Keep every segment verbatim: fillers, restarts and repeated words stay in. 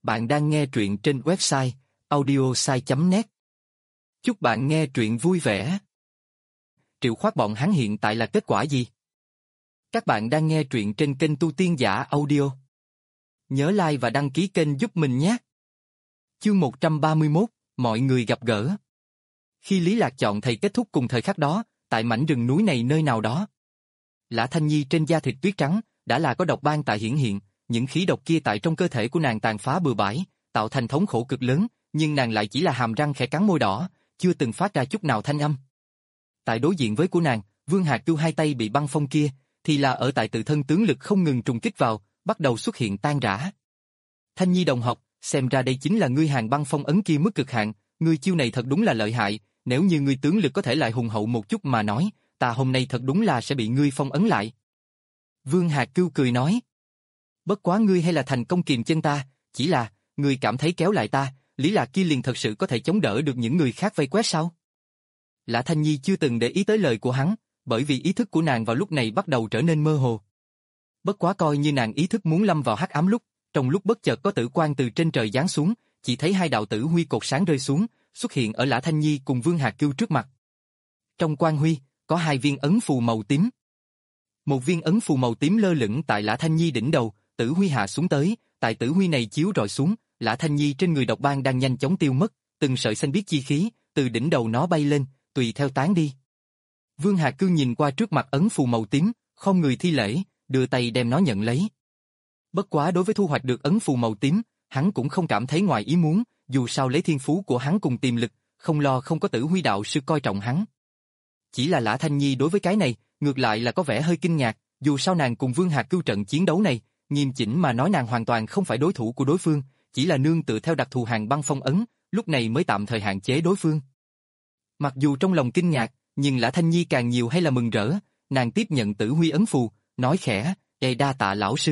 Bạn đang nghe truyện trên website audiosai chấm net. Chúc bạn nghe truyện vui vẻ. Triệu Khoát bọn hắn hiện tại là kết quả gì? Các bạn đang nghe truyện trên kênh Tu Tiên Giả Audio. Nhớ like và đăng ký kênh giúp mình nhé. Chương một trăm ba mươi mốt, mọi người gặp gỡ. Khi Lý Lạc chọn thầy kết thúc cùng thời khắc đó, tại mảnh rừng núi này nơi nào đó. Lã Thanh Nhi trên da thịt tuyết trắng, đã là có độc ban tại hiển hiện, những khí độc kia tại trong cơ thể của nàng tàn phá bừa bãi, tạo thành thống khổ cực lớn, nhưng nàng lại chỉ là hàm răng khẽ cắn môi đỏ, chưa từng phát ra chút nào thanh âm. Tại đối diện với của nàng, Vương Hạc Cưu hai tay bị băng phong kia, thì là ở tại tự thân tướng lực không ngừng trùng kích vào, bắt đầu xuất hiện tan rã. Thanh Nhi đồng học, xem ra đây chính là ngươi hàng băng phong ấn kia mức cực hạn, ngươi chiêu này thật đúng là lợi hại, nếu như ngươi tướng lực có thể lại hùng hậu một chút mà nói, ta hôm nay thật đúng là sẽ bị ngươi phong ấn lại. Vương Hạc Cưu cười nói. Bất quá ngươi hay là thành công kiềm chân ta, chỉ là, ngươi cảm thấy kéo lại ta, Lý Lạc kia liền thật sự có thể chống đỡ được những người khác vây quét sao? Lã Thanh Nhi chưa từng để ý tới lời của hắn, bởi vì ý thức của nàng vào lúc này bắt đầu trở nên mơ hồ. Bất quá coi như nàng ý thức muốn lâm vào hắc ám lúc, trong lúc bất chợt có tử quang từ trên trời giáng xuống, chỉ thấy hai đạo tử huy cột sáng rơi xuống, xuất hiện ở Lã Thanh Nhi cùng Vương Hạc Cưu trước mặt. Trong quang huy, có hai viên ấn phù màu tím. Một viên ấn phù màu tím lơ lửng tại Lã Thanh Nhi đỉnh đầu, tử huy hạ xuống tới, tại tử huy này chiếu rọi xuống, Lã Thanh Nhi trên người độc ban đang nhanh chóng tiêu mất, từng sợi xanh biếc chi khí từ đỉnh đầu nó bay lên, tùy theo tán đi. Vương Hạc Cưu nhìn qua trước mặt ấn phù màu tím, không người thi lễ, đưa tay đem nó nhận lấy. Bất quá đối với thu hoạch được ấn phù màu tím, hắn cũng không cảm thấy ngoài ý muốn, dù sao lấy thiên phú của hắn cùng tiềm lực, không lo không có tử huy đạo sư coi trọng hắn. Chỉ là Lã Thanh Nhi đối với cái này, ngược lại là có vẻ hơi kinh ngạc, dù sao nàng cùng Vương Hạc Cưu trận chiến đấu này, nghiêm chỉnh mà nói nàng hoàn toàn không phải đối thủ của đối phương, chỉ là nương tựa theo đặc thù hàng băng phong ấn, lúc này mới tạm thời hạn chế đối phương. Mặc dù trong lòng kinh ngạc, nhưng Lã Thanh Nhi càng nhiều hay là mừng rỡ, nàng tiếp nhận tử huy ấn phù, nói khẽ, "Ê đa tạ lão sư."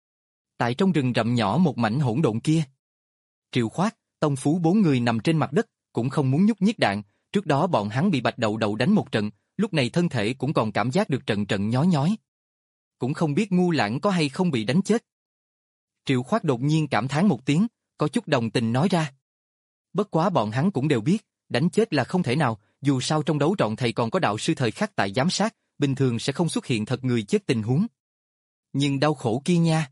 Tại trong rừng rậm nhỏ một mảnh hỗn độn kia, Triệu Khoát, Tông Phú bốn người nằm trên mặt đất, cũng không muốn nhúc nhích đạn, trước đó bọn hắn bị Bạch Đậu Đậu đánh một trận, lúc này thân thể cũng còn cảm giác được trận trận nhói nhói. Cũng không biết Ngu Lãng có hay không bị đánh chết. Triệu Khoát đột nhiên cảm thán một tiếng, có chút đồng tình nói ra. Bất quá bọn hắn cũng đều biết, đánh chết là không thể nào, dù sao trong đấu trọn thầy còn có đạo sư thời khắc tại giám sát, bình thường sẽ không xuất hiện thật người chết tình huống. Nhưng đau khổ kia nha,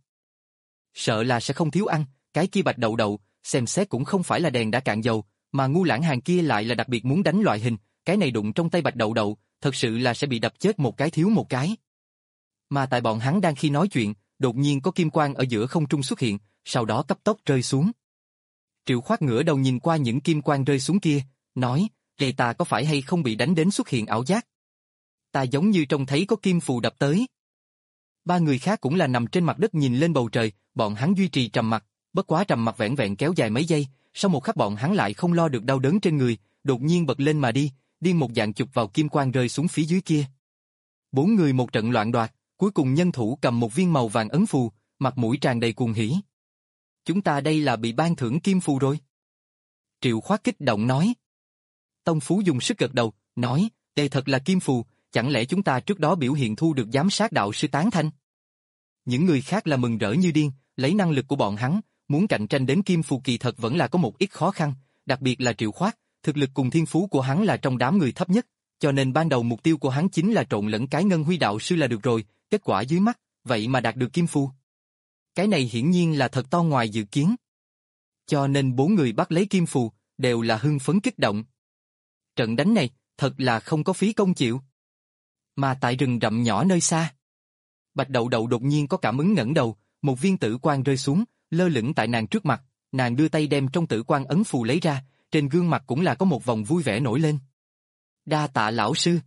sợ là sẽ không thiếu ăn, cái kia Bạch Đậu Đậu, xem xét cũng không phải là đèn đã cạn dầu, mà Ngu Lãng hàng kia lại là đặc biệt muốn đánh loại hình, cái này đụng trong tay Bạch Đậu Đậu, thật sự là sẽ bị đập chết một cái thiếu một cái. Mà tại bọn hắn đang khi nói chuyện, đột nhiên có kim quang ở giữa không trung xuất hiện, sau đó cấp tốc rơi xuống. Triệu Khoát ngửa đầu nhìn qua những kim quang rơi xuống kia, nói, "Vậy ta có phải hay không bị đánh đến xuất hiện ảo giác? Ta giống như trông thấy có kim phù đập tới." Ba người khác cũng là nằm trên mặt đất nhìn lên bầu trời, bọn hắn duy trì trầm mặc, bất quá trầm mặc vẻn vẹn kéo dài mấy giây, sau một khắc bọn hắn lại không lo được đau đớn trên người, đột nhiên bật lên mà đi, điên một dạng chụp vào kim quang rơi xuống phía dưới kia. Bốn người một trận loạn đoạt, cuối cùng nhân thủ cầm một viên màu vàng ấn phù, mặt mũi tràn đầy cuồng hỉ. "Chúng ta đây là bị ban thưởng kim phù rồi." Triệu Khoát kích động nói. Tông Phú dùng sức gật đầu, nói, "Đây thật là kim phù, chẳng lẽ chúng ta trước đó biểu hiện thu được giám sát đạo sư tán thanh?" Những người khác là mừng rỡ như điên, lấy năng lực của bọn hắn, muốn cạnh tranh đến kim phù kỳ thật vẫn là có một ít khó khăn, đặc biệt là Triệu Khoát, thực lực cùng thiên phú của hắn là trong đám người thấp nhất, cho nên ban đầu mục tiêu của hắn chính là trộn lẫn cái ngân huy đạo sư là được rồi, kết quả dưới mắt, vậy mà đạt được kim phù. Cái này hiển nhiên là thật to ngoài dự kiến. Cho nên bốn người bắt lấy kim phù, đều là hưng phấn kích động. Trận đánh này, thật là không có phí công chịu. Mà tại rừng rậm nhỏ nơi xa, Bạch Đậu Đậu đột nhiên có cảm ứng ngẩng đầu, một viên tử quang rơi xuống, lơ lửng tại nàng trước mặt, nàng đưa tay đem trong tử quang ấn phù lấy ra, trên gương mặt cũng là có một vòng vui vẻ nổi lên. "Đa tạ lão sư."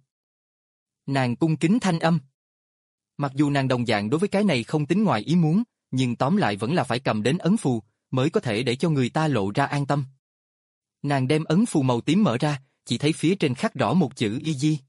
Nàng cung kính thanh âm. Mặc dù nàng đồng dạng đối với cái này không tính ngoài ý muốn, nhưng tóm lại vẫn là phải cầm đến ấn phù, mới có thể để cho người ta lộ ra an tâm. Nàng đem ấn phù màu tím mở ra, chỉ thấy phía trên khắc rõ một chữ Y Di.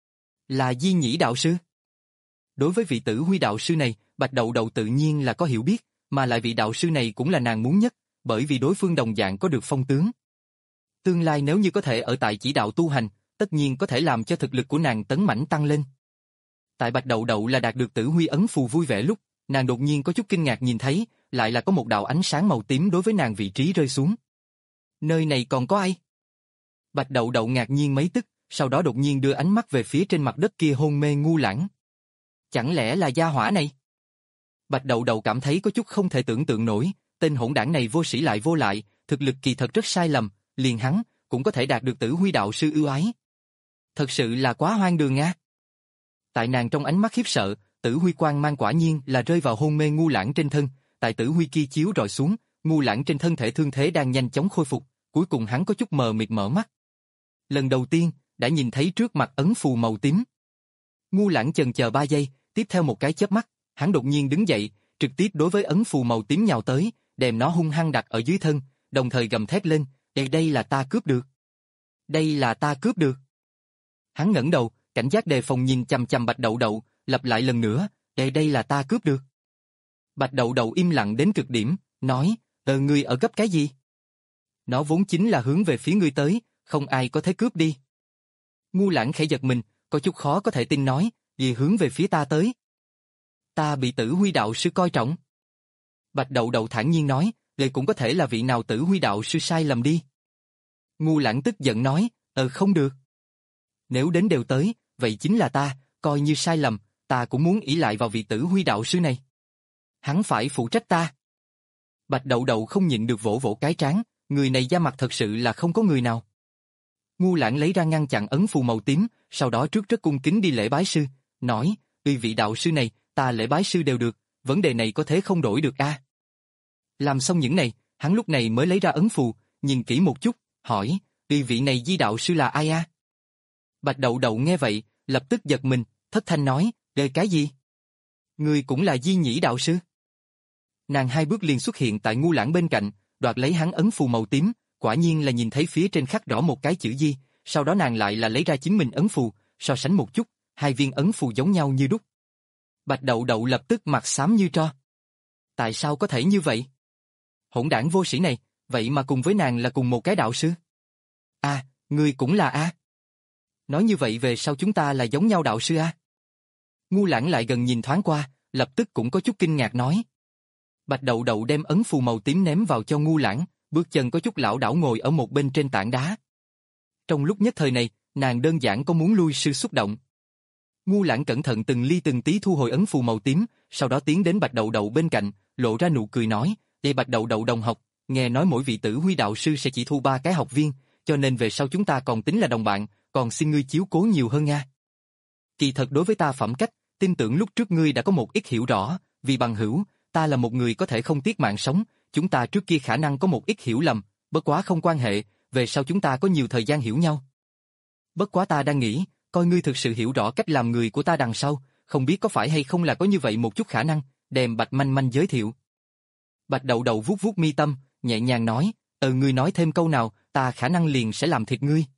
Là Di Nhĩ đạo sư. Đối với vị tử huy đạo sư này, Bạch Đậu Đậu tự nhiên là có hiểu biết, mà lại vị đạo sư này cũng là nàng muốn nhất, bởi vì đối phương đồng dạng có được phong tướng. Tương lai nếu như có thể ở tại chỉ đạo tu hành, tất nhiên có thể làm cho thực lực của nàng tấn mãnh tăng lên. Tại Bạch Đậu Đậu là đạt được tử huy ấn phù vui vẻ lúc, nàng đột nhiên có chút kinh ngạc nhìn thấy, lại là có một đạo ánh sáng màu tím đối với nàng vị trí rơi xuống. Nơi này còn có ai? Bạch Đậu Đậu ngạc nhiên mấy tức, sau đó đột nhiên đưa ánh mắt về phía trên mặt đất kia hôn mê Ngu Lãng. Chẳng lẽ là gia hỏa này? Bạch Đậu Đậu cảm thấy có chút không thể tưởng tượng nổi, tên hỗn đảng này vô sĩ lại vô lại, thực lực kỳ thật rất sai lầm, liền hắn cũng có thể đạt được Tử Huy đạo sư ưu ái. Thật sự là quá hoang đường a. Tại nàng trong ánh mắt khiếp sợ, Tử Huy quang mang quả nhiên là rơi vào hôn mê Ngu Lãng trên thân, tại Tử Huy kia chiếu rọi xuống, Ngu Lãng trên thân thể thương thế đang nhanh chóng khôi phục, cuối cùng hắn có chút mờ mịt mở mắt. Lần đầu tiên, đã nhìn thấy trước mặt ấn phù màu tím. Ngu Lãng chần chờ ba giây, tiếp theo một cái chớp mắt, hắn đột nhiên đứng dậy, trực tiếp đối với ấn phù màu tím nhào tới, đem nó hung hăng đặt ở dưới thân, đồng thời gầm thét lên, đây đây là ta cướp được. Đây là ta cướp được. Hắn ngẩng đầu, cảnh giác đề phòng nhìn chằm chằm Bạch Đậu Đậu, lặp lại lần nữa, đây đây là ta cướp được. Bạch Đậu Đậu im lặng đến cực điểm, nói, ờ ngươi ở gấp cái gì? Nó vốn chính là hướng về phía ngươi tới, không ai có thể cướp đi. Ngu Lãng khẽ giật mình, có chút khó có thể tin nói, gì hướng về phía ta tới? Ta bị Tử Huy đạo sư coi trọng. Bạch Đậu Đậu thản nhiên nói, vậy cũng có thể là vị nào Tử Huy đạo sư sai lầm đi. Ngu Lãng tức giận nói, ờ không được. Nếu đến đều tới, vậy chính là ta, coi như sai lầm, ta cũng muốn ỷ lại vào vị Tử Huy đạo sư này. Hắn phải phụ trách ta. Bạch Đậu Đậu không nhịn được vỗ vỗ cái trán, người này da mặt thật sự là không có người nào. Ngu Lãng lấy ra ngăn chặn ấn phù màu tím, sau đó trước rất cung kính đi lễ bái sư, nói, tuy vị đạo sư này, ta lễ bái sư đều được, vấn đề này có thể không đổi được a. Làm xong những này, hắn lúc này mới lấy ra ấn phù, nhìn kỹ một chút, hỏi, tuy vị này Di đạo sư là ai a? Bạch Đậu Đậu nghe vậy, lập tức giật mình, thất thanh nói, gây cái gì? Ngươi cũng là Di Nhĩ đạo sư? Nàng hai bước liền xuất hiện tại Ngu Lãng bên cạnh, đoạt lấy hắn ấn phù màu tím, quả nhiên là nhìn thấy phía trên khắc rõ một cái chữ Di, sau đó nàng lại là lấy ra chính mình ấn phù, so sánh một chút, hai viên ấn phù giống nhau như đúc. Bạch Đậu Đậu lập tức mặt xám như tro. Tại sao có thể như vậy? Hỗn đảng vô sĩ này, vậy mà cùng với nàng là cùng một cái đạo sư? A, à, ngươi cũng là a. Nói như vậy về sau chúng ta là giống nhau đạo sư a? Ngu Lãng lại gần nhìn thoáng qua, lập tức cũng có chút kinh ngạc nói. Bạch Đậu Đậu đem ấn phù màu tím ném vào cho Ngu Lãng, bước chân có chút lảo đảo ngồi ở một bên trên tảng đá. Trong lúc nhất thời này, nàng đơn giản có muốn lui sư xúc động. Ngu Lãng cẩn thận từng ly từng tí thu hồi ấn phù màu tím, sau đó tiến đến Bạch Đậu Đậu bên cạnh, lộ ra nụ cười nói, "Đây Bạch Đậu Đậu đồng học, nghe nói mỗi vị Tử Huy đạo sư sẽ chỉ thu ba cái học viên, cho nên về sau chúng ta còn tính là đồng bạn, còn xin ngươi chiếu cố nhiều hơn nha." Kỳ thật đối với ta phẩm cách, tin tưởng lúc trước ngươi đã có một ít hiểu rõ, vì bằng hữu, ta là một người có thể không tiếc mạng sống, chúng ta trước kia khả năng có một ít hiểu lầm, bất quá không quan hệ, về sau chúng ta có nhiều thời gian hiểu nhau. Bất quá ta đang nghĩ, coi ngươi thực sự hiểu rõ cách làm người của ta đằng sau, không biết có phải hay không là có như vậy một chút khả năng, đem Bạch Manh Manh giới thiệu. Bạch Đậu Đậu vuốt vuốt mi tâm, nhẹ nhàng nói, ờ ngươi nói thêm câu nào, ta khả năng liền sẽ làm thịt ngươi.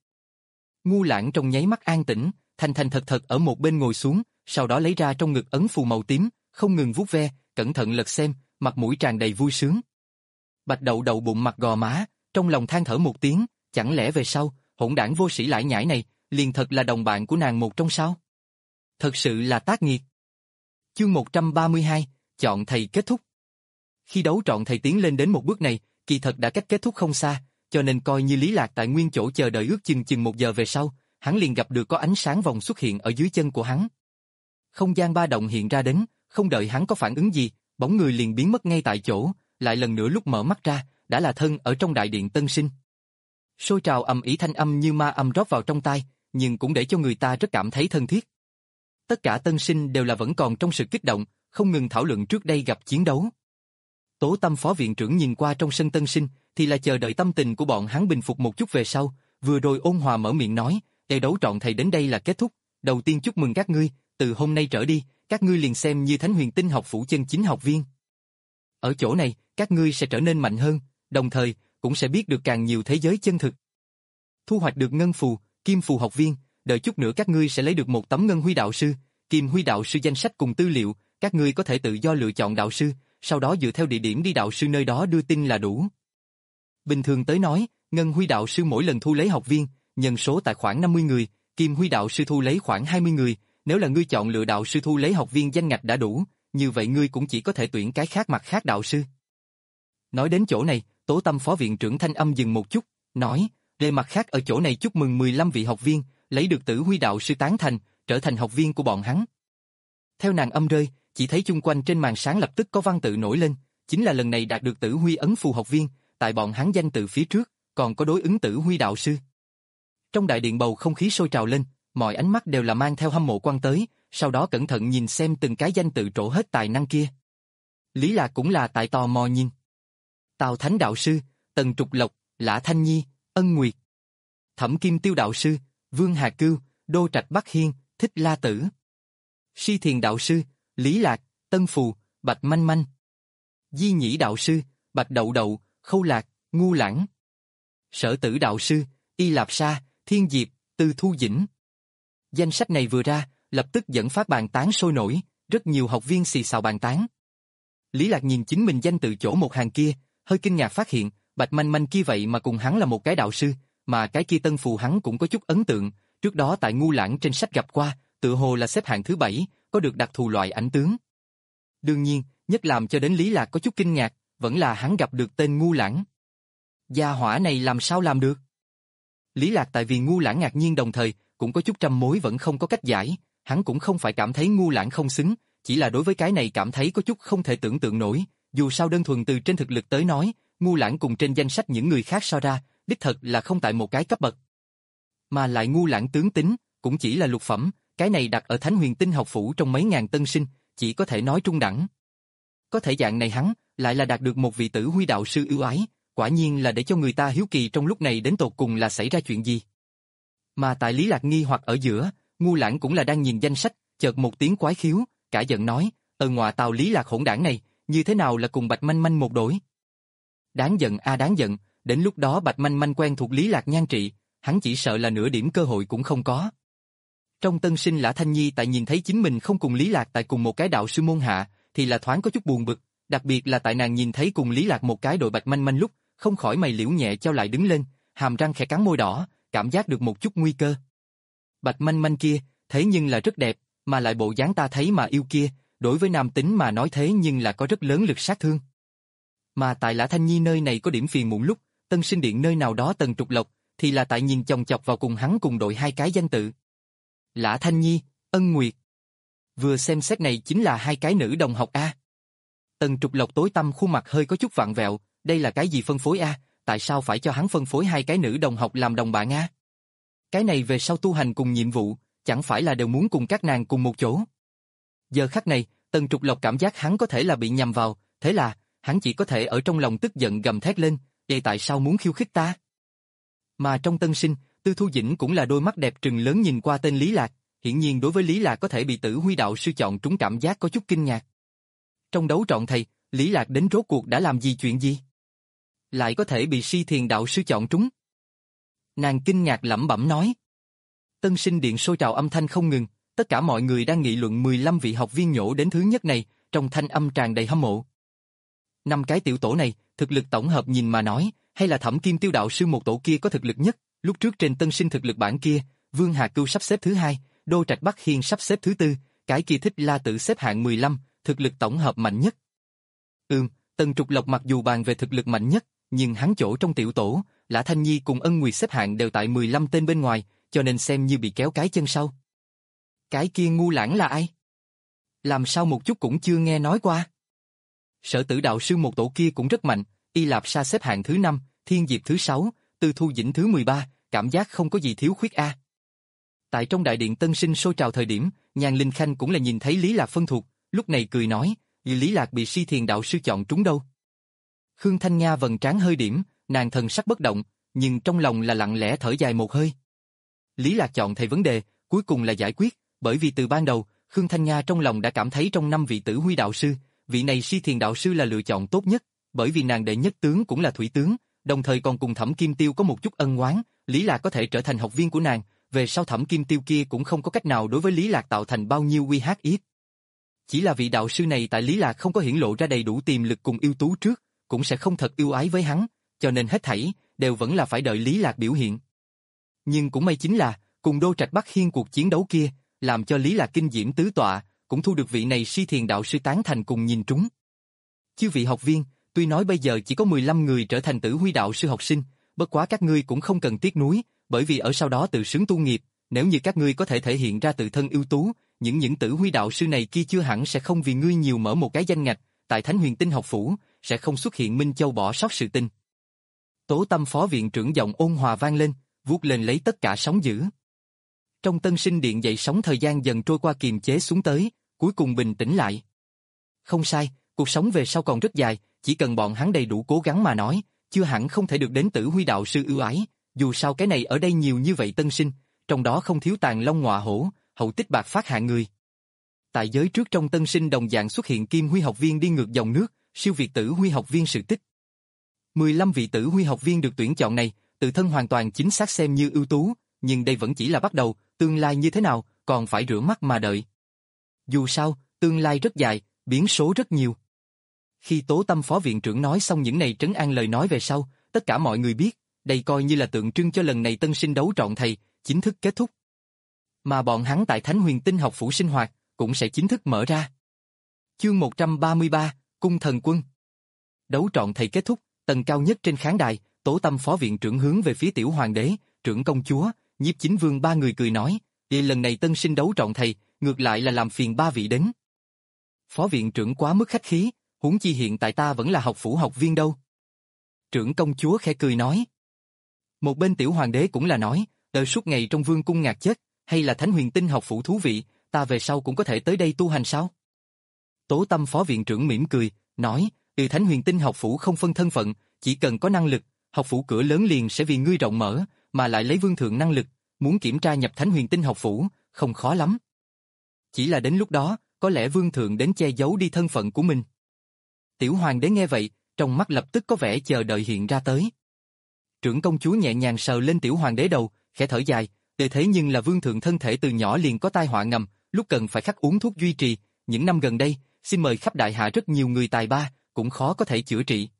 Ngu Lãng trong nháy mắt an tĩnh, thành thành thật thật ở một bên ngồi xuống, sau đó lấy ra trong ngực ấn phù màu tím, không ngừng vuốt ve, cẩn thận lật xem, mặt mũi tràn đầy vui sướng. Bạch Đậu Đậu bụng mặt gò má, trong lòng than thở một tiếng, chẳng lẽ về sau, hỗn đảng vô sĩ lải nhải này, liền thật là đồng bạn của nàng một trong sao? Thật sự là tác nghiệt. Chương một trăm ba mươi hai, chọn thầy kết thúc. Khi đấu chọn thầy tiến lên đến một bước này, kỳ thật đã cách kết thúc không xa, cho nên coi như Lý Lạc tại nguyên chỗ chờ đợi ước chừng chừng một giờ về sau, hắn liền gặp được có ánh sáng vòng xuất hiện ở dưới chân của hắn. Không gian ba động hiện ra đến, không đợi hắn có phản ứng gì, bóng người liền biến mất ngay tại chỗ, lại lần nữa lúc mở mắt ra, đã là thân ở trong đại điện Tân Sinh. Sôi trào ầm ĩ thanh âm như ma âm rót vào trong tai, nhưng cũng để cho người ta rất cảm thấy thân thiết. Tất cả Tân Sinh đều là vẫn còn trong sự kích động, không ngừng thảo luận trước đây gặp chiến đấu. Tố Tâm phó viện trưởng nhìn qua trong sân Tân Sinh, thì là chờ đợi tâm tình của bọn hắn bình phục một chút về sau, vừa rồi ôn hòa mở miệng nói, "Để đấu trọn thầy đến đây là kết thúc, đầu tiên chúc mừng các ngươi, từ hôm nay trở đi, các ngươi liền xem như Thánh Huyền Tinh học phủ chân chính học viên. Ở chỗ này, các ngươi sẽ trở nên mạnh hơn, đồng thời cũng sẽ biết được càng nhiều thế giới chân thực. Thu hoạch được ngân phù, kim phù học viên, đợi chút nữa các ngươi sẽ lấy được một tấm ngân huy đạo sư, kim huy đạo sư danh sách cùng tư liệu, các ngươi có thể tự do lựa chọn đạo sư, sau đó dựa theo địa điểm đi đạo sư nơi đó đưa tin là đủ." Bình thường tới nói, ngân huy đạo sư mỗi lần thu lấy học viên, nhân số tại khoảng năm mươi người, kim huy đạo sư thu lấy khoảng hai mươi người, nếu là ngươi chọn lựa đạo sư thu lấy học viên danh ngạch đã đủ, như vậy ngươi cũng chỉ có thể tuyển cái khác mặt khác đạo sư. Nói đến chỗ này, Tố Tâm phó viện trưởng thanh âm dừng một chút, nói, về mặt khác ở chỗ này chúc mừng mười lăm vị học viên, lấy được Tử Huy đạo sư tán thành, trở thành học viên của bọn hắn. Theo nàng âm rơi, chỉ thấy chung quanh trên màn sáng lập tức có văn tự nổi lên, chính là lần này đạt được Tử Huy ấn phù học viên, tại bọn hắn danh tự phía trước, còn có đối ứng Tử Huy đạo sư. Trong đại điện bầu không khí sôi trào lên, mọi ánh mắt đều là mang theo hâm mộ quan tới, sau đó cẩn thận nhìn xem từng cái danh tự trổ hết tài năng kia. Lý Lạc cũng là tại tò mò nhìn. Tào Thánh đạo sư, Tần Trục Lộc, Lã Thanh Nhi, Ân Nguyệt. Thẩm Kim Tiêu đạo sư, Vương Hà Cưu, Đô Trạch Bắc Hiên, Thích La Tử. Si Thiền đạo sư, Lý Lạc, Tân Phù, Bạch Manh Manh. Di Nhĩ đạo sư, Bạch Đậu Đậu, Khâu Lạc, Ngu Lãng. Sở Tử đạo sư, Y Lạp Sa, Thiên Diệp, Tư Thu Dĩnh. Danh sách này vừa ra, lập tức dẫn phát bàn tán sôi nổi, rất nhiều học viên xì xào bàn tán. Lý Lạc nhìn chính mình danh tự chỗ một hàng kia, hơi kinh ngạc phát hiện, Bạch Manh Manh kia vậy mà cùng hắn là một cái đạo sư, mà cái kia Tân Phù hắn cũng có chút ấn tượng, trước đó tại Ngu Lãng trên sách gặp qua, tự hồ là xếp hạng thứ bảy, có được đặc thù loại ảnh tướng. Đương nhiên, nhất làm cho đến Lý Lạc có chút kinh ngạc, vẫn là hắn gặp được tên Ngu Lãng. Gia hỏa này làm sao làm được? Lý Lạc tại vì Ngu Lãng ngạc nhiên đồng thời, cũng có chút trăm mối vẫn không có cách giải, hắn cũng không phải cảm thấy Ngu Lãng không xứng, chỉ là đối với cái này cảm thấy có chút không thể tưởng tượng nổi, dù sao đơn thuần từ trên thực lực tới nói, Ngu Lãng cùng trên danh sách những người khác so ra, đích thật là không tại một cái cấp bậc. Mà lại Ngu Lãng tướng tính, cũng chỉ là lục phẩm, cái này đặt ở Thánh Huyền Tinh học phủ trong mấy ngàn tân sinh, chỉ có thể nói trung đẳng. Có thể dạng này hắn, lại là đạt được một vị Tử Huy đạo sư ưu ái, quả nhiên là để cho người ta hiếu kỳ trong lúc này đến tột cùng là xảy ra chuyện gì. Mà tại Lý Lạc nghi hoặc ở giữa, Ngu Lãng cũng là đang nhìn danh sách, chợt một tiếng quái khiếu, cả giận nói, ở ngọa tào Lý Lạc hỗn đảng này, như thế nào là cùng Bạch Manh Manh một đội? Đáng giận a đáng giận, đến lúc đó Bạch Manh Manh quen thuộc Lý Lạc nhan trị, hắn chỉ sợ là nửa điểm cơ hội cũng không có. Trong tân sinh Lã Thanh Nhi tại nhìn thấy chính mình không cùng Lý Lạc tại cùng một cái đạo sư môn hạ, thì là thoáng có chút buồn bực, đặc biệt là tại nàng nhìn thấy cùng Lý Lạc một cái đội Bạch Manh Manh lúc, không khỏi mày liễu nhẹ trao lại đứng lên, hàm răng khẽ cắn môi đỏ, cảm giác được một chút nguy cơ. Bạch Manh Manh kia, thế nhưng là rất đẹp, mà lại bộ dáng ta thấy mà yêu kia, đối với nam tính mà nói thế nhưng là có rất lớn lực sát thương. Mà tại Lã Thanh Nhi nơi này có điểm phiền muộn lúc, tân sinh điện nơi nào đó Tần Trục Lộc, thì là tại nhìn chòng chọc vào cùng hắn cùng đội hai cái danh tự. Lã Thanh Nhi, Ân Nguyệt. Vừa xem xét này chính là hai cái nữ đồng học A. Tần Trục Lộc tối tăm khuôn mặt hơi có chút vặn vẹo, đây là cái gì phân phối A, tại sao phải cho hắn phân phối hai cái nữ đồng học làm đồng bạn A? Cái này về sau tu hành cùng nhiệm vụ, chẳng phải là đều muốn cùng các nàng cùng một chỗ. Giờ khắc này, Tần Trục Lộc cảm giác hắn có thể là bị nhầm vào, thế là, hắn chỉ có thể ở trong lòng tức giận gầm thét lên, vậy tại sao muốn khiêu khích ta? Mà trong tân sinh, Tư Thu Dĩnh cũng là đôi mắt đẹp trừng lớn nhìn qua tên Lý Lạc, hiển nhiên đối với Lý Lạc có thể bị Tử Huy đạo sư chọn trúng cảm giác có chút kinh ngạc. Trong đấu trọn thầy, Lý Lạc đến rốt cuộc đã làm gì chuyện gì? Lại có thể bị Si Thiền đạo sư chọn trúng? Nàng kinh ngạc lẩm bẩm nói. Tân sinh điện sôi trào âm thanh không ngừng, tất cả mọi người đang nghị luận mười lăm vị học viên nhổ đến thứ nhất này, trong thanh âm tràn đầy hâm mộ. Năm cái tiểu tổ này, thực lực tổng hợp nhìn mà nói, hay là Thẩm Kim Tiêu đạo sư một tổ kia có thực lực nhất, lúc trước trên tân sinh thực lực bảng kia, Vương Hà Cưu sắp xếp thứ hai, Đô Trạch Bắc Hiên sắp xếp thứ tư, cái kia Thích La Tử xếp hạng mười lăm, thực lực tổng hợp mạnh nhất. Ừm, Tần Trục Lộc mặc dù bàn về thực lực mạnh nhất, nhưng hắn chỗ trong tiểu tổ, Lã Thanh Nhi cùng Ân Nguyệt xếp hạng đều tại mười lăm tên bên ngoài, cho nên xem như bị kéo cái chân sau. Cái kia Ngu Lãng là ai? Làm sao một chút cũng chưa nghe nói qua? Sở Tử đạo sư một tổ kia cũng rất mạnh, Y Lạp Sa xếp hạng thứ năm, Thiên Diệp thứ sáu, Tư Thu Dĩnh thứ mười ba, cảm giác không có gì thiếu khuyết a. Tại trong đại điện tân sinh sôi trào thời điểm, Nhan Linh Khanh cũng là nhìn thấy Lý Lạc phân thuộc, lúc này cười nói, vì Lý Lạc bị Si Thiền đạo sư chọn trúng đâu. Khương Thanh Nga vầng trán hơi điểm, nàng thần sắc bất động, nhưng trong lòng là lặng lẽ thở dài một hơi. Lý Lạc chọn thầy vấn đề, cuối cùng là giải quyết, bởi vì từ ban đầu, Khương Thanh Nga trong lòng đã cảm thấy trong năm vị Tử Huy đạo sư, vị này Si Thiền đạo sư là lựa chọn tốt nhất, bởi vì nàng đệ nhất tướng cũng là thủy tướng, đồng thời còn cùng Thẩm Kim Tiêu có một chút ân oán, Lý Lạc có thể trở thành học viên của nàng, về sau Thẩm Kim Tiêu kia cũng không có cách nào đối với Lý Lạc tạo thành bao nhiêu uy hiếp yết. Chỉ là vị đạo sư này tại Lý Lạc không có hiển lộ ra đầy đủ tiềm lực cùng ưu tú trước, cũng sẽ không thật ưu ái với hắn, cho nên hết thảy đều vẫn là phải đợi Lý Lạc biểu hiện. Nhưng cũng may chính là, cùng Đô Trạch Bắc Hiên cuộc chiến đấu kia, làm cho Lý Lạc kinh diễm tứ tọa, cũng thu được vị này si thiền đạo sư tán thành cùng nhìn trúng. Chư vị học viên, tuy nói bây giờ chỉ có mười lăm người trở thành Tử Huy đạo sư học sinh, bất quá các ngươi cũng không cần tiếc nuối, bởi vì ở sau đó tự xướng tu nghiệp, nếu như các ngươi có thể thể hiện ra tự thân ưu tú, những những Tử Huy đạo sư này kia chưa hẳn sẽ không vì ngươi nhiều mở một cái danh ngạch, tại Thánh Huyền Tinh học phủ, sẽ không xuất hiện Minh Châu bỏ sót sự tình. Tố Tâm phó viện trưởng giọng ôn hòa vang lên, vuốt lên lấy tất cả sóng dữ. Trong Tân Sinh Điện dậy sóng thời gian dần trôi qua kiềm chế xuống tới, cuối cùng bình tĩnh lại. Không sai, cuộc sống về sau còn rất dài, chỉ cần bọn hắn đầy đủ cố gắng mà nói, chưa hẳn không thể được đến Tử Huy đạo sư ưu ái, dù sao cái này ở đây nhiều như vậy tân sinh, trong đó không thiếu tàn long ngọa hổ, hậu tích bạc phát hạng người. Tại giới trước trong tân sinh đồng dạng xuất hiện Kim Huy học viên đi ngược dòng nước, siêu việt Tử Huy học viên sự tích. mười lăm vị Tử Huy học viên được tuyển chọn này, tự thân hoàn toàn chính xác xem như ưu tú, nhưng đây vẫn chỉ là bắt đầu, tương lai như thế nào, còn phải rửa mắt mà đợi. Dù sao, tương lai rất dài, biến số rất nhiều. Khi Tố Tâm phó viện trưởng nói xong những này trấn an lời nói về sau, tất cả mọi người biết, đây coi như là tượng trưng cho lần này tân sinh đấu trọn thầy, chính thức kết thúc. Mà bọn hắn tại Thánh Huyền Tinh học phủ sinh hoạt, cũng sẽ chính thức mở ra. Chương một trăm ba mươi ba, Cung Thần Quân. Đấu trọn thầy kết thúc, tầng cao nhất trên khán đài, Tố Tâm phó viện trưởng hướng về phía Tiểu Hoàng đế, Trưởng công chúa, Nhiếp Chính Vương ba người cười nói, "Vì lần này tân sinh đấu trọn thầy, ngược lại là làm phiền ba vị đến." Phó viện trưởng quá mức khách khí, huống chi hiện tại ta vẫn là học phủ học viên đâu. Trưởng công chúa khẽ cười nói. Một bên Tiểu Hoàng đế cũng là nói, "Đời suốt ngày trong vương cung ngạt chết, hay là Thánh Huyền Tinh học phủ thú vị, ta về sau cũng có thể tới đây tu hành sao?" Tố Tâm phó viện trưởng mỉm cười, nói, "Từ Thánh Huyền Tinh học phủ không phân thân phận, chỉ cần có năng lực, học phủ cửa lớn liền sẽ vì ngươi rộng mở, mà lại lấy vương thượng năng lực, muốn kiểm tra nhập Thánh Huyền Tinh học phủ, không khó lắm. Chỉ là đến lúc đó, có lẽ vương thượng đến che giấu đi thân phận của mình." Tiểu Hoàng đế nghe vậy, trong mắt lập tức có vẻ chờ đợi hiện ra tới. Trưởng công chúa nhẹ nhàng sờ lên Tiểu Hoàng đế đầu, khẽ thở dài, "Để thế nhưng là vương thượng thân thể từ nhỏ liền có tai họa ngầm, lúc cần phải khắc uống thuốc duy trì, những năm gần đây, xin mời khắp đại hạ rất nhiều người tài ba, cũng khó có thể chữa trị."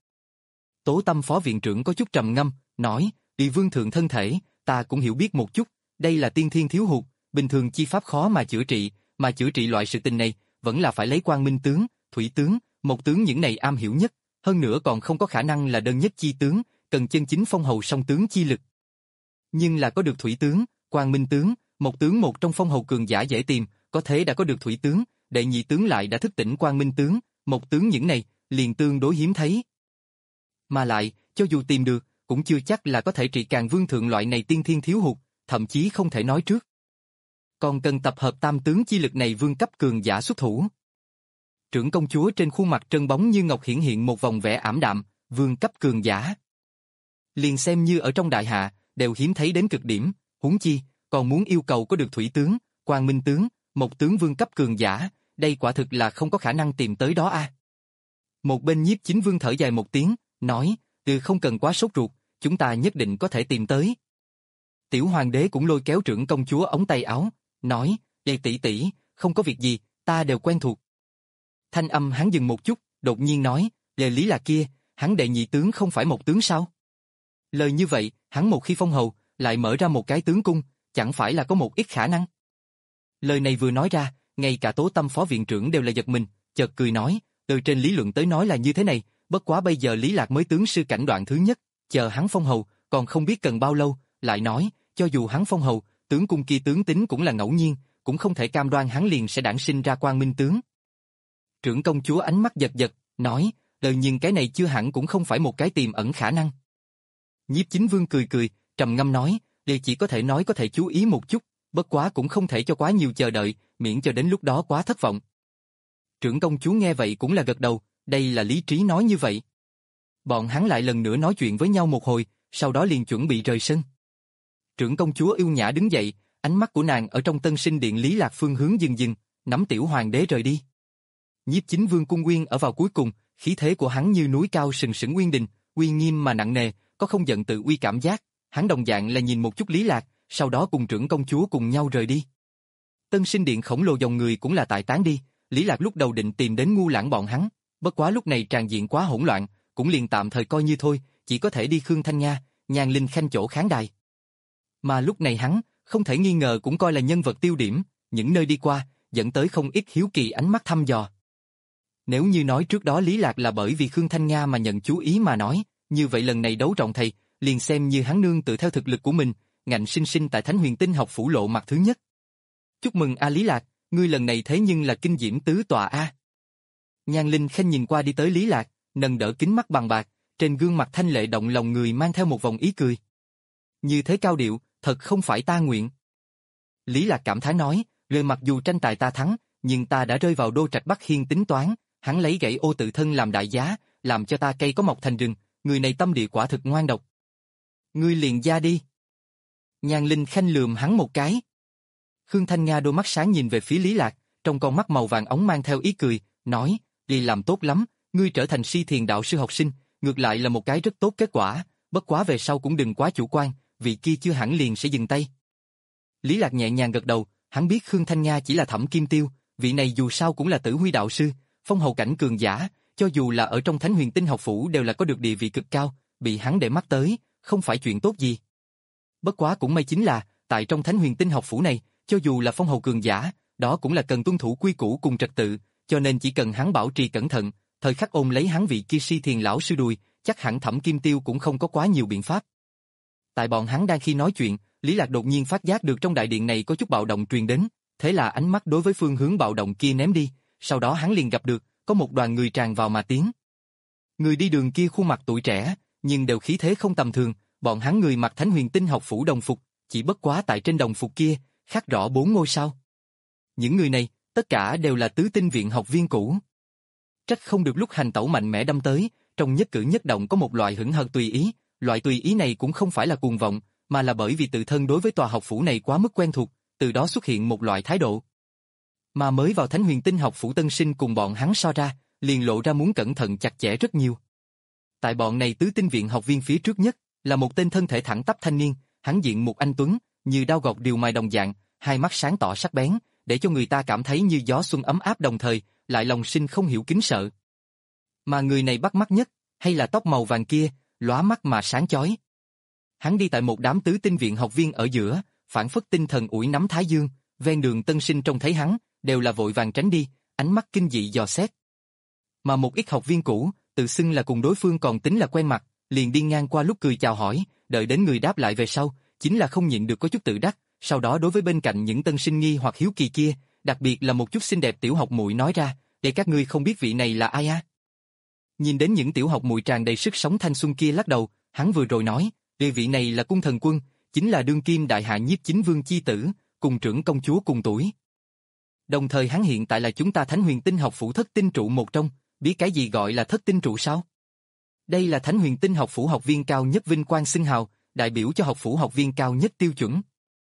Tố Tâm phó viện trưởng có chút trầm ngâm, nói, "Vì vương thượng thân thể, ta cũng hiểu biết một chút, đây là tiên thiên thiếu hụt, bình thường chi pháp khó mà chữa trị, mà chữa trị loại sự tình này, vẫn là phải lấy quang minh tướng, thủy tướng, mộc tướng những này am hiểu nhất, hơn nữa còn không có khả năng là đơn nhất chi tướng, cần chân chính phong hầu song tướng chi lực. Nhưng là có được thủy tướng, quang minh tướng, mộc tướng một trong phong hầu cường giả dễ tìm, có thế đã có được thủy tướng, đệ nhị tướng lại đã thức tỉnh quang minh tướng, mộc tướng những này, liền tương đối hiếm thấy. Mà lại, cho dù tìm được, cũng chưa chắc là có thể trị càng vương thượng loại này tiên thiên thiếu hụt, thậm chí không thể nói trước. Còn cần tập hợp tam tướng chi lực này vương cấp cường giả xuất thủ." Trưởng công chúa trên khuôn mặt trân bóng như ngọc hiển hiện một vòng vẻ ảm đạm, vương cấp cường giả. Liền xem như ở trong đại hạ, đều hiếm thấy đến cực điểm, huống chi, còn muốn yêu cầu có được thủy tướng, quang minh tướng, một tướng vương cấp cường giả, đây quả thực là không có khả năng tìm tới đó a. Một bên Nhiếp Chính Vương thở dài một tiếng, nói, "Từ không cần quá sốt ruột, chúng ta nhất định có thể tìm tới." Tiểu Hoàng đế cũng lôi kéo trưởng công chúa ống tay áo, nói, "Vậy tỷ tỷ, không có việc gì, ta đều quen thuộc." Thanh âm hắn dừng một chút, đột nhiên nói, "Về lý là kia, hắn đệ nhị tướng không phải một tướng sao?" Lời như vậy, hắn một khi phong hầu, lại mở ra một cái tướng cung, chẳng phải là có một ít khả năng. Lời này vừa nói ra, ngay cả Tố Tâm phó viện trưởng đều là giật mình, chợt cười nói, "Từ trên lý luận tới nói là như thế này, bất quá bây giờ Lý Lạc mới tướng sư cảnh đoạn thứ nhất, chờ hắn phong hầu, còn không biết cần bao lâu, lại nói, cho dù hắn phong hầu, tướng cung kia tướng tính cũng là ngẫu nhiên, cũng không thể cam đoan hắn liền sẽ đản sinh ra quang minh tướng." Trưởng công chúa ánh mắt giật giật, nói, "Đời nhưng cái này chưa hẳn cũng không phải một cái tiềm ẩn khả năng." Nhiếp Chính Vương cười cười, trầm ngâm nói, "Đây chỉ có thể nói có thể chú ý một chút, bất quá cũng không thể cho quá nhiều chờ đợi, miễn cho đến lúc đó quá thất vọng." Trưởng công chúa nghe vậy cũng là gật đầu, đây là lý trí nói như vậy. Bọn hắn lại lần nữa nói chuyện với nhau một hồi, sau đó liền chuẩn bị rời sân. Trưởng công chúa yêu nhã đứng dậy, ánh mắt của nàng ở trong Tân Sinh Điện Lý Lạc phương hướng dừng dừng, nắm Tiểu Hoàng đế rời đi. Nhiếp Chính Vương cung uyên ở vào cuối cùng, khí thế của hắn như núi cao sừng sững uyên đình, uy nghiêm mà nặng nề, có không giận tự uy cảm giác. Hắn đồng dạng là nhìn một chút Lý Lạc, sau đó cùng trưởng công chúa cùng nhau rời đi. Tân Sinh Điện khổng lồ dòng người cũng là tại tán đi, Lý Lạc lúc đầu định tìm đến Ngu Lãng bọn hắn, bất quá lúc này tràn diện quá hỗn loạn, cũng liền tạm thời coi như thôi, chỉ có thể đi Khương Thanh Nga, Nhan Linh Khanh chỗ khán đài. Mà lúc này hắn, không thể nghi ngờ cũng coi là nhân vật tiêu điểm, những nơi đi qua, dẫn tới không ít hiếu kỳ ánh mắt thăm dò. Nếu như nói trước đó Lý Lạc là bởi vì Khương Thanh Nga mà nhận chú ý mà nói, như vậy lần này đấu trọng thầy, liền xem như hắn nương tự theo thực lực của mình, ngạnh sinh sinh tại Thánh Huyền Tinh học phủ lộ mặt thứ nhất. Chúc mừng a Lý Lạc, ngươi lần này thế nhưng là kinh diễm tứ tọa a. Nhan Linh Khanh nhìn qua đi tới Lý Lạc, nâng đỡ kính mắt bằng bạc, trên gương mặt thanh lệ động lòng người mang theo một vòng ý cười. Như thế cao điệu, thật không phải ta nguyện. Lý Lạc cảm thán nói, lời mặc dù tranh tài ta thắng, nhưng ta đã rơi vào Đô Trạch Bắc Hiên tính toán, hắn lấy gãy ô tự thân làm đại giá, làm cho ta cây có mọc thành rừng, người này tâm địa quả thực ngoan độc. Ngươi liền ra đi. Nhan Linh Khanh lườm hắn một cái. Khương Thanh Nga đôi mắt sáng nhìn về phía Lý Lạc, trong con mắt màu vàng ống mang theo ý cười, nói, đi làm tốt lắm, ngươi trở thành Si Thiền đạo sư học sinh, ngược lại là một cái rất tốt kết quả, bất quá về sau cũng đừng quá chủ quan, vị kia chưa hẳn liền sẽ dừng tay. Lý Lạc nhẹ nhàng gật đầu, hắn biết Khương Thanh Nga chỉ là Thẩm Kim Tiêu, vị này dù sao cũng là Tử Huy đạo sư, phong hầu cảnh cường giả, cho dù là ở trong Thánh Huyền Tinh học phủ đều là có được địa vị cực cao, bị hắn để mắt tới, không phải chuyện tốt gì. Bất quá cũng may chính là, tại trong Thánh Huyền Tinh học phủ này, cho dù là phong hầu cường giả, đó cũng là cần tuân thủ quy củ cùng trật tự, cho nên chỉ cần hắn bảo trì cẩn thận, thời khắc ôm lấy hắn vị kia Si Thiền lão sư đùi, chắc hẳn Thẩm Kim Tiêu cũng không có quá nhiều biện pháp. Tại bọn hắn đang khi nói chuyện, Lý Lạc đột nhiên phát giác được trong đại điện này có chút bạo động truyền đến, thế là ánh mắt đối với phương hướng bạo động kia ném đi, sau đó hắn liền gặp được, có một đoàn người tràn vào mà tiến. Người đi đường kia khuôn mặt tuổi trẻ, nhưng đều khí thế không tầm thường, bọn hắn người mặc Thánh Huyền Tinh học phủ đồng phục, chỉ bất quá tại trên đồng phục kia, khắc rõ bốn ngôi sao. Những người này, tất cả đều là tứ tinh viện học viên cũ. Trách không được lúc hành tẩu mạnh mẽ đâm tới, trong nhất cử nhất động có một loại hững hờ tùy ý, loại tùy ý này cũng không phải là cuồng vọng, mà là bởi vì tự thân đối với tòa học phủ này quá mức quen thuộc, từ đó xuất hiện một loại thái độ. Mà mới vào Thánh Huyền Tinh học phủ tân sinh cùng bọn hắn so ra, liền lộ ra muốn cẩn thận chặt chẽ rất nhiều. Tại bọn này tứ tinh viện học viên phía trước nhất, là một tên thân thể thẳng tắp thanh niên, hắn diện mục anh tuấn, như đao gọt điều mài đồng dạng, hai mắt sáng tỏ sắc bén, để cho người ta cảm thấy như gió xuân ấm áp đồng thời, lại lòng sinh không hiểu kính sợ. Mà người này bắt mắt nhất, hay là tóc màu vàng kia, lóa mắt mà sáng chói. Hắn đi tại một đám tứ tinh viện học viên ở giữa, phản phất tinh thần ủi nắm thái dương, ven đường tân sinh trông thấy hắn, đều là vội vàng tránh đi, ánh mắt kinh dị dò xét. Mà một ít học viên cũ, tự xưng là cùng đối phương còn tính là quen mặt, liền đi ngang qua lúc cười chào hỏi, đợi đến người đáp lại về sau, chính là không nhịn được có chút tự đắc, sau đó đối với bên cạnh những tân sinh nghi hoặc hiếu kỳ kia, đặc biệt là một chút xinh đẹp tiểu học muội nói ra, để các ngươi không biết vị này là ai à? Nhìn đến những tiểu học muội tràn đầy sức sống thanh xuân kia lắc đầu, hắn vừa rồi nói, địa vị này là Cung Thần Quân, chính là đương kim đại hạ nhiếp chính vương chi tử, cùng trưởng công chúa cùng tuổi. Đồng thời hắn hiện tại là chúng ta Thánh Huyền Tinh học phủ thất tinh trụ một trong, biết cái gì gọi là thất tinh trụ sao? Đây là Thánh Huyền Tinh học phủ học viên cao nhất vinh quang xưng hào, đại biểu cho học phủ học viên cao nhất tiêu chuẩn.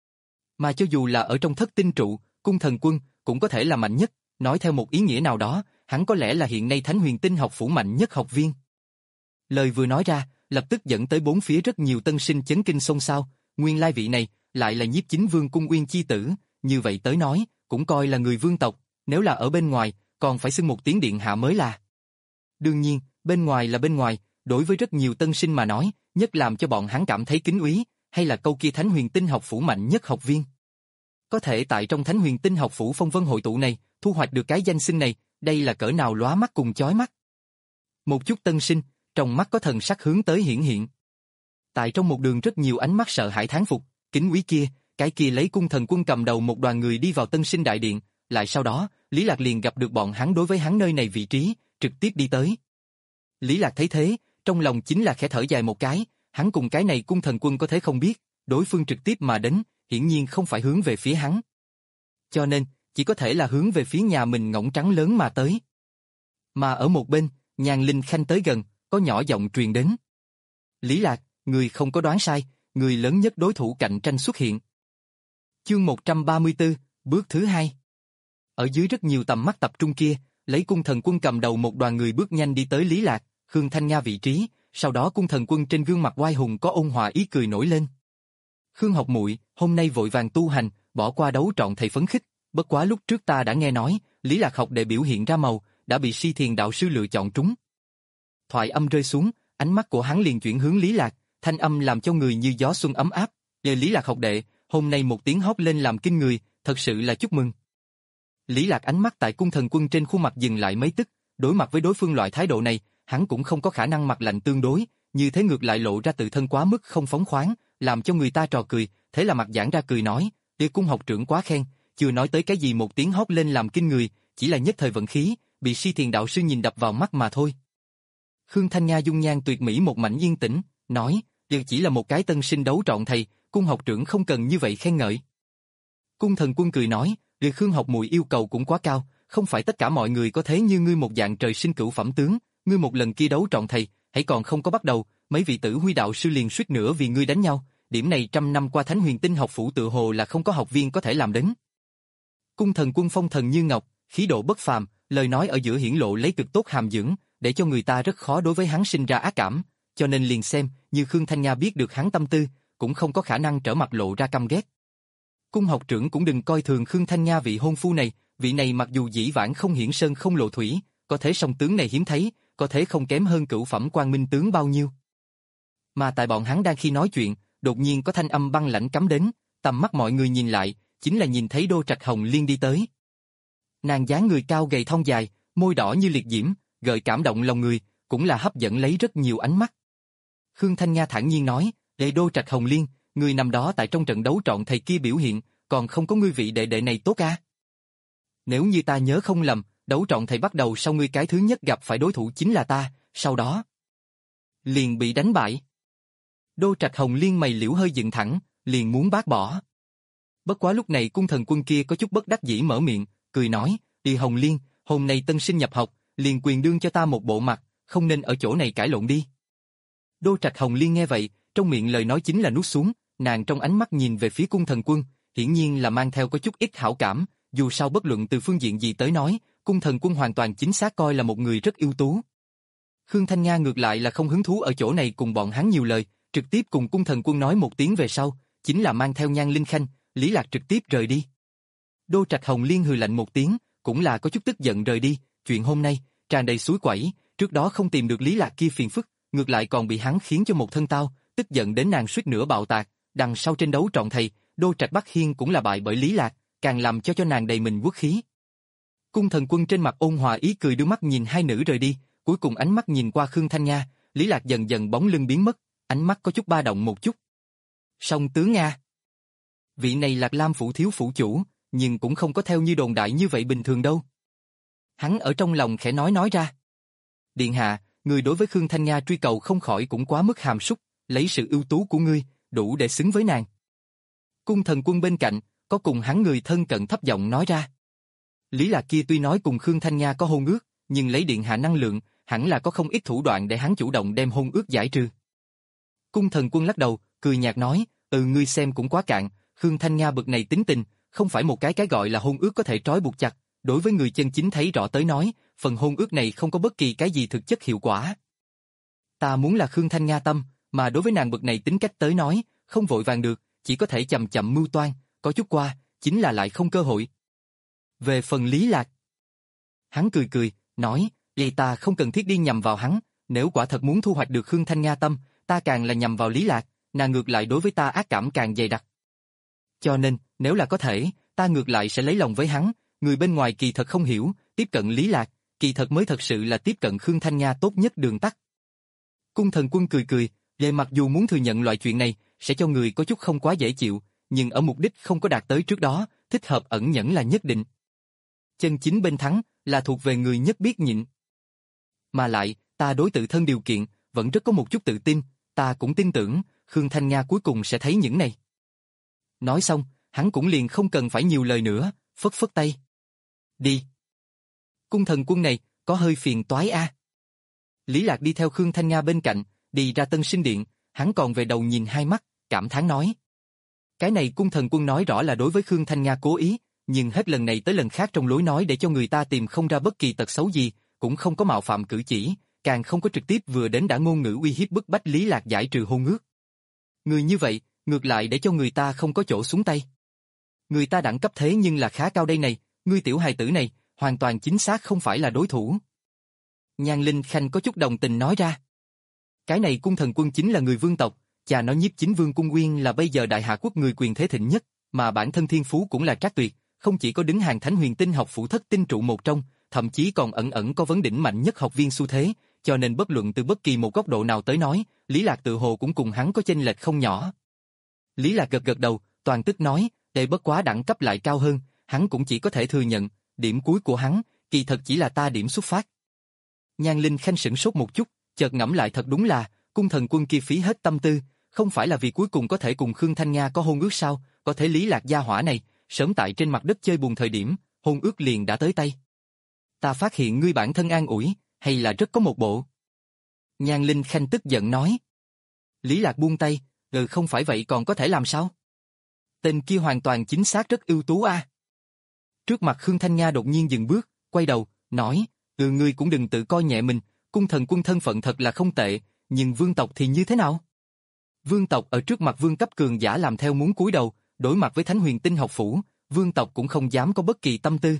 Mà cho dù là ở trong thất tinh trụ, Cung Thần Quân cũng có thể là mạnh nhất, nói theo một ý nghĩa nào đó, hắn có lẽ là hiện nay Thánh Huyền Tinh học phủ mạnh nhất học viên. Lời vừa nói ra, lập tức dẫn tới bốn phía rất nhiều tân sinh chấn kinh xôn xao, nguyên lai vị này lại là nhiếp chính vương Cung Uyên chi tử, như vậy tới nói, cũng coi là người vương tộc, nếu là ở bên ngoài, còn phải xưng một tiếng điện hạ mới là. Đương nhiên, bên ngoài là bên ngoài, đối với rất nhiều tân sinh mà nói, nhất làm cho bọn hắn cảm thấy kính úy, hay là câu kia Thánh Huyền Tinh học phủ mạnh nhất học viên. Có thể tại trong Thánh Huyền Tinh học phủ phong vân hội tụ này, thu hoạch được cái danh xưng này, đây là cỡ nào lóa mắt cùng chói mắt. Một chút tân sinh, trong mắt có thần sắc hướng tới hiển hiện. Tại trong một đường rất nhiều ánh mắt sợ hãi thán phục, kính úy kia, cái kia lấy Cung Thần Quân cầm đầu một đoàn người đi vào tân sinh đại điện, lại sau đó, Lý Lạc liền gặp được bọn hắn đối với hắn nơi này vị trí, trực tiếp đi tới. Lý Lạc thấy thế, trong lòng chính là khẽ thở dài một cái, hắn cùng cái này Cung Thần Quân có thể không biết, đối phương trực tiếp mà đến, hiển nhiên không phải hướng về phía hắn. Cho nên, chỉ có thể là hướng về phía nhà mình ngỗng trắng lớn mà tới. Mà ở một bên, Nhan Linh Khanh tới gần, có nhỏ giọng truyền đến. Lý Lạc, người không có đoán sai, người lớn nhất đối thủ cạnh tranh xuất hiện. Chương một trăm ba mươi tư, bước thứ hai. Ở dưới rất nhiều tầm mắt tập trung kia, lấy Cung Thần Quân cầm đầu một đoàn người bước nhanh đi tới Lý Lạc, Khương Thanh Nga vị trí, sau đó Cung Thần Quân trên gương mặt oai hùng có ôn hòa ý cười nổi lên. Khương học muội, hôm nay vội vàng tu hành, bỏ qua đấu trọn thầy phấn khích, bất quá lúc trước ta đã nghe nói, Lý Lạc học đệ biểu hiện ra màu, đã bị Si Thiền đạo sư lựa chọn trúng. Thoại âm rơi xuống, ánh mắt của hắn liền chuyển hướng Lý Lạc, thanh âm làm cho người như gió xuân ấm áp. Về Lý Lạc học đệ, hôm nay một tiếng hót lên làm kinh người, thật sự là chúc mừng. Lý Lạc ánh mắt tại cung thần quân trên khuôn mặt dừng lại mấy tức, đối mặt với đối phương loại thái độ này, hắn cũng không có khả năng mặt lạnh tương đối, như thế ngược lại lộ ra tự thân quá mức không phóng khoáng, làm cho người ta trò cười, thế là mặt giãn ra cười nói, "Địa cung học trưởng quá khen, chưa nói tới cái gì một tiếng hót lên làm kinh người, chỉ là nhất thời vận khí, bị Si Thiền đạo sư nhìn đập vào mắt mà thôi." Khương Thanh Nha dung nhan tuyệt mỹ một mảnh yên tĩnh, nói, "Điều chỉ là một cái tân sinh đấu trọn thầy, cung học trưởng không cần như vậy khen ngợi." Cung thần quân cười nói, "Điều Khương học muội yêu cầu cũng quá cao, không phải tất cả mọi người có thế như ngươi một dạng trời sinh cửu phẩm tướng, ngươi một lần kia đấu trọn thầy, hãy còn không có bắt đầu, mấy vị tử huy đạo sư liền suýt nữa vì ngươi đánh nhau, điểm này trăm năm qua Thánh Huyền Tinh học phủ tự hồ là không có học viên có thể làm đến." Cung thần quân phong thần như ngọc, khí độ bất phàm, lời nói ở giữa hiển lộ lấy cực tốt hàm dưỡng, để cho người ta rất khó đối với hắn sinh ra ác cảm, cho nên liền xem như Khương Thanh Nha biết được hắn tâm tư, cũng không có khả năng trở mặt lộ ra căm ghét. Cung học trưởng cũng đừng coi thường Khương Thanh Nha vị hôn phu này, vị này mặc dù dĩ vãng không hiển sơn không lộ thủy, có thể song tướng này hiếm thấy, có thể không kém hơn cửu phẩm Quang Minh tướng bao nhiêu. Mà tại bọn hắn đang khi nói chuyện, đột nhiên có thanh âm băng lãnh cắm đến, tầm mắt mọi người nhìn lại, chính là nhìn thấy Đô Trạch Hồng Liên đi tới. Nàng dáng người cao gầy thon dài, môi đỏ như liệt diễm, gợi cảm động lòng người, cũng là hấp dẫn lấy rất nhiều ánh mắt. Khương Thanh Nha thản nhiên nói, "Đệ Đô Trạch Hồng Liên, người nằm đó tại trong trận đấu trọn thầy kia biểu hiện, còn không có ngươi vị đệ đệ này tốt à? Nếu như ta nhớ không lầm, đấu trọn thầy bắt đầu sau ngươi cái thứ nhất gặp phải đối thủ chính là ta, sau đó liền bị đánh bại." Đô Trạch Hồng Liên mày liễu hơi dựng thẳng, liền muốn bác bỏ. Bất quá lúc này cung thần quân kia có chút bất đắc dĩ mở miệng, cười nói, "Đi Hồng Liên, hôm nay tân sinh nhập học, liền quyền đương cho ta một bộ mặt, không nên ở chỗ này cãi lộn đi." Đô Trạch Hồng Liên nghe vậy, trong miệng lời nói chính là nuốt xuống, nàng trong ánh mắt nhìn về phía cung thần quân, hiển nhiên là mang theo có chút ít hảo cảm, dù sao bất luận từ phương diện gì tới nói, cung thần quân hoàn toàn chính xác coi là một người rất ưu tú. Khương Thanh Nha ngược lại là không hứng thú ở chỗ này cùng bọn hắn nhiều lời, trực tiếp cùng cung thần quân nói một tiếng về sau, chính là mang theo Nhan Linh Khanh, Lý Lạc trực tiếp rời đi. Đô Trạch Hồng Liên hừ lạnh một tiếng, cũng là có chút tức giận rời đi, chuyện hôm nay, tràn đầy suối quẩy, trước đó không tìm được Lý Lạc kia phiền phức, ngược lại còn bị hắn khiến cho một thân tao, tức giận đến nàng suýt nữa bạo tạc, đằng sau trên đấu trọn thầy, Đô Trạch Bắc Hiên cũng là bại bởi Lý Lạc, càng làm cho cho nàng đầy mình uất khí. Cung thần quân trên mặt ôn hòa ý cười đưa mắt nhìn hai nữ rời đi, cuối cùng ánh mắt nhìn qua Khương Thanh Nha, Lý Lạc dần dần bóng lưng biến mất, ánh mắt có chút ba động một chút. Song tướng Nga. Vị này Lạc Lam phủ thiếu phủ chủ, nhưng cũng không có theo như đồn đại như vậy bình thường đâu. Hắn ở trong lòng khẽ nói nói ra. Điện hạ, người đối với Khương Thanh Nha truy cầu không khỏi cũng quá mức hàm súc, lấy sự ưu tú của ngươi, đủ để xứng với nàng. Cung thần quân bên cạnh, có cùng hắn người thân cận thấp giọng nói ra. Lý Lạc kia tuy nói cùng Khương Thanh Nha có hôn ước, nhưng lấy điện hạ năng lượng, hẳn là có không ít thủ đoạn để hắn chủ động đem hôn ước giải trừ. Cung thần quân lắc đầu, cười nhạt nói, ừ ngươi xem cũng quá cạn, Khương Thanh Nha bực này tính tình, không phải một cái cái gọi là hôn ước có thể trói buộc chặt, đối với người chân chính thấy rõ tới nói, phần hôn ước này không có bất kỳ cái gì thực chất hiệu quả. Ta muốn là Khương Thanh Nha tâm, mà đối với nàng bực này tính cách tới nói, không vội vàng được, chỉ có thể chậm chậm mưu toan, có chút qua, chính là lại không cơ hội. Về phần Lý Lạc, hắn cười cười, nói, vậy ta không cần thiết đi nhằm vào hắn, nếu quả thật muốn thu hoạch được Khương Thanh Nha tâm, ta càng là nhằm vào Lý Lạc, nàng ngược lại đối với ta ác cảm càng dày đặc. Cho nên, nếu là có thể, ta ngược lại sẽ lấy lòng với hắn, người bên ngoài kỳ thật không hiểu, tiếp cận Lý Lạc, kỳ thật mới thật sự là tiếp cận Khương Thanh Nha tốt nhất đường tắt. Cung thần quân cười cười, về mặc dù muốn thừa nhận loại chuyện này, sẽ cho người có chút không quá dễ chịu, nhưng ở mục đích không có đạt tới trước đó, thích hợp ẩn nhẫn là nhất định. Chân chính bên thắng, là thuộc về người nhất biết nhịn. Mà lại, ta đối tự thân điều kiện, vẫn rất có một chút tự tin, ta cũng tin tưởng, Khương Thanh Nha cuối cùng sẽ thấy những này. Nói xong, hắn cũng liền không cần phải nhiều lời nữa, phất phất tay. Đi. Cung thần quân này, có hơi phiền toái a. Lý Lạc đi theo Khương Thanh Nha bên cạnh, đi ra Tân Sinh Điện, hắn còn về đầu nhìn hai mắt, cảm thán nói. Cái này cung thần quân nói rõ là đối với Khương Thanh Nha cố ý, nhưng hết lần này tới lần khác trong lối nói để cho người ta tìm không ra bất kỳ tật xấu gì, cũng không có mạo phạm cử chỉ, càng không có trực tiếp vừa đến đã ngôn ngữ uy hiếp bức bách Lý Lạc giải trừ hôn ước. Người như vậy, ngược lại để cho người ta không có chỗ xuống tay. Người ta đẳng cấp thế nhưng là khá cao đây này, ngươi tiểu hài tử này, hoàn toàn chính xác không phải là đối thủ. Nhan Linh Khanh có chút đồng tình nói ra. Cái này cung thần quân chính là người vương tộc, cha nó Nhiếp Chính Vương Cung Nguyên là bây giờ đại hạ quốc người quyền thế thịnh nhất, mà bản thân thiên phú cũng là trác tuyệt, không chỉ có đứng hàng Thánh Huyền Tinh học phủ thất tinh trụ một trong, thậm chí còn ẩn ẩn có vấn đỉnh mạnh nhất học viên xu thế, cho nên bất luận từ bất kỳ một góc độ nào tới nói, Lý Lạc tự hồ cũng cùng hắn có chênh lệch không nhỏ. Lý Lạc gật gật đầu, toàn tức nói, đây bất quá đẳng cấp lại cao hơn, hắn cũng chỉ có thể thừa nhận, điểm cuối của hắn, kỳ thật chỉ là ta điểm xuất phát. Nhan Linh Khanh sửng sốt một chút, chợt ngẫm lại thật đúng là, cung thần quân kia phí hết tâm tư, không phải là vì cuối cùng có thể cùng Khương Thanh Nga có hôn ước sao, có thể Lý Lạc gia hỏa này, sớm tại trên mặt đất chơi buồn thời điểm, hôn ước liền đã tới tay. Ta phát hiện ngươi bản thân an ủi, hay là rất có một bộ. Nhan Linh Khanh tức giận nói. Lý Lạc buông tay, ừ không phải vậy còn có thể làm sao? Tên kia hoàn toàn chính xác rất ưu tú a. À. Trước mặt Khương Thanh Nga đột nhiên dừng bước, quay đầu, nói, ừ ngươi cũng đừng tự coi nhẹ mình, cung thần quân thân phận thật là không tệ, nhưng vương tộc thì như thế nào? Vương tộc ở trước mặt vương cấp cường giả làm theo muốn cúi đầu, đối mặt với Thánh Huyền Tinh học phủ, vương tộc cũng không dám có bất kỳ tâm tư.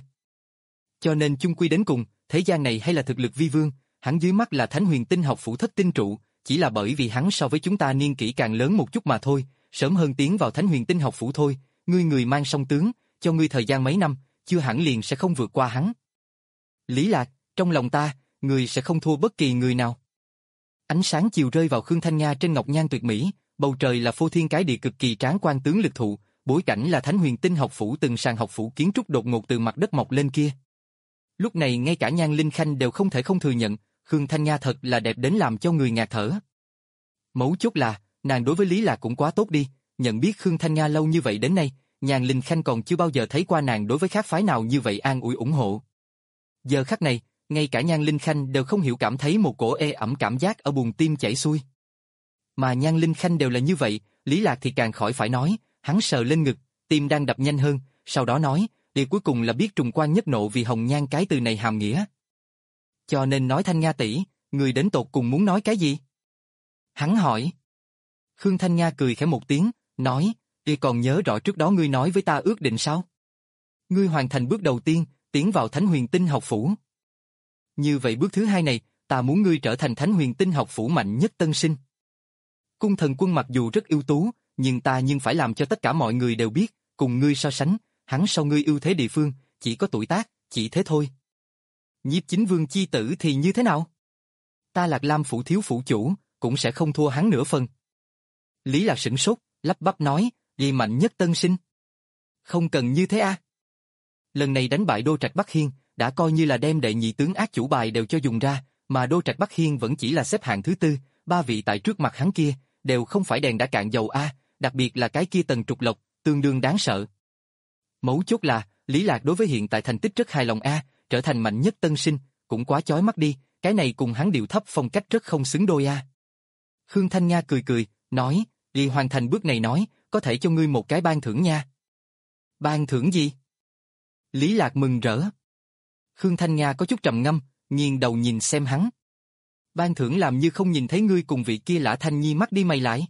Cho nên chung quy đến cùng, thế gian này hay là thực lực vi vương, hắn dưới mắt là Thánh Huyền Tinh học phủ thất tinh trụ, chỉ là bởi vì hắn so với chúng ta niên kỷ càng lớn một chút mà thôi, sớm hơn tiến vào Thánh Huyền Tinh học phủ thôi, ngươi người mang song tướng, cho ngươi thời gian mấy năm, chưa hẳn liền sẽ không vượt qua hắn. Lý Lạc, trong lòng ta, ngươi sẽ không thua bất kỳ người nào. Ánh sáng chiều rơi vào Khương Thanh Nga trên ngọc nhan tuyệt mỹ, bầu trời là phô thiên cái địa cực kỳ tráng quan tướng lực thụ, bối cảnh là Thánh Huyền Tinh học phủ từng sàn học phủ kiến trúc đột ngột từ mặt đất mọc lên kia. Lúc này ngay cả Nhan Linh Khanh đều không thể không thừa nhận, Khương Thanh Nga thật là đẹp đến làm cho người ngạt thở. Mấu chốt là, nàng đối với Lý Lạc cũng quá tốt đi, nhận biết Khương Thanh Nga lâu như vậy đến nay, Nhan Linh Khanh còn chưa bao giờ thấy qua nàng đối với khác phái nào như vậy an ủi ủng hộ. Giờ khắc này, ngay cả Nhan Linh Khanh đều không hiểu cảm thấy một cổ ê ẩm cảm giác ở buồng tim chảy xuôi. Mà Nhan Linh Khanh đều là như vậy, Lý Lạc thì càng khỏi phải nói, hắn sờ lên ngực, tim đang đập nhanh hơn, sau đó nói, điều cuối cùng là biết trùng quan nhất nộ vì hồng nhan cái từ này hàm nghĩa. Cho nên nói Thanh Nga tỷ, người đến tột cùng muốn nói cái gì? Hắn hỏi. Khương Thanh Nga cười khẽ một tiếng, nói, y còn nhớ rõ trước đó ngươi nói với ta ước định sao? Ngươi hoàn thành bước đầu tiên, tiến vào Thánh Huyền Tinh học phủ. Như vậy bước thứ hai này, ta muốn ngươi trở thành Thánh Huyền Tinh học phủ mạnh nhất tân sinh. Cung thần quân mặc dù rất ưu tú, nhưng ta nhưng phải làm cho tất cả mọi người đều biết, cùng ngươi so sánh, hắn sau ngươi ưu thế địa phương, chỉ có tuổi tác, chỉ thế thôi. Nhiếp Chính Vương chi tử thì như thế nào? Ta Lạc Lam phủ thiếu phủ chủ, cũng sẽ không thua hắn nửa phần. Lý Lạc sửng sốt, lắp bắp nói, gì mạnh nhất tân sinh? Không cần như thế a. À? Lần này đánh bại Đô Trạch Bắc Hiên, đã coi như là đem đệ nhị tướng ác chủ bài đều cho dùng ra, mà Đô Trạch Bắc Hiên vẫn chỉ là xếp hạng thứ tư, ba vị tại trước mặt hắn kia, đều không phải đèn đã cạn dầu a, à, đặc biệt là cái kia Tần Trục Lộc, tương đương đáng sợ. Mấu chốt là, Lý Lạc đối với hiện tại thành tích rất hài lòng a, à, trở thành mạnh nhất tân sinh, cũng quá chói mắt đi, cái này cùng hắn điệu thấp phong cách rất không xứng đôi a. À. Khương Thanh Nga cười cười, nói, đi hoàn thành bước này nói, có thể cho ngươi một cái ban thưởng nha. Ban thưởng gì? Lý Lạc mừng rỡ. Khương Thanh Nga có chút trầm ngâm, nghiêng đầu nhìn xem hắn. Ban thưởng làm như không nhìn thấy ngươi cùng vị kia Lã Thanh Nhi mắt đi mày lại.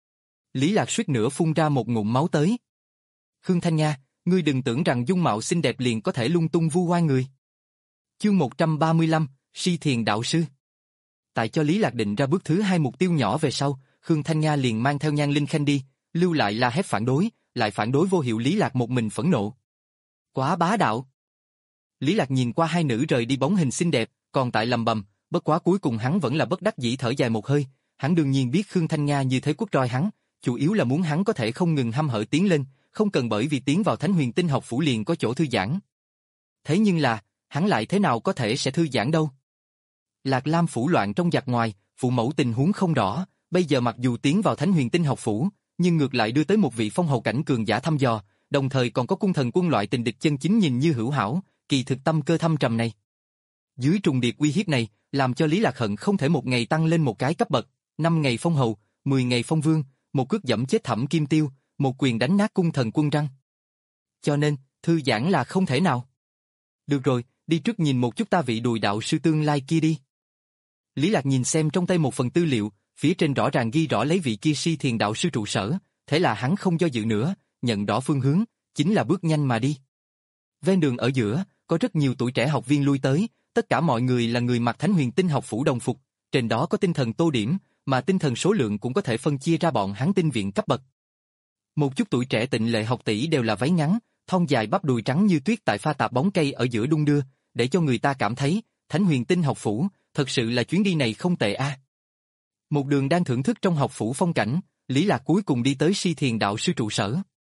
Lý Lạc suýt nữa phun ra một ngụm máu tới. Khương Thanh Nga, ngươi đừng tưởng rằng dung mạo xinh đẹp liền có thể lung tung vu oan người. Chương một trăm ba mươi lăm, Si Thiền Đạo Sư. Tại cho Lý Lạc định ra bước thứ hai mục tiêu nhỏ về sau, Khương Thanh Nga liền mang theo Nhan Linh Khanh đi, lưu lại la hét phản đối, lại phản đối vô hiệu Lý Lạc một mình phẫn nộ. Quá bá đạo. Lý Lạc nhìn qua hai nữ rời đi bóng hình xinh đẹp, còn tại lầm bầm, bất quá cuối cùng hắn vẫn là bất đắc dĩ thở dài một hơi, hắn đương nhiên biết Khương Thanh Nga như thế quất roi hắn, chủ yếu là muốn hắn có thể không ngừng hăm hở tiến lên, không cần bởi vì tiến vào Thánh Huyền Tinh học phủ liền có chỗ thư giãn. Thế nhưng là, hắn lại thế nào có thể sẽ thư giãn đâu? Lạc Lam phủ loạn trong giặc ngoài, phụ mẫu tình huống không rõ, bây giờ mặc dù tiến vào Thánh Huyền Tinh học phủ, nhưng ngược lại đưa tới một vị phong hầu cảnh cường giả thăm dò, đồng thời còn có cung thần quân loại tình địch chân chính nhìn như hữu hảo, kỳ thực tâm cơ thâm trầm này. Dưới trùng điệp uy hiếp này, làm cho Lý Lạc hận không thể một ngày tăng lên một cái cấp bậc, năm ngày phong hầu, mười ngày phong vương, một cước dẫm chết Thẩm Kim Tiêu, một quyền đánh nát cung thần quân răng. Cho nên, thư giãn là không thể nào. Được rồi, đi trước nhìn một chút ta vị Đùi đạo sư tương lai kia đi. Lý Lạc nhìn xem trong tay một phần tư liệu, phía trên rõ ràng ghi rõ lấy vị kia Si Thiền đạo sư trụ sở, thế là hắn không do dự nữa, nhận rõ phương hướng, chính là bước nhanh mà đi. Ven đường ở giữa, có rất nhiều tuổi trẻ học viên lui tới, tất cả mọi người là người mặc Thánh Huyền Tinh học phủ đồng phục, trên đó có tinh thần tô điểm, mà tinh thần số lượng cũng có thể phân chia ra bọn hắn tinh viện cấp bậc. Một chút tuổi trẻ tịnh lệ học tỷ đều là váy ngắn, thon dài bắp đùi trắng như tuyết tại pha tạp bóng cây ở giữa đung đưa, để cho người ta cảm thấy, Thánh Huyền Tinh học phủ, thật sự là chuyến đi này không tệ a. Một đường đang thưởng thức trong học phủ phong cảnh, Lý Lạc cuối cùng đi tới Si Thiền đạo sư trụ sở.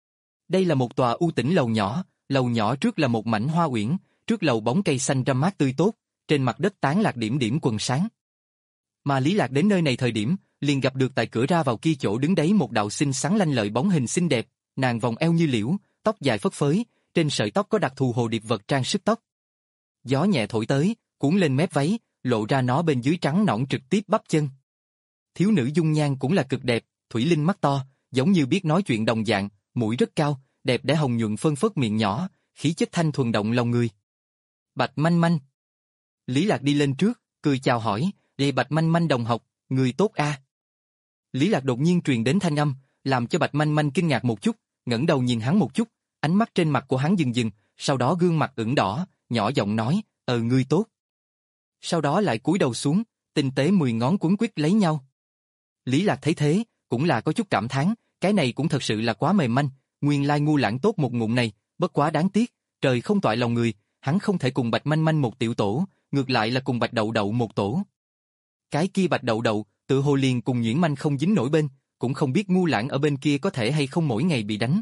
Đây là một tòa u tĩnh lầu nhỏ, lầu nhỏ trước là một mảnh hoa uyển, trước lầu bóng cây xanh râm mát tươi tốt, trên mặt đất tán lạc điểm điểm quần sáng. Mà Lý Lạc đến nơi này thời điểm, liền gặp được tại cửa ra vào kia chỗ đứng đấy một đạo xinh xắn lanh lợi bóng hình xinh đẹp, nàng vòng eo như liễu, tóc dài phất phới, trên sợi tóc có đặc thù hồ điệp vật trang sức tóc. Gió nhẹ thổi tới, cuốn lên mép váy, lộ ra nó bên dưới trắng nõn trực tiếp bắp chân. Thiếu nữ dung nhan cũng là cực đẹp, thủy linh mắt to, giống như biết nói chuyện đồng dạng, mũi rất cao, đẹp để hồng nhuận phân phớt miệng nhỏ, khí chất thanh thuần động lòng người. Bạch Manh Manh. Lý Lạc đi lên trước, cười chào hỏi, "Đây Bạch Manh Manh đồng học, người tốt a." Lý Lạc đột nhiên truyền đến thanh âm, làm cho Bạch Manh Manh kinh ngạc một chút, ngẩng đầu nhìn hắn một chút, ánh mắt trên mặt của hắn dừng dừng, sau đó gương mặt ửng đỏ, nhỏ giọng nói, "Ờ ngươi tốt." Sau đó lại cúi đầu xuống, tinh tế mười ngón quấn quýt lấy nhau. Lý Lạc thấy thế, cũng là có chút cảm thán, cái này cũng thật sự là quá mềm manh, nguyên lai ngu lãng tốt một ngụm này, bất quá đáng tiếc, trời không toại lòng người, hắn không thể cùng Bạch Manh Manh một tiểu tổ, ngược lại là cùng Bạch Đậu Đậu một tổ. Cái kia Bạch Đậu Đậu, tự hồ liền cùng Nhuyễn Manh không dính nổi bên, cũng không biết ngu lãng ở bên kia có thể hay không mỗi ngày bị đánh.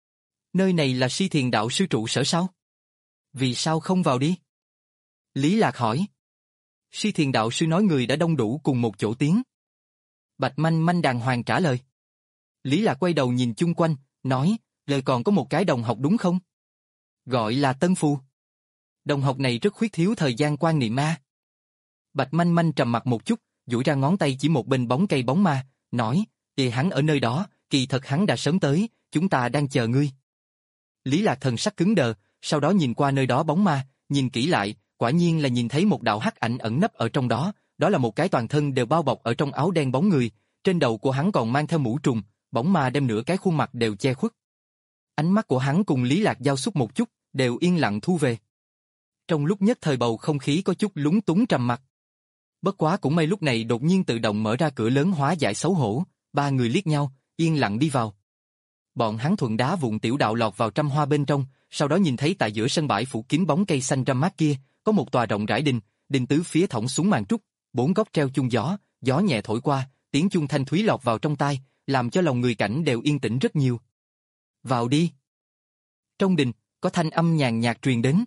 Nơi này là Si Thiền đạo sư trụ sở sao? Vì sao không vào đi? Lý Lạc hỏi. Si Thiền đạo sư nói người đã đông đủ cùng một chỗ tiến. Bạch Manh Manh đàng hoàng trả lời. Lý Lạc quay đầu nhìn chung quanh, nói, lời còn có một cái đồng học đúng không? Gọi là Tân Phu. Đồng học này rất khuyết thiếu thời gian quan niệm ma. Bạch Manh Manh trầm mặt một chút, duỗi ra ngón tay chỉ một bên bóng cây bóng ma, nói, thì hắn ở nơi đó, kỳ thật hắn đã sớm tới, chúng ta đang chờ ngươi. Lý Lạc thần sắc cứng đờ, sau đó nhìn qua nơi đó bóng ma, nhìn kỹ lại, quả nhiên là nhìn thấy một đạo hắc ảnh ẩn nấp ở trong đó, đó là một cái toàn thân đều bao bọc ở trong áo đen bóng người, trên đầu của hắn còn mang theo mũ trùng, bóng ma đem nửa cái khuôn mặt đều che khuất. Ánh mắt của hắn cùng Lý Lạc giao xúc một chút, đều yên lặng thu về. Trong lúc nhất thời bầu không khí có chút lúng túng trầm mặc. Bất quá cũng may lúc này đột nhiên tự động mở ra cửa lớn hóa giải xấu hổ, ba người liếc nhau, yên lặng đi vào. Bọn hắn thuận đá vụn tiểu đạo lọt vào trăm hoa bên trong, sau đó nhìn thấy tại giữa sân bãi phủ kín bóng cây xanh râm mát kia, có một tòa rộng rãi đình, đình tứ phía thõng xuống màn trúc, bốn góc treo chuông gió, gió nhẹ thổi qua, tiếng chuông thanh thúy lọt vào trong tai, làm cho lòng người cảnh đều yên tĩnh rất nhiều. Vào đi. Trong đình, có thanh âm nhàn nhạt truyền đến.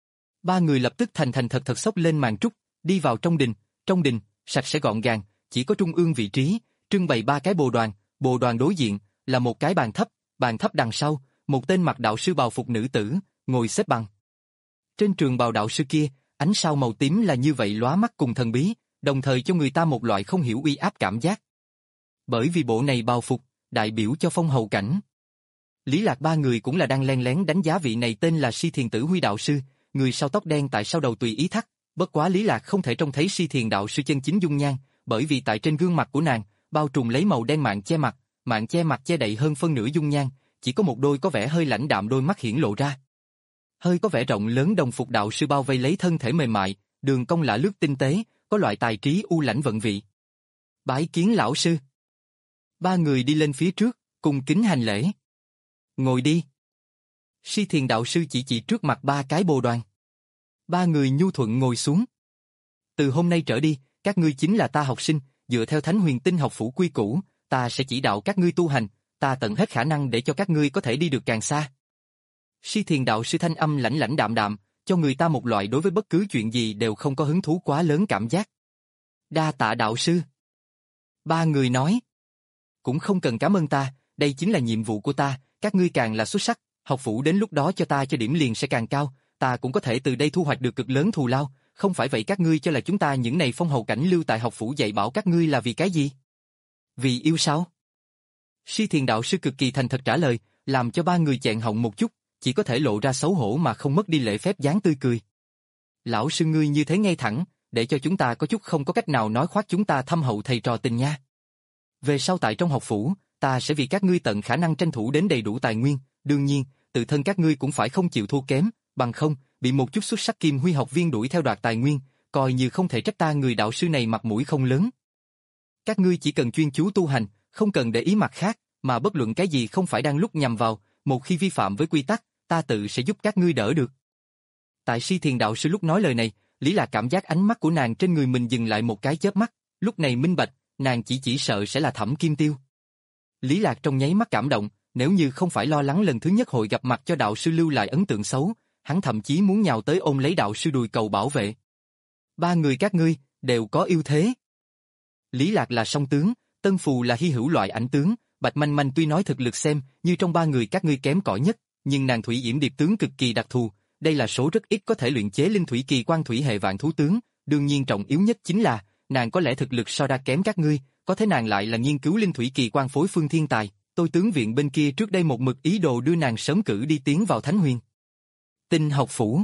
Ba người lập tức thành thành thật thật xốc lên màn trúc, đi vào trong đình, trong đình, sạch sẽ gọn gàng, chỉ có trung ương vị trí, trưng bày ba cái bồ đoàn, bồ đoàn đối diện, là một cái bàn thấp, bàn thấp đằng sau, một tên mặc đạo sư bào phục nữ tử, ngồi xếp bằng. Trên trường bào đạo sư kia, ánh sao màu tím là như vậy lóa mắt cùng thần bí, đồng thời cho người ta một loại không hiểu uy áp cảm giác. Bởi vì bộ này bào phục, đại biểu cho phong hầu cảnh. Lý Lạc ba người cũng là đang len lén đánh giá vị này tên là Si Thiền Tử Huy đạo sư, người sau tóc đen tại sau đầu tùy ý thắt, bất quá Lý Lạc không thể trông thấy Si Thiền đạo sư chân chính dung nhan, bởi vì tại trên gương mặt của nàng, bao trùm lấy màu đen mạng che mặt, mạng che mặt che đậy hơn phân nửa dung nhan, chỉ có một đôi có vẻ hơi lãnh đạm đôi mắt hiển lộ ra. Hơi có vẻ rộng lớn đồng phục đạo sư bao vây lấy thân thể mềm mại, đường cong lả lướt tinh tế, có loại tài trí u lãnh vận vị. Bái kiến lão sư. Ba người đi lên phía trước, cùng kính hành lễ. Ngồi đi. Si Thiền đạo sư chỉ chỉ trước mặt ba cái bồ đoàn. Ba người nhu thuận ngồi xuống. Từ hôm nay trở đi, các ngươi chính là ta học sinh, dựa theo Thánh Huyền Tinh học phủ quy củ, ta sẽ chỉ đạo các ngươi tu hành, ta tận hết khả năng để cho các ngươi có thể đi được càng xa. Si Thiền đạo sư thanh âm lãnh lãnh đạm đạm, cho người ta một loại đối với bất cứ chuyện gì đều không có hứng thú quá lớn cảm giác. Đa tạ đạo sư. Ba người nói. Cũng không cần cảm ơn ta, đây chính là nhiệm vụ của ta, các ngươi càng là xuất sắc, học phủ đến lúc đó cho ta cho điểm liền sẽ càng cao, ta cũng có thể từ đây thu hoạch được cực lớn thù lao, không phải vậy các ngươi cho là chúng ta những này phong hầu cảnh lưu tại học phủ dạy bảo các ngươi là vì cái gì? Vì yêu sao? Si Thiền đạo sư cực kỳ thành thật trả lời, làm cho ba người chẹn họng một chút, chỉ có thể lộ ra xấu hổ mà không mất đi lễ phép dáng tươi cười. Lão sư ngươi như thế ngay thẳng, để cho chúng ta có chút không có cách nào nói khoác chúng ta thâm hậu thầy trò tình nha. Về sau tại trong học phủ, ta sẽ vì các ngươi tận khả năng tranh thủ đến đầy đủ tài nguyên, đương nhiên, tự thân các ngươi cũng phải không chịu thua kém, bằng không, bị một chút xuất sắc Kim Huy học viên đuổi theo đoạt tài nguyên, coi như không thể trách ta người đạo sư này mặt mũi không lớn. Các ngươi chỉ cần chuyên chú tu hành, không cần để ý mặt khác, mà bất luận cái gì không phải đang lúc nhằm vào, một khi vi phạm với quy tắc, ta tự sẽ giúp các ngươi đỡ được. Tại Si Thiền đạo sư lúc nói lời này, Lý Lạc cảm giác ánh mắt của nàng trên người mình dừng lại một cái chớp mắt, lúc này minh bạch, nàng chỉ chỉ sợ sẽ là Thẩm Kim Tiêu. Lý Lạc trong nháy mắt cảm động, nếu như không phải lo lắng lần thứ nhất hội gặp mặt cho đạo sư lưu lại ấn tượng xấu, hắn thậm chí muốn nhào tới ôm lấy đạo sư đùi cầu bảo vệ. Ba người các ngươi đều có ưu thế. Lý Lạc là song tướng, Tân Phù là hy hữu loại ảnh tướng, Bạch Manh Manh tuy nói thực lực xem như trong ba người các ngươi kém cỏi nhất, nhưng nàng Thủy Yểm Điệp tướng cực kỳ đặc thù, đây là số rất ít có thể luyện chế linh thủy kỳ quan thủy hệ vạn thú tướng, đương nhiên trọng yếu nhất chính là, nàng có lẽ thực lực so ra kém các ngươi, có thể nàng lại là nghiên cứu linh thủy kỳ quan phối phương thiên tài, tôi tướng viện bên kia trước đây một mực ý đồ đưa nàng sớm cử đi tiến vào Thánh Huyền Tinh học phủ.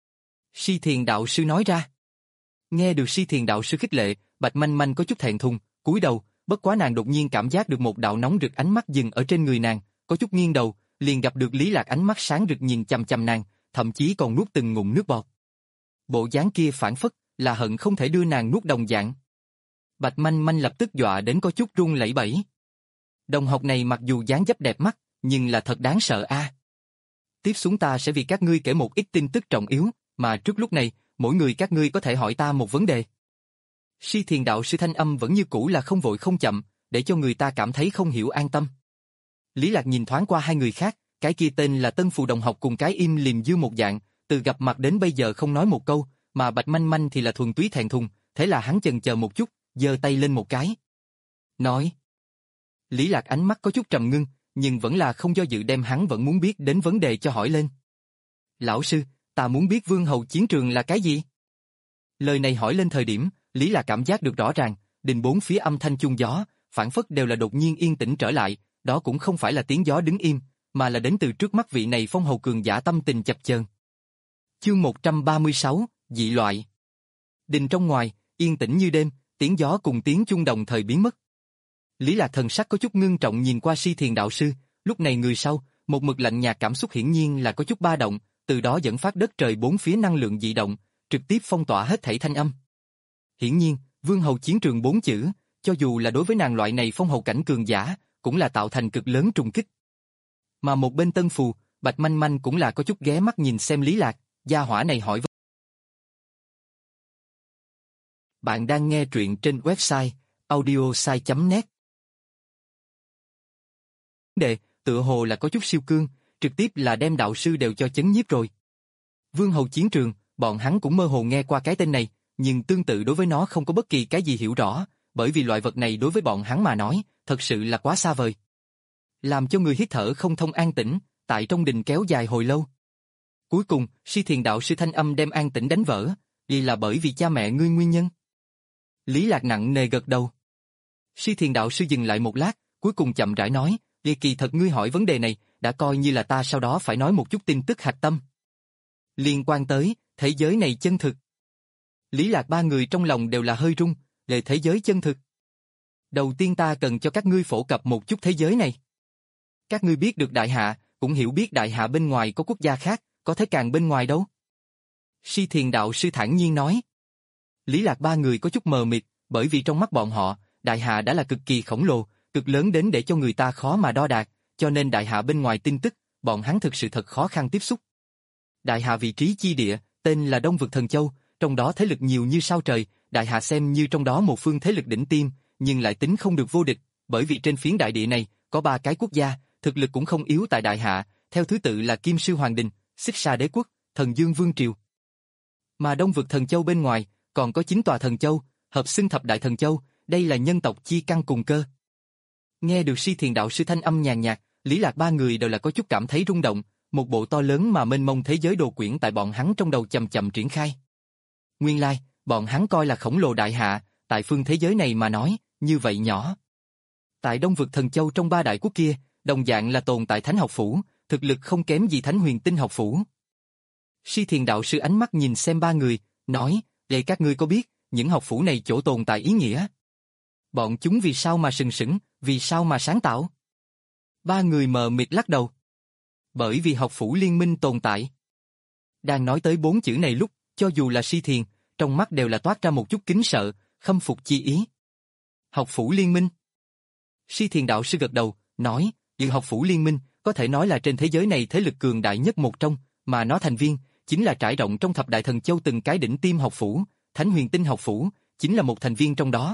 Si Thiền đạo sư nói ra. Nghe được Si Thiền đạo sư khích lệ, Bạch Manh Manh có chút thẹn thùng, cúi đầu, bất quá nàng đột nhiên cảm giác được một đạo nóng rực ánh mắt dừng ở trên người nàng, có chút nghiêng đầu, liền gặp được Lý Lạc ánh mắt sáng rực nhìn chằm chằm nàng, thậm chí còn nuốt từng ngụm nước bọt. Bộ dáng kia phản phất là hận không thể đưa nàng nuốt đồng dạng. Bạch Manh Manh lập tức dọa đến có chút run lẩy bẩy. Đồng học này mặc dù dáng dấp đẹp mắt, nhưng là thật đáng sợ a. Tiếp xuống ta sẽ vì các ngươi kể một ít tin tức trọng yếu, mà trước lúc này, mỗi người các ngươi có thể hỏi ta một vấn đề. Si Thiền đạo sư thanh âm vẫn như cũ là không vội không chậm, để cho người ta cảm thấy không hiểu an tâm. Lý Lạc nhìn thoáng qua hai người khác, cái kia tên là Tân Phù đồng học cùng cái im liềm dư một dạng, từ gặp mặt đến bây giờ không nói một câu, mà Bạch Manh Manh thì là thuần túy thẹn thùng, thế là hắn chần chờ một chút, giơ tay lên một cái. Nói. Lý Lạc ánh mắt có chút trầm ngưng, nhưng vẫn là không do dự đem hắn vẫn muốn biết đến vấn đề cho hỏi lên. Lão sư, ta muốn biết Vương Hầu chiến trường là cái gì? Lời này hỏi lên thời điểm, Lý Lạc cảm giác được rõ ràng, đình bốn phía âm thanh chuông gió, phản phất đều là đột nhiên yên tĩnh trở lại, đó cũng không phải là tiếng gió đứng im, mà là đến từ trước mắt vị này phong hầu cường giả tâm tình chập chờn. Chương một trăm ba mươi sáu, dị loại. Đình trong ngoài, yên tĩnh như đêm, tiếng gió cùng tiếng chuông đồng thời biến mất. Lý Lạc thần sắc có chút ngưng trọng nhìn qua Si Thiền đạo sư, lúc này người sau, một mực lạnh nhạt cảm xúc hiển nhiên là có chút ba động, từ đó dẫn phát đất trời bốn phía năng lượng dị động, trực tiếp phong tỏa hết thảy thanh âm. Hiển nhiên, Vương Hầu chiến trường bốn chữ, cho dù là đối với nàng loại này phong hầu cảnh cường giả, cũng là tạo thành cực lớn trùng kích. Mà một bên Tân Phù, Bạch Manh Manh cũng là có chút ghé mắt nhìn xem Lý Lạc, gia hỏa này hỏi. Bạn đang nghe truyện trên website audiosai chấm net. Đề, tựa hồ là có chút siêu cương, trực tiếp là đem đạo sư đều cho chấn nhiếp rồi. Vương Hầu chiến trường, bọn hắn cũng mơ hồ nghe qua cái tên này, nhưng tương tự đối với nó không có bất kỳ cái gì hiểu rõ, bởi vì loại vật này đối với bọn hắn mà nói, thật sự là quá xa vời. Làm cho người hít thở không thông an tĩnh, tại trong đình kéo dài hồi lâu. Cuối cùng, Si Thiền đạo sư thanh âm đem an tĩnh đánh vỡ, vì là bởi vì cha mẹ ngươi nguyên nhân. Lý Lạc nặng nề gật đầu. Si Thiền đạo sư dừng lại một lát, cuối cùng chậm rãi nói, vì kỳ thật ngươi hỏi vấn đề này, đã coi như là ta sau đó phải nói một chút tin tức hạch tâm. Liên quan tới, thế giới này chân thực. Lý Lạc ba người trong lòng đều là hơi rung, về thế giới chân thực. Đầu tiên ta cần cho các ngươi phổ cập một chút thế giới này. Các ngươi biết được đại hạ, cũng hiểu biết đại hạ bên ngoài có quốc gia khác, có thế càng bên ngoài đâu. Si Thiền đạo sư thản nhiên nói. Lý Lạc ba người có chút mờ mịt, bởi vì trong mắt bọn họ, đại hạ đã là cực kỳ khổng lồ, cực lớn đến để cho người ta khó mà đo đạc, cho nên đại hạ bên ngoài tin tức, bọn hắn thực sự thật khó khăn tiếp xúc. Đại hạ vị trí chi địa, tên là Đông Vực Thần Châu, trong đó thế lực nhiều như sao trời, đại hạ xem như trong đó một phương thế lực đỉnh tiêm, nhưng lại tính không được vô địch, bởi vì trên phiến đại địa này, có ba cái quốc gia, thực lực cũng không yếu tại đại hạ, theo thứ tự là Kim Sư Hoàng Đình, Xích Sa Đế Quốc, Thần Dương Vương Triều. Mà Đông Vực Thần Châu bên ngoài, còn có chín tòa thần châu, hợp xưng thập đại thần châu, đây là nhân tộc chi căn cùng cơ. Nghe được Si Thiền đạo sư thanh âm nhàn nhạt, Lý Lạc ba người đều là có chút cảm thấy rung động, một bộ to lớn mà mênh mông thế giới đồ quyển tại bọn hắn trong đầu chậm chậm triển khai. Nguyên lai, bọn hắn coi là khổng lồ đại hạ, tại phương thế giới này mà nói, như vậy nhỏ. Tại Đông Vực Thần Châu trong ba đại quốc kia, đồng dạng là tồn tại Thánh học phủ, thực lực không kém gì Thánh Huyền Tinh học phủ. Si Thiền đạo sư ánh mắt nhìn xem ba người, nói, vậy các ngươi có biết, những học phủ này chỗ tồn tại ý nghĩa? Bọn chúng vì sao mà sừng sững, vì sao mà sáng tạo? Ba người mờ mịt lắc đầu. Bởi vì học phủ liên minh tồn tại. Đang nói tới bốn chữ này lúc, cho dù là Si Thiền, trong mắt đều là toát ra một chút kính sợ, khâm phục chi ý. Học phủ liên minh. Si Thiền đạo sư gật đầu, nói, dự học phủ liên minh, có thể nói là trên thế giới này thế lực cường đại nhất một trong, mà nó thành viên, chính là trải rộng trong thập đại thần châu từng cái đỉnh tiêm học phủ, Thánh Huyền Tinh học phủ, chính là một thành viên trong đó.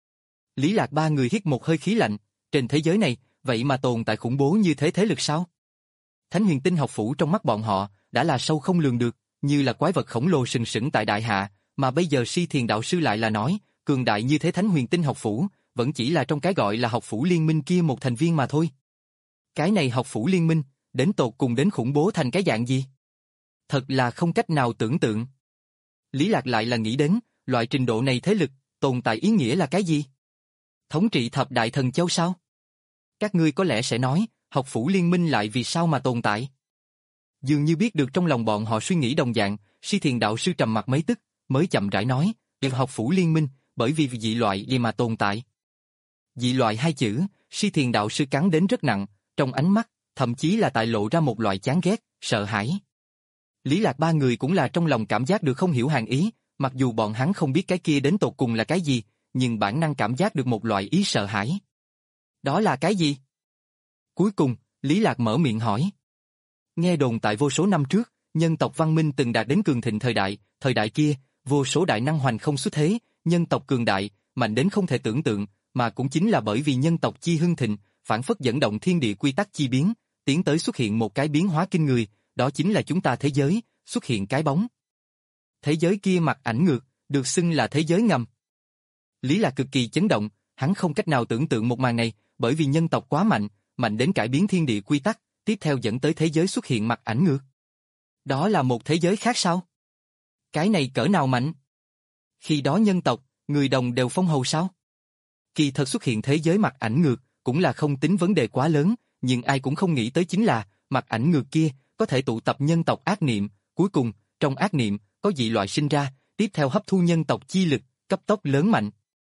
Lý Lạc ba người hít một hơi khí lạnh, trên thế giới này, vậy mà tồn tại khủng bố như thế thế lực sao? Thánh Huyền Tinh học phủ trong mắt bọn họ, đã là sâu không lường được, như là quái vật khổng lồ sừng sững tại đại hạ, mà bây giờ Si Thiền đạo sư lại là nói, cường đại như thế Thánh Huyền Tinh học phủ, vẫn chỉ là trong cái gọi là học phủ liên minh kia một thành viên mà thôi. Cái này học phủ liên minh, đến tột cùng đến khủng bố thành cái dạng gì? Thật là không cách nào tưởng tượng. Lý Lạc lại là nghĩ đến, loại trình độ này thế lực, tồn tại ý nghĩa là cái gì? Thống trị thập đại thần châu sao? Các ngươi có lẽ sẽ nói, học phủ liên minh lại vì sao mà tồn tại? Dường như biết được trong lòng bọn họ suy nghĩ đồng dạng, Si Thiền đạo sư trầm mặt mấy tức, mới chậm rãi nói, việc học phủ liên minh, bởi vì dị loại gì mà tồn tại. Dị loại hai chữ, Si Thiền đạo sư cắn đến rất nặng, trong ánh mắt, thậm chí là tại lộ ra một loại chán ghét, sợ hãi. Lý Lạc ba người cũng là trong lòng cảm giác được không hiểu hàng ý, mặc dù bọn hắn không biết cái kia đến tột cùng là cái gì, nhưng bản năng cảm giác được một loại ý sợ hãi. Đó là cái gì? Cuối cùng, Lý Lạc mở miệng hỏi. Nghe đồn tại vô số năm trước, nhân tộc văn minh từng đạt đến cường thịnh thời đại, thời đại kia, vô số đại năng hoành không xuất thế, nhân tộc cường đại, mạnh đến không thể tưởng tượng, mà cũng chính là bởi vì nhân tộc chi hưng thịnh, phản phất dẫn động thiên địa quy tắc chi biến, tiến tới xuất hiện một cái biến hóa kinh người, đó chính là chúng ta thế giới, xuất hiện cái bóng. Thế giới kia mặt ảnh ngược, được xưng là thế giới ngầm. Lý Lạc cực kỳ chấn động, hắn không cách nào tưởng tượng một màn này, bởi vì nhân tộc quá mạnh, mạnh đến cải biến thiên địa quy tắc, tiếp theo dẫn tới thế giới xuất hiện mặt ảnh ngược. Đó là một thế giới khác sao? Cái này cỡ nào mạnh? Khi đó nhân tộc, người đồng đều phong hầu sao? Kỳ thật xuất hiện thế giới mặt ảnh ngược, cũng là không tính vấn đề quá lớn, nhưng ai cũng không nghĩ tới chính là, mặt ảnh ngược kia, có thể tụ tập nhân tộc ác niệm, cuối cùng, trong ác niệm, có dị loại sinh ra, tiếp theo hấp thu nhân tộc chi lực, cấp tốc lớn mạnh.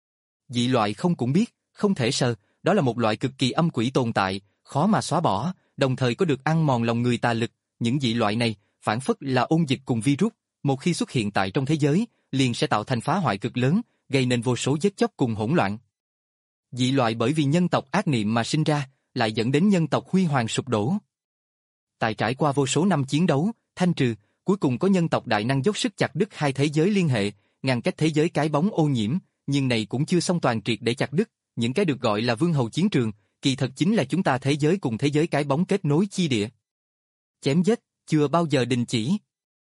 Dị loại không cũng biết, không thể sờ, đó là một loại cực kỳ âm quỷ tồn tại, khó mà xóa bỏ, đồng thời có được ăn mòn lòng người tà lực, những dị loại này, phản phất là ôn dịch cùng virus, một khi xuất hiện tại trong thế giới, liền sẽ tạo thành phá hoại cực lớn, gây nên vô số giết chóc cùng hỗn loạn. Dị loại bởi vì nhân tộc ác niệm mà sinh ra, lại dẫn đến nhân tộc huy hoàng sụp đổ. Tại trải qua vô số năm chiến đấu, thanh trừ, cuối cùng có nhân tộc đại năng dốc sức chặt đứt hai thế giới liên hệ, ngăn cách thế giới cái bóng ô nhiễm, nhưng này cũng chưa xong toàn triệt để chặt đứt, những cái được gọi là vương hầu chiến trường, kỳ thật chính là chúng ta thế giới cùng thế giới cái bóng kết nối chi địa. Chém giết, chưa bao giờ đình chỉ.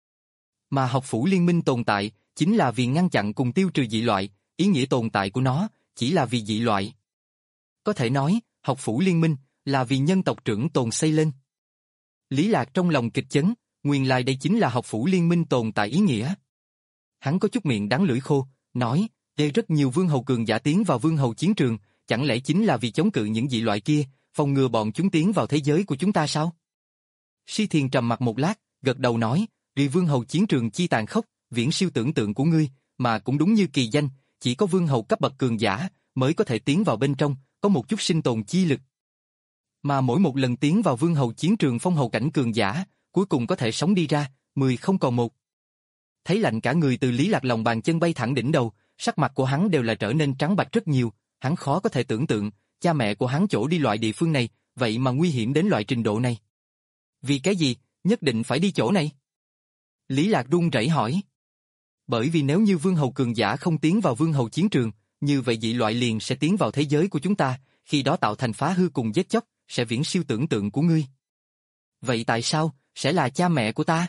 Mà học phủ liên minh tồn tại, chính là vì ngăn chặn cùng tiêu trừ dị loại, ý nghĩa tồn tại của nó, chỉ là vì dị loại. Có thể nói, học phủ liên minh, là vì nhân tộc trưởng tồn xây lên. Lý Lạc trong lòng kịch chấn, nguyên lai đây chính là học phủ liên minh tồn tại ý nghĩa. Hắn có chút miệng đắng lưỡi khô, nói, đây rất nhiều vương hầu cường giả tiến vào vương hầu chiến trường, chẳng lẽ chính là vì chống cự những dị loại kia, phòng ngừa bọn chúng tiến vào thế giới của chúng ta sao? Si Thiền trầm mặt một lát, gật đầu nói, vì vương hầu chiến trường chi tàn khốc, viễn siêu tưởng tượng của ngươi, mà cũng đúng như kỳ danh, chỉ có vương hầu cấp bậc cường giả mới có thể tiến vào bên trong, có một chút sinh tồn chi lực. Mà mỗi một lần tiến vào vương hầu chiến trường phong hầu cảnh cường giả, cuối cùng có thể sống đi ra, mười không còn một. Thấy lạnh cả người từ Lý Lạc lòng bàn chân bay thẳng đỉnh đầu, sắc mặt của hắn đều là trở nên trắng bạch rất nhiều, hắn khó có thể tưởng tượng, cha mẹ của hắn chỗ đi loại địa phương này, vậy mà nguy hiểm đến loại trình độ này. Vì cái gì, nhất định phải đi chỗ này? Lý Lạc run rẩy hỏi. Bởi vì nếu như vương hầu cường giả không tiến vào vương hầu chiến trường, như vậy dị loại liền sẽ tiến vào thế giới của chúng ta, khi đó tạo thành phá hư cùng giết chóc, sẽ viễn siêu tưởng tượng của ngươi. Vậy tại sao, sẽ là cha mẹ của ta?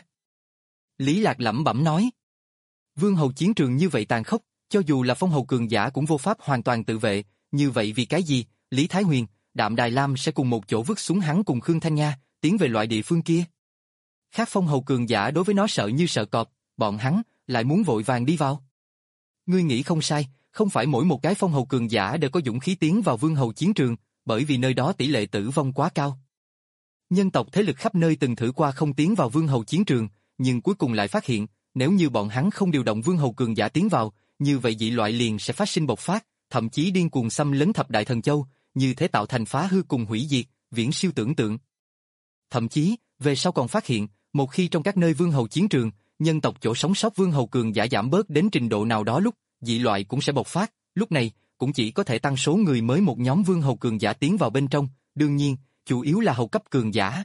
Lý Lạc lẩm bẩm nói. Vương hầu chiến trường như vậy tàn khốc, cho dù là phong hầu cường giả cũng vô pháp hoàn toàn tự vệ, như vậy vì cái gì, Lý Thái Huyền, Đạm Đài Lam sẽ cùng một chỗ vứt xuống hắn cùng Khương Thanh Nha, tiến về loại địa phương kia? Khác phong hầu cường giả đối với nó sợ như sợ cọp, bọn hắn lại muốn vội vàng đi vào. Ngươi nghĩ không sai, không phải mỗi một cái phong hầu cường giả đều có dũng khí tiến vào vương hầu chiến trường, bởi vì nơi đó tỷ lệ tử vong quá cao. Nhân tộc thế lực khắp nơi từng thử qua không tiến vào vương hầu chiến trường, nhưng cuối cùng lại phát hiện, nếu như bọn hắn không điều động vương hầu cường giả tiến vào, như vậy dị loại liền sẽ phát sinh bộc phát, thậm chí điên cuồng xâm lấn thập đại thần châu, như thế tạo thành phá hư cùng hủy diệt, viễn siêu tưởng tượng. Thậm chí, về sau còn phát hiện, một khi trong các nơi vương hầu chiến trường, nhân tộc chỗ sống sót vương hầu cường giả giảm bớt đến trình độ nào đó lúc, dị loại cũng sẽ bộc phát, lúc này, cũng chỉ có thể tăng số người mới một nhóm vương hầu cường giả tiến vào bên trong, đương nhiên, chủ yếu là hầu cấp cường giả.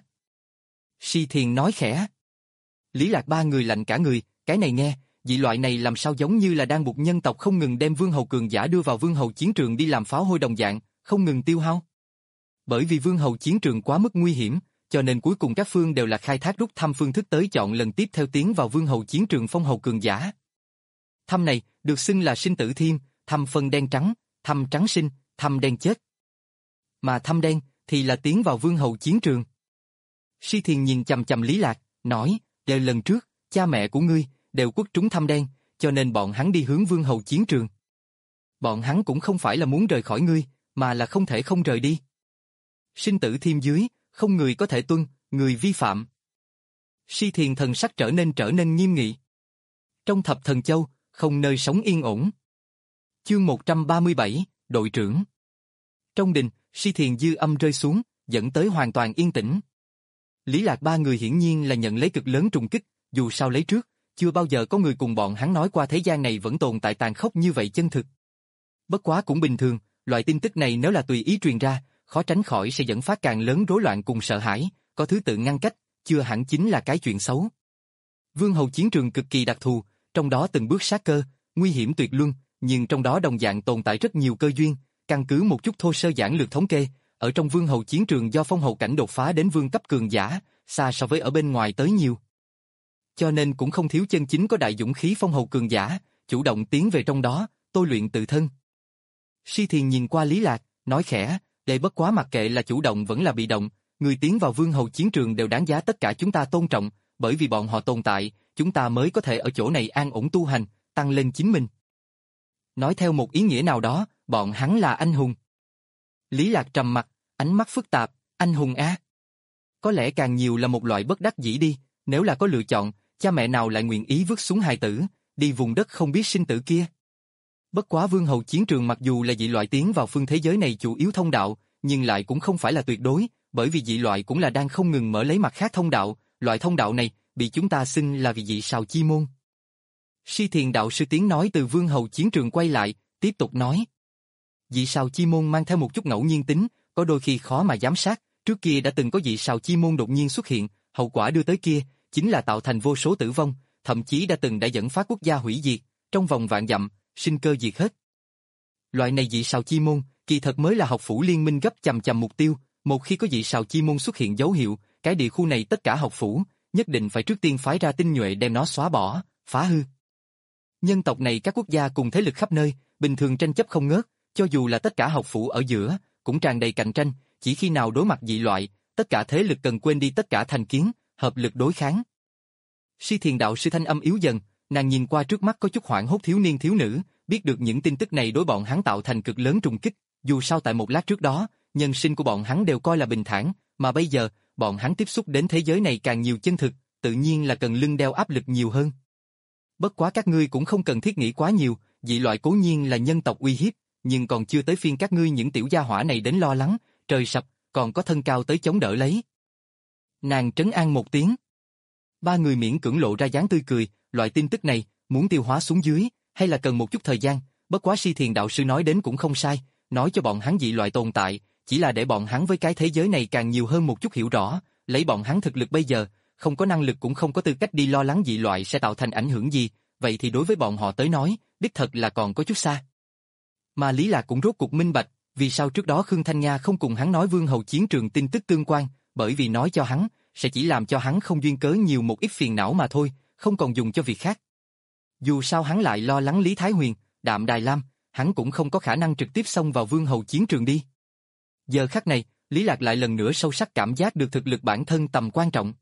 Si Thiền nói khẽ. Lý Lạc ba người lạnh cả người, cái này nghe, dị loại này làm sao giống như là đang buộc nhân tộc không ngừng đem vương hầu cường giả đưa vào vương hầu chiến trường đi làm pháo hôi đồng dạng, không ngừng tiêu hao. Bởi vì vương hầu chiến trường quá mức nguy hiểm, cho nên cuối cùng các phương đều là khai thác rút thăm phương thức tới chọn lần tiếp theo tiến vào vương hầu chiến trường phong hầu cường giả. Thăm này được xưng là sinh tử thiêm, thăm phân đen trắng, thăm trắng sinh, thăm đen chết. Mà thăm đen thì là tiến vào vương hầu chiến trường. Si Thiền nhìn chằm chằm Lý Lạc, nói, đều lần trước, cha mẹ của ngươi đều quất trúng thăm đen, cho nên bọn hắn đi hướng vương hầu chiến trường. Bọn hắn cũng không phải là muốn rời khỏi ngươi, mà là không thể không rời đi. Sinh tử thiêm dưới, không người có thể tuân, người vi phạm. Si Thiền thần sắc trở nên trở nên nghiêm nghị. Trong thập thần châu, không nơi sống yên ổn. Chương một trăm ba mươi bảy, đội trưởng. Trong đình, Si Thiền dư âm rơi xuống, dẫn tới hoàn toàn yên tĩnh. Lý Lạc ba người hiển nhiên là nhận lấy cực lớn trùng kích, dù sao lấy trước, chưa bao giờ có người cùng bọn hắn nói qua thế gian này vẫn tồn tại tàn khốc như vậy chân thực. Bất quá cũng bình thường, loại tin tức này nếu là tùy ý truyền ra, khó tránh khỏi sẽ dẫn phát càng lớn rối loạn cùng sợ hãi, có thứ tự ngăn cách, chưa hẳn chính là cái chuyện xấu. Vương hầu chiến trường cực kỳ đặc thù, trong đó từng bước sát cơ, nguy hiểm tuyệt luân, nhưng trong đó đồng dạng tồn tại rất nhiều cơ duyên, căn cứ một chút thô sơ giản lược thống kê, ở trong vương hầu chiến trường do phong hầu cảnh đột phá đến vương cấp cường giả, xa so với ở bên ngoài tới nhiều. Cho nên cũng không thiếu chân chính có đại dũng khí phong hầu cường giả, chủ động tiến về trong đó, tôi luyện tự thân. Si Thiền nhìn qua Lý Lạc, nói khẽ, đây bất quá mặc kệ là chủ động vẫn là bị động, người tiến vào vương hầu chiến trường đều đáng giá tất cả chúng ta tôn trọng, bởi vì bọn họ tồn tại, chúng ta mới có thể ở chỗ này an ổn tu hành, tăng lên chính mình. Nói theo một ý nghĩa nào đó, bọn hắn là anh hùng. Lý Lạc trầm mặt, ánh mắt phức tạp, anh hùng á. Có lẽ càng nhiều là một loại bất đắc dĩ đi, nếu là có lựa chọn, cha mẹ nào lại nguyện ý vứt xuống hài tử, đi vùng đất không biết sinh tử kia. Bất quá vương hầu chiến trường mặc dù là dị loại tiến vào phương thế giới này chủ yếu thông đạo, nhưng lại cũng không phải là tuyệt đối, bởi vì dị loại cũng là đang không ngừng mở lấy mặt khác thông đạo, loại thông đạo này bị chúng ta xưng là vị dị sào chi môn. Si Thiền đạo sư tiếng nói từ vương hầu chiến trường quay lại, tiếp tục nói. Dị sào chi môn mang theo một chút ngẫu nhiên tính, có đôi khi khó mà giám sát, trước kia đã từng có dị sào chi môn đột nhiên xuất hiện, hậu quả đưa tới kia, chính là tạo thành vô số tử vong, thậm chí đã từng đã dẫn phát quốc gia hủy diệt, trong vòng vạn dặm, sinh cơ diệt hết. Loại này dị sào chi môn, kỳ thật mới là học phủ liên minh gấp chằm chằm mục tiêu, một khi có dị sào chi môn xuất hiện dấu hiệu, cái địa khu này tất cả học phủ, nhất định phải trước tiên phái ra tinh nhuệ đem nó xóa bỏ, phá hư. Nhân tộc này các quốc gia cùng thế lực khắp nơi, bình thường tranh chấp không ngớt, cho dù là tất cả học phủ ở giữa, cũng tràn đầy cạnh tranh, chỉ khi nào đối mặt dị loại, tất cả thế lực cần quên đi tất cả thành kiến, hợp lực đối kháng. Si Thiền đạo sư thanh âm yếu dần, nàng nhìn qua trước mắt có chút hoảng hốt thiếu niên thiếu nữ, biết được những tin tức này đối bọn hắn tạo thành cực lớn trùng kích, dù sao tại một lát trước đó, nhân sinh của bọn hắn đều coi là bình thản, mà bây giờ, bọn hắn tiếp xúc đến thế giới này càng nhiều chân thực, tự nhiên là cần lưng đeo áp lực nhiều hơn. Bất quá các ngươi cũng không cần thiết nghĩ quá nhiều, dị loại cố nhiên là nhân tộc uy hiếp, nhưng còn chưa tới phiên các ngươi những tiểu gia hỏa này đến lo lắng, trời sập, còn có thân cao tới chống đỡ lấy. Nàng trấn an một tiếng. Ba người miễn cưỡng lộ ra dáng tươi cười, loại tin tức này, muốn tiêu hóa xuống dưới, hay là cần một chút thời gian, bất quá Si Thiền đạo sư nói đến cũng không sai, nói cho bọn hắn dị loại tồn tại, chỉ là để bọn hắn với cái thế giới này càng nhiều hơn một chút hiểu rõ, lấy bọn hắn thực lực bây giờ, không có năng lực cũng không có tư cách đi lo lắng dị loại sẽ tạo thành ảnh hưởng gì, vậy thì đối với bọn họ tới nói, đích thật là còn có chút xa. Mà Lý Lạc cũng rốt cuộc minh bạch, vì sao trước đó Khương Thanh Nga không cùng hắn nói vương hầu chiến trường tin tức tương quan, bởi vì nói cho hắn, sẽ chỉ làm cho hắn không duyên cớ nhiều một ít phiền não mà thôi, không còn dùng cho việc khác. Dù sao hắn lại lo lắng Lý Thái Huyền, Đạm Đài Lam, hắn cũng không có khả năng trực tiếp xông vào vương hầu chiến trường đi. Giờ khắc này, Lý Lạc lại lần nữa sâu sắc cảm giác được thực lực bản thân tầm quan trọng.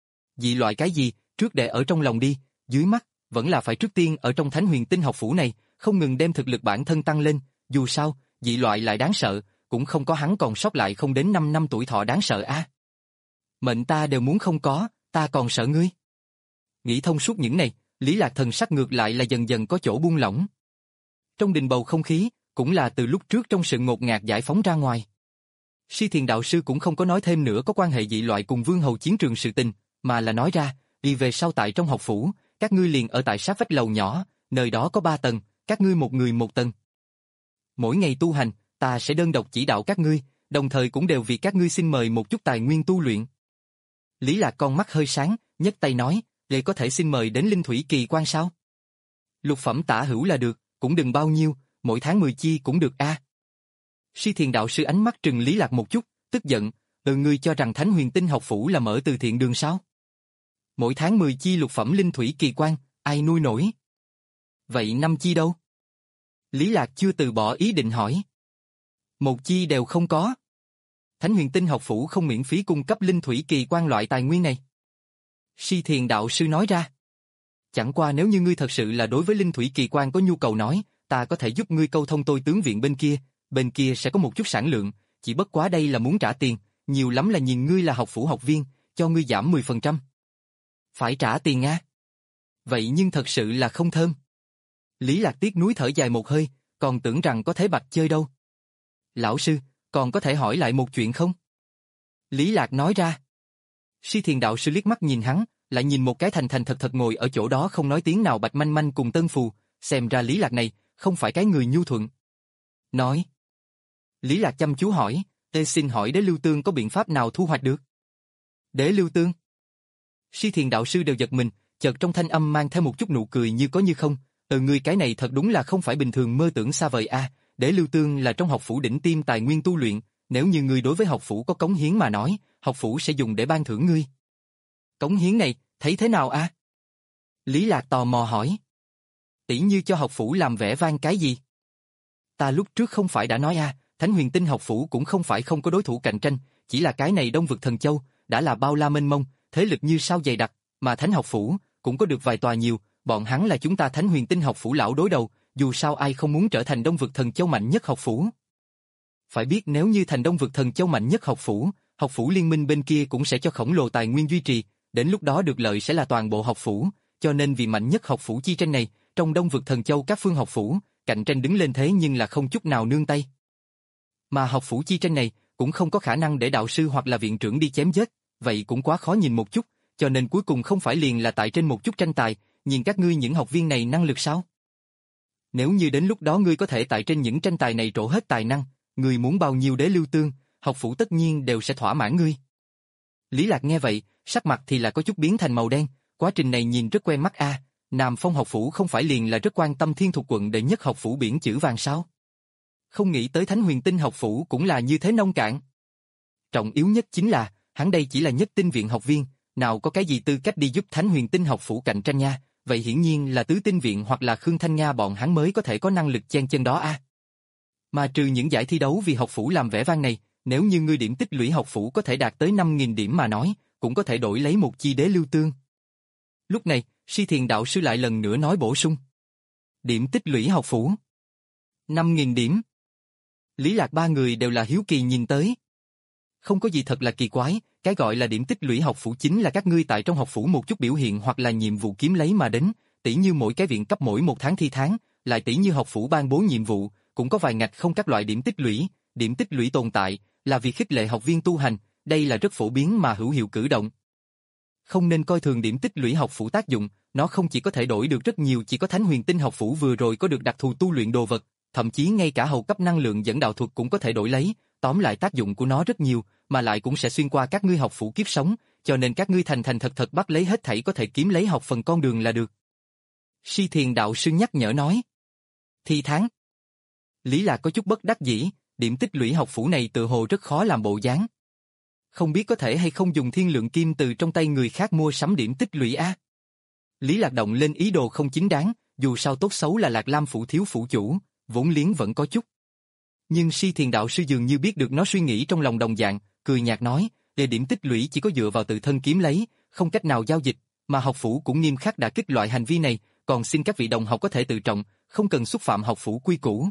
Dị loại cái gì, trước để ở trong lòng đi, dưới mắt, vẫn là phải trước tiên ở trong Thánh Huyền Tinh học phủ này, không ngừng đem thực lực bản thân tăng lên, dù sao, dị loại lại đáng sợ, cũng không có hắn còn sót lại không đến năm năm tuổi thọ đáng sợ a. À. Mệnh ta đều muốn không có, ta còn sợ ngươi. Nghĩ thông suốt những này, Lý Lạc thần sắc ngược lại là dần dần có chỗ buông lỏng. Trong đình bầu không khí, cũng là từ lúc trước trong sự ngột ngạt giải phóng ra ngoài. Si Thiền đạo sư cũng không có nói thêm nữa có quan hệ dị loại cùng vương hầu chiến trường sự tình, mà là nói ra, đi về sau tại trong học phủ, các ngươi liền ở tại sát vách lầu nhỏ, nơi đó có ba tầng, các ngươi một người một tầng. Mỗi ngày tu hành, ta sẽ đơn độc chỉ đạo các ngươi, đồng thời cũng đều vì các ngươi xin mời một chút tài nguyên tu luyện. Lý Lạc con mắt hơi sáng, nhấc tay nói, để có thể xin mời đến linh thủy kỳ quan sao? Lục phẩm tả hữu là được, cũng đừng bao nhiêu, mỗi tháng mười chi cũng được a. À. Si Thiền đạo sư ánh mắt trừng Lý Lạc một chút, tức giận, từ ngươi cho rằng Thánh Huyền Tinh học phủ là mở từ thiện đường sao? Mỗi tháng mười chi lục phẩm linh thủy kỳ quan, ai nuôi nổi? Vậy năm chi đâu? Lý Lạc chưa từ bỏ ý định hỏi. Một chi đều không có. Thánh Huyền Tinh học phủ không miễn phí cung cấp linh thủy kỳ quan loại tài nguyên này. Si Thiền đạo sư nói ra. Chẳng qua nếu như ngươi thật sự là đối với linh thủy kỳ quan có nhu cầu nói, ta có thể giúp ngươi câu thông tôi tướng viện bên kia, bên kia sẽ có một chút sản lượng, chỉ bất quá đây là muốn trả tiền, nhiều lắm là nhìn ngươi là học phủ học viên, cho ngươi giảm mười phần trăm. Phải trả tiền á? Vậy nhưng thật sự là không thơm. Lý Lạc tiếc núi thở dài một hơi, còn tưởng rằng có thế bạch chơi đâu. Lão sư, còn có thể hỏi lại một chuyện không? Lý Lạc nói ra. Si Thiền đạo sư liếc mắt nhìn hắn, lại nhìn một cái thành thành thật thật ngồi ở chỗ đó không nói tiếng nào Bạch Manh Manh cùng Tân Phù, xem ra Lý Lạc này không phải cái người nhu thuận. Nói. Lý Lạc chăm chú hỏi, Tê xin hỏi Đế Lưu Tương có biện pháp nào thu hoạch được? Đế Lưu Tương? Si Thiền đạo sư đều giật mình, chợt trong thanh âm mang theo một chút nụ cười như có như không, ừ ngươi cái này thật đúng là không phải bình thường mơ tưởng xa vời a, à, Đế Lưu Tương là trong học phủ đỉnh tiêm tài nguyên tu luyện, nếu như ngươi đối với học phủ có cống hiến mà nói, học phủ sẽ dùng để ban thưởng ngươi. Cống hiến này, thấy thế nào a? À? Lý Lạc tò mò hỏi. Tỷ như cho học phủ làm vẻ vang cái gì? Ta lúc trước không phải đã nói a, à, Thánh Huyền Tinh học phủ cũng không phải không có đối thủ cạnh tranh, chỉ là cái này Đông vực Thần Châu, đã là bao la mênh mông, thế lực như sao dày đặc, mà Thánh học phủ cũng có được vài tòa nhiều, bọn hắn là chúng ta Thánh Huyền Tinh học phủ lão đối đầu, dù sao ai không muốn trở thành Đông vực Thần Châu mạnh nhất học phủ. Phải biết nếu như thành Đông vực Thần Châu mạnh nhất học phủ, học phủ liên minh bên kia cũng sẽ cho khổng lồ tài nguyên duy trì, đến lúc đó được lợi sẽ là toàn bộ học phủ, cho nên vì mạnh nhất học phủ chi tranh này, trong Đông vực Thần Châu các phương học phủ, cạnh tranh đứng lên thế nhưng là không chút nào nương tay. Mà học phủ chi tranh này cũng không có khả năng để đạo sư hoặc là viện trưởng đi chém giết, vậy cũng quá khó nhìn một chút, cho nên cuối cùng không phải liền là tại trên một chút tranh tài, nhìn các ngươi những học viên này năng lực sao? Nếu như đến lúc đó ngươi có thể tại trên những tranh tài này trổ hết tài năng, ngươi muốn bao nhiêu Đế Lưu Tương, học phủ tất nhiên đều sẽ thỏa mãn ngươi. Lý Lạc nghe vậy, sắc mặt thì là có chút biến thành màu đen, quá trình này nhìn rất quen mắt a, à, Nam Phong học phủ không phải liền là rất quan tâm Thiên Thục quận đệ nhất học phủ biển chữ vàng sao? Không nghĩ tới Thánh Huyền Tinh học phủ cũng là như thế nông cạn. Trọng yếu nhất chính là, hắn đây chỉ là nhất tinh viện học viên, nào có cái gì tư cách đi giúp Thánh Huyền Tinh học phủ cạnh tranh nha, vậy hiển nhiên là tứ tinh viện hoặc là Khương Thanh Nga bọn hắn mới có thể có năng lực chen chân đó a. À. Mà trừ những giải thi đấu vì học phủ làm vẻ vang này, nếu như ngươi điểm tích lũy học phủ có thể đạt tới năm nghìn điểm mà nói, cũng có thể đổi lấy một chi Đế Lưu Tương. Lúc này, Si Thiền đạo sư lại lần nữa nói bổ sung. Điểm tích lũy học phủ. năm nghìn điểm. Lý Lạc ba người đều là hiếu kỳ nhìn tới. Không có gì thật là kỳ quái, cái gọi là điểm tích lũy học phủ chính là các ngươi tại trong học phủ một chút biểu hiện hoặc là nhiệm vụ kiếm lấy mà đến, tỷ như mỗi cái viện cấp mỗi một tháng thi tháng, lại tỷ như học phủ ban bố nhiệm vụ, cũng có vài ngạch không các loại điểm tích lũy, điểm tích lũy tồn tại, là vì khích lệ học viên tu hành, đây là rất phổ biến mà hữu hiệu cử động. Không nên coi thường điểm tích lũy học phủ tác dụng, nó không chỉ có thể đổi được rất nhiều chỉ có Thánh Huyền Tinh học phủ vừa rồi có được đặc thù tu luyện đồ vật, thậm chí ngay cả hầu cấp năng lượng dẫn đạo thuật cũng có thể đổi lấy, tóm lại tác dụng của nó rất nhiều, mà lại cũng sẽ xuyên qua các ngươi học phủ kiếp sống, cho nên các ngươi thành thành thật thật bắt lấy hết thảy có thể kiếm lấy học phần con đường là được. Si Thiền đạo sư nhắc nhở nói. Thi tháng. Lý Lạc có chút bất đắc dĩ, điểm tích lũy học phủ này tự hồ rất khó làm bộ dáng. Không biết có thể hay không dùng thiên lượng kim từ trong tay người khác mua sắm điểm tích lũy a? Lý Lạc động lên ý đồ không chính đáng, dù sao tốt xấu là Lạc Lam phủ thiếu phủ chủ, vốn liếng vẫn có chút. Nhưng Si Thiền đạo sư dường như biết được nó suy nghĩ trong lòng đồng dạng, cười nhạt nói, để điểm tích lũy chỉ có dựa vào tự thân kiếm lấy, không cách nào giao dịch, mà học phủ cũng nghiêm khắc đả kích loại hành vi này, còn xin các vị đồng học có thể tự trọng, không cần xúc phạm học phủ quy củ.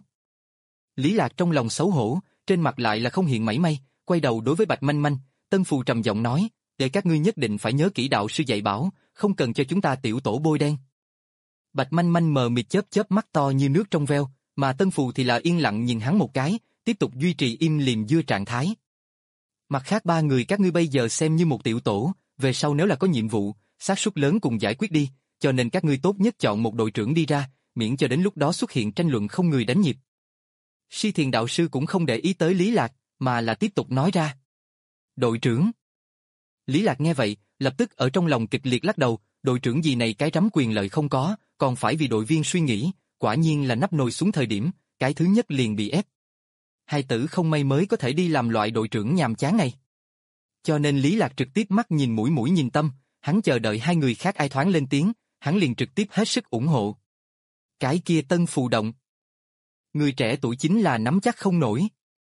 Lý Lạc trong lòng xấu hổ, trên mặt lại là không hiện mảy may, quay đầu đối với Bạch Manh Manh, Tân Phù trầm giọng nói, để các ngươi nhất định phải nhớ kỹ đạo sư dạy bảo, không cần cho chúng ta tiểu tổ bôi đen. Bạch Manh Manh mờ mịt chớp chớp mắt to như nước trong veo, mà Tân Phù thì là yên lặng nhìn hắn một cái, tiếp tục duy trì im lìm dưa trạng thái. Mặt khác ba người các ngươi bây giờ xem như một tiểu tổ, về sau nếu là có nhiệm vụ, xác suất lớn cùng giải quyết đi, cho nên các ngươi tốt nhất chọn một đội trưởng đi ra, miễn cho đến lúc đó xuất hiện tranh luận không người đánh nhịp. Si Thiền đạo sư cũng không để ý tới Lý Lạc, mà là tiếp tục nói ra. Đội trưởng. Lý Lạc nghe vậy, lập tức ở trong lòng kịch liệt lắc đầu, đội trưởng gì này cái rắm quyền lợi không có, còn phải vì đội viên suy nghĩ, quả nhiên là nắp nồi xuống thời điểm, cái thứ nhất liền bị ép. Hai tử không may mới có thể đi làm loại đội trưởng nhàm chán này. Cho nên Lý Lạc trực tiếp mắt nhìn mũi mũi nhìn tâm, hắn chờ đợi hai người khác ai thoáng lên tiếng, hắn liền trực tiếp hết sức ủng hộ. Cái kia Tân Phù động. Người trẻ tuổi chính là nắm chắc không nổi.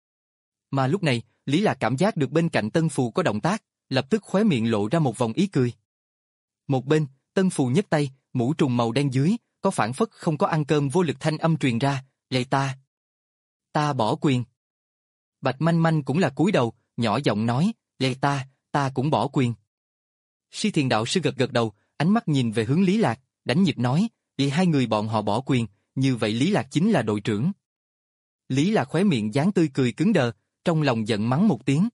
Mà lúc này, Lý Lạc cảm giác được bên cạnh Tân Phù có động tác, lập tức khóe miệng lộ ra một vòng ý cười. Một bên, Tân Phù nhấc tay, mũ trùng màu đen dưới, có phản phất không có ăn cơm vô lực thanh âm truyền ra, lệ ta. Ta bỏ quyền. Bạch Manh Manh cũng là cúi đầu, nhỏ giọng nói, lệ ta, ta cũng bỏ quyền. Si Thiền đạo sư gật gật đầu, ánh mắt nhìn về hướng Lý Lạc, đánh nhịp nói, vì hai người bọn họ bỏ quyền, như vậy Lý Lạc chính là đội trưởng. Lý Lạc khóe miệng dáng tươi cười cứng đờ, trong lòng giận mắng một tiếng.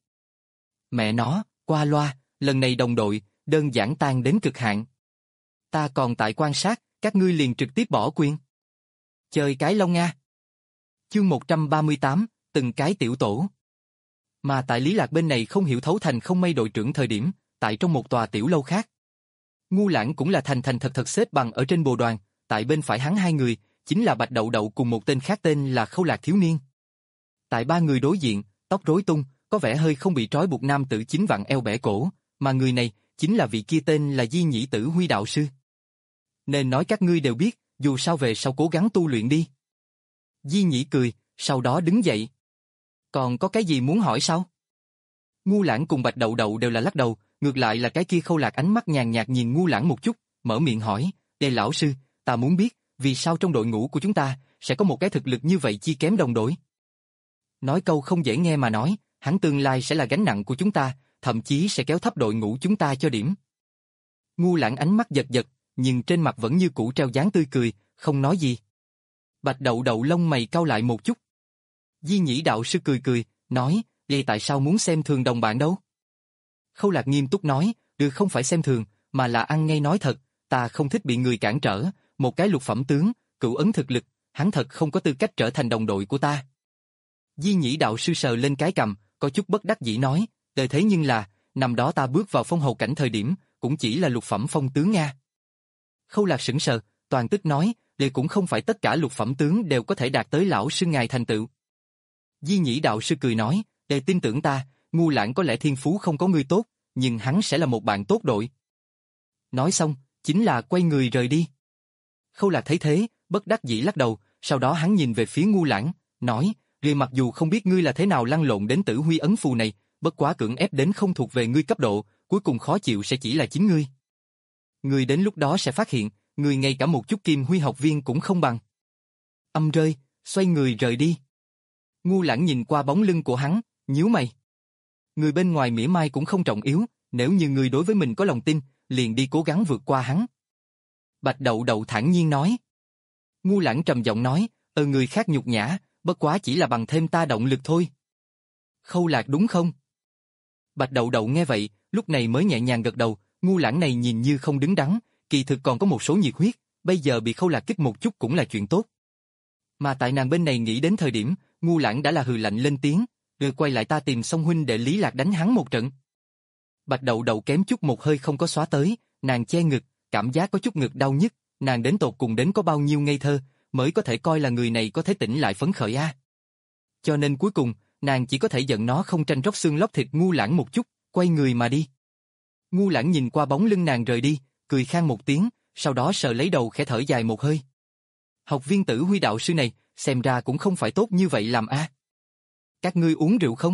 Mẹ nó, qua loa, lần này đồng đội, đơn giản tan đến cực hạn. Ta còn tại quan sát, các ngươi liền trực tiếp bỏ quyền. Chơi cái lông Nga. Chương một trăm ba mươi tám, từng cái tiểu tổ. Mà tại Lý Lạc bên này không hiểu thấu thành không may đội trưởng thời điểm, tại trong một tòa tiểu lâu khác. Ngu Lãng cũng là thành thành thật thật xếp bằng ở trên bồ đoàn, tại bên phải hắn hai người, chính là Bạch Đậu Đậu cùng một tên khác tên là Khâu Lạc thiếu niên. Tại ba người đối diện, tóc rối tung, có vẻ hơi không bị trói buộc nam tử chính vặn eo bẻ cổ, mà người này chính là vị kia tên là Di Nhĩ Tử Huy đạo sư. Nên nói các ngươi đều biết, dù sao về sau cố gắng tu luyện đi. Di Nhĩ cười, sau đó đứng dậy. Còn có cái gì muốn hỏi sao? Ngu Lãng cùng Bạch Đậu Đậu đều là lắc đầu, ngược lại là cái kia Khâu Lạc ánh mắt nhàn nhạt nhìn Ngu Lãng một chút, mở miệng hỏi, "Đề lão sư, ta muốn biết, vì sao trong đội ngũ của chúng ta sẽ có một cái thực lực như vậy chi kém đồng đội?" Nói câu không dễ nghe mà nói, hắn tương lai sẽ là gánh nặng của chúng ta, thậm chí sẽ kéo thấp đội ngũ chúng ta cho điểm. Ngu Lãng ánh mắt giật giật, nhưng trên mặt vẫn như cũ treo dáng tươi cười, không nói gì. Bạch Đậu Đậu lông mày cau lại một chút. Di Nhĩ đạo sư cười cười, nói, "Vậy tại sao muốn xem thường đồng bạn đâu?" Khâu Lạc nghiêm túc nói, "Được không phải xem thường, mà là ăn ngay nói thật, ta không thích bị người cản trở, một cái lục phẩm tướng, cửu ấn thực lực, hắn thật không có tư cách trở thành đồng đội của ta." Di Nhĩ đạo sư sờ lên cái cằm, có chút bất đắc dĩ nói, "Đời thế nhưng là, năm đó ta bước vào phong hầu cảnh thời điểm, cũng chỉ là lục phẩm phong tướng Nga." Khâu Lạc sững sờ, toàn tức nói, "Đây cũng không phải tất cả lục phẩm tướng đều có thể đạt tới lão sư ngài thành tựu." Di Nhĩ đạo sư cười nói, "Để tin tưởng ta, Ngu Lãng có lẽ thiên phú không có ngươi tốt, nhưng hắn sẽ là một bạn tốt đội." Nói xong, chính là quay người rời đi. Khâu Lạc thấy thế, bất đắc dĩ lắc đầu, sau đó hắn nhìn về phía Ngu Lãng, nói, "Vì mặc dù không biết ngươi là thế nào lăn lộn đến Tử Huy ấn phù này, bất quá cưỡng ép đến không thuộc về ngươi cấp độ, cuối cùng khó chịu sẽ chỉ là chính ngươi. Ngươi đến lúc đó sẽ phát hiện, ngươi ngay cả một chút Kim Huy học viên cũng không bằng." Âm rơi, xoay người rời đi. Ngu Lãng nhìn qua bóng lưng của hắn, nhíu mày. Người bên ngoài mỉa mai cũng không trọng yếu, nếu như ngươi đối với mình có lòng tin, liền đi cố gắng vượt qua hắn. Bạch Đậu Đậu thản nhiên nói. Ngu Lãng trầm giọng nói, "Ờ người khác nhục nhã, bất quá chỉ là bằng thêm ta động lực thôi." Khâu Lạc đúng không? Bạch Đậu Đậu nghe vậy, lúc này mới nhẹ nhàng gật đầu, Ngu Lãng này nhìn như không đứng đắn, kỳ thực còn có một số nhiệt huyết, bây giờ bị Khâu Lạc kích một chút cũng là chuyện tốt. Mà tại nàng bên này nghĩ đến thời điểm, Ngu Lãng đã là hừ lạnh lên tiếng, "Rồi quay lại ta tìm xong huynh để Lý Lạc đánh hắn một trận." Bạch Đậu Đậu kém chút một hơi không có xóa tới, nàng che ngực, cảm giác có chút ngực đau nhức, nàng đến tột cùng đến có bao nhiêu ngây thơ, mới có thể coi là người này có thể tỉnh lại phấn khởi a. Cho nên cuối cùng, nàng chỉ có thể giận nó không tranh róc xương lóc thịt Ngu Lãng một chút, quay người mà đi. Ngu Lãng nhìn qua bóng lưng nàng rời đi, cười khan một tiếng, sau đó sờ lấy đầu khẽ thở dài một hơi. Học viên Tử Huy đạo sư này, xem ra cũng không phải tốt như vậy làm a. Các ngươi uống rượu không?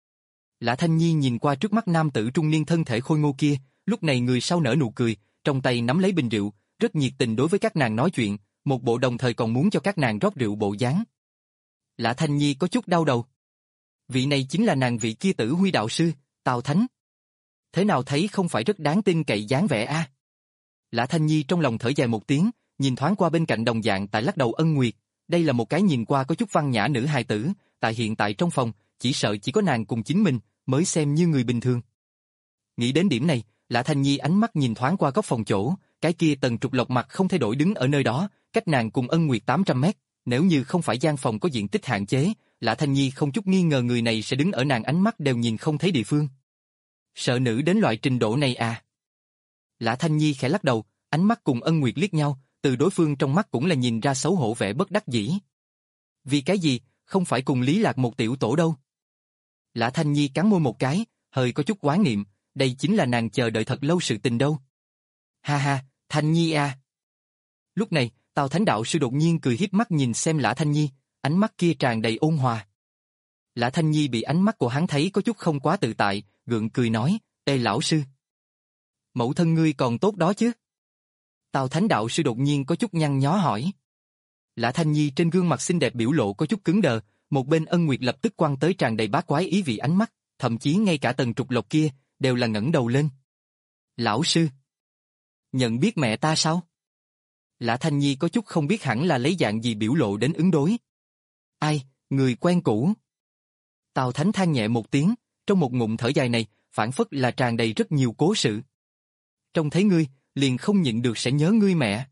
Lã Thanh Nhi nhìn qua trước mắt nam tử trung niên thân thể khôi ngô kia, lúc này người sau nở nụ cười, trong tay nắm lấy bình rượu, rất nhiệt tình đối với các nàng nói chuyện, một bộ đồng thời còn muốn cho các nàng rót rượu bộ dáng. Lã Thanh Nhi có chút đau đầu. Vị này chính là nàng vị kia Tử Huy đạo sư, Tào Thánh. Thế nào thấy không phải rất đáng tin cậy dáng vẻ a? Lã Thanh Nhi trong lòng thở dài một tiếng, nhìn thoáng qua bên cạnh đồng dạng tại lắc đầu Ân Nguyệt, đây là một cái nhìn qua có chút văn nhã nữ hài tử, tại hiện tại trong phòng, chỉ sợ chỉ có nàng cùng chính mình mới xem như người bình thường. Nghĩ đến điểm này, Lã Thanh Nhi ánh mắt nhìn thoáng qua góc phòng chỗ, cái kia Tần Trục Lộc mặt không thay đổi đứng ở nơi đó, cách nàng cùng Ân Nguyệt tám trăm mét, nếu như không phải gian phòng có diện tích hạn chế, Lã Thanh Nhi không chút nghi ngờ người này sẽ đứng ở nàng ánh mắt đều nhìn không thấy địa phương. Sợ nữ đến loại trình độ này à? Lã Thanh Nhi khẽ lắc đầu, ánh mắt cùng Ân Nguyệt liếc nhau, từ đối phương trong mắt cũng là nhìn ra xấu hổ vẻ bất đắc dĩ. Vì cái gì, không phải cùng Lý Lạc một tiểu tổ đâu? Lã Thanh Nhi cắn môi một cái, hơi có chút oán niệm, đây chính là nàng chờ đợi thật lâu sự tình đâu. Ha ha, Thanh Nhi à. Lúc này, Tào Thánh Đạo Sư đột nhiên cười hiếp mắt nhìn xem Lã Thanh Nhi, ánh mắt kia tràn đầy ôn hòa. Lã Thanh Nhi bị ánh mắt của hắn thấy có chút không quá tự tại, gượng cười nói, ê lão sư. Mẫu thân ngươi còn tốt đó chứ? Tào Thánh Đạo Sư đột nhiên có chút nhăn nhó hỏi. Lã Thanh Nhi trên gương mặt xinh đẹp biểu lộ có chút cứng đờ, một bên Ân Nguyệt lập tức quăng tới tràn đầy bá quái ý vị ánh mắt, thậm chí ngay cả Tần Trục Lộc kia, đều là ngẩng đầu lên. Lão sư. Nhận biết mẹ ta sao? Lã Thanh Nhi có chút không biết hẳn là lấy dạng gì biểu lộ đến ứng đối. Ai, người quen cũ. Tào Thánh than nhẹ một tiếng, trong một ngụm thở dài này, phản phất là tràn đầy rất nhiều cố sự. Trông thấy ngươi, liền không nhịn được sẽ nhớ ngươi mẹ.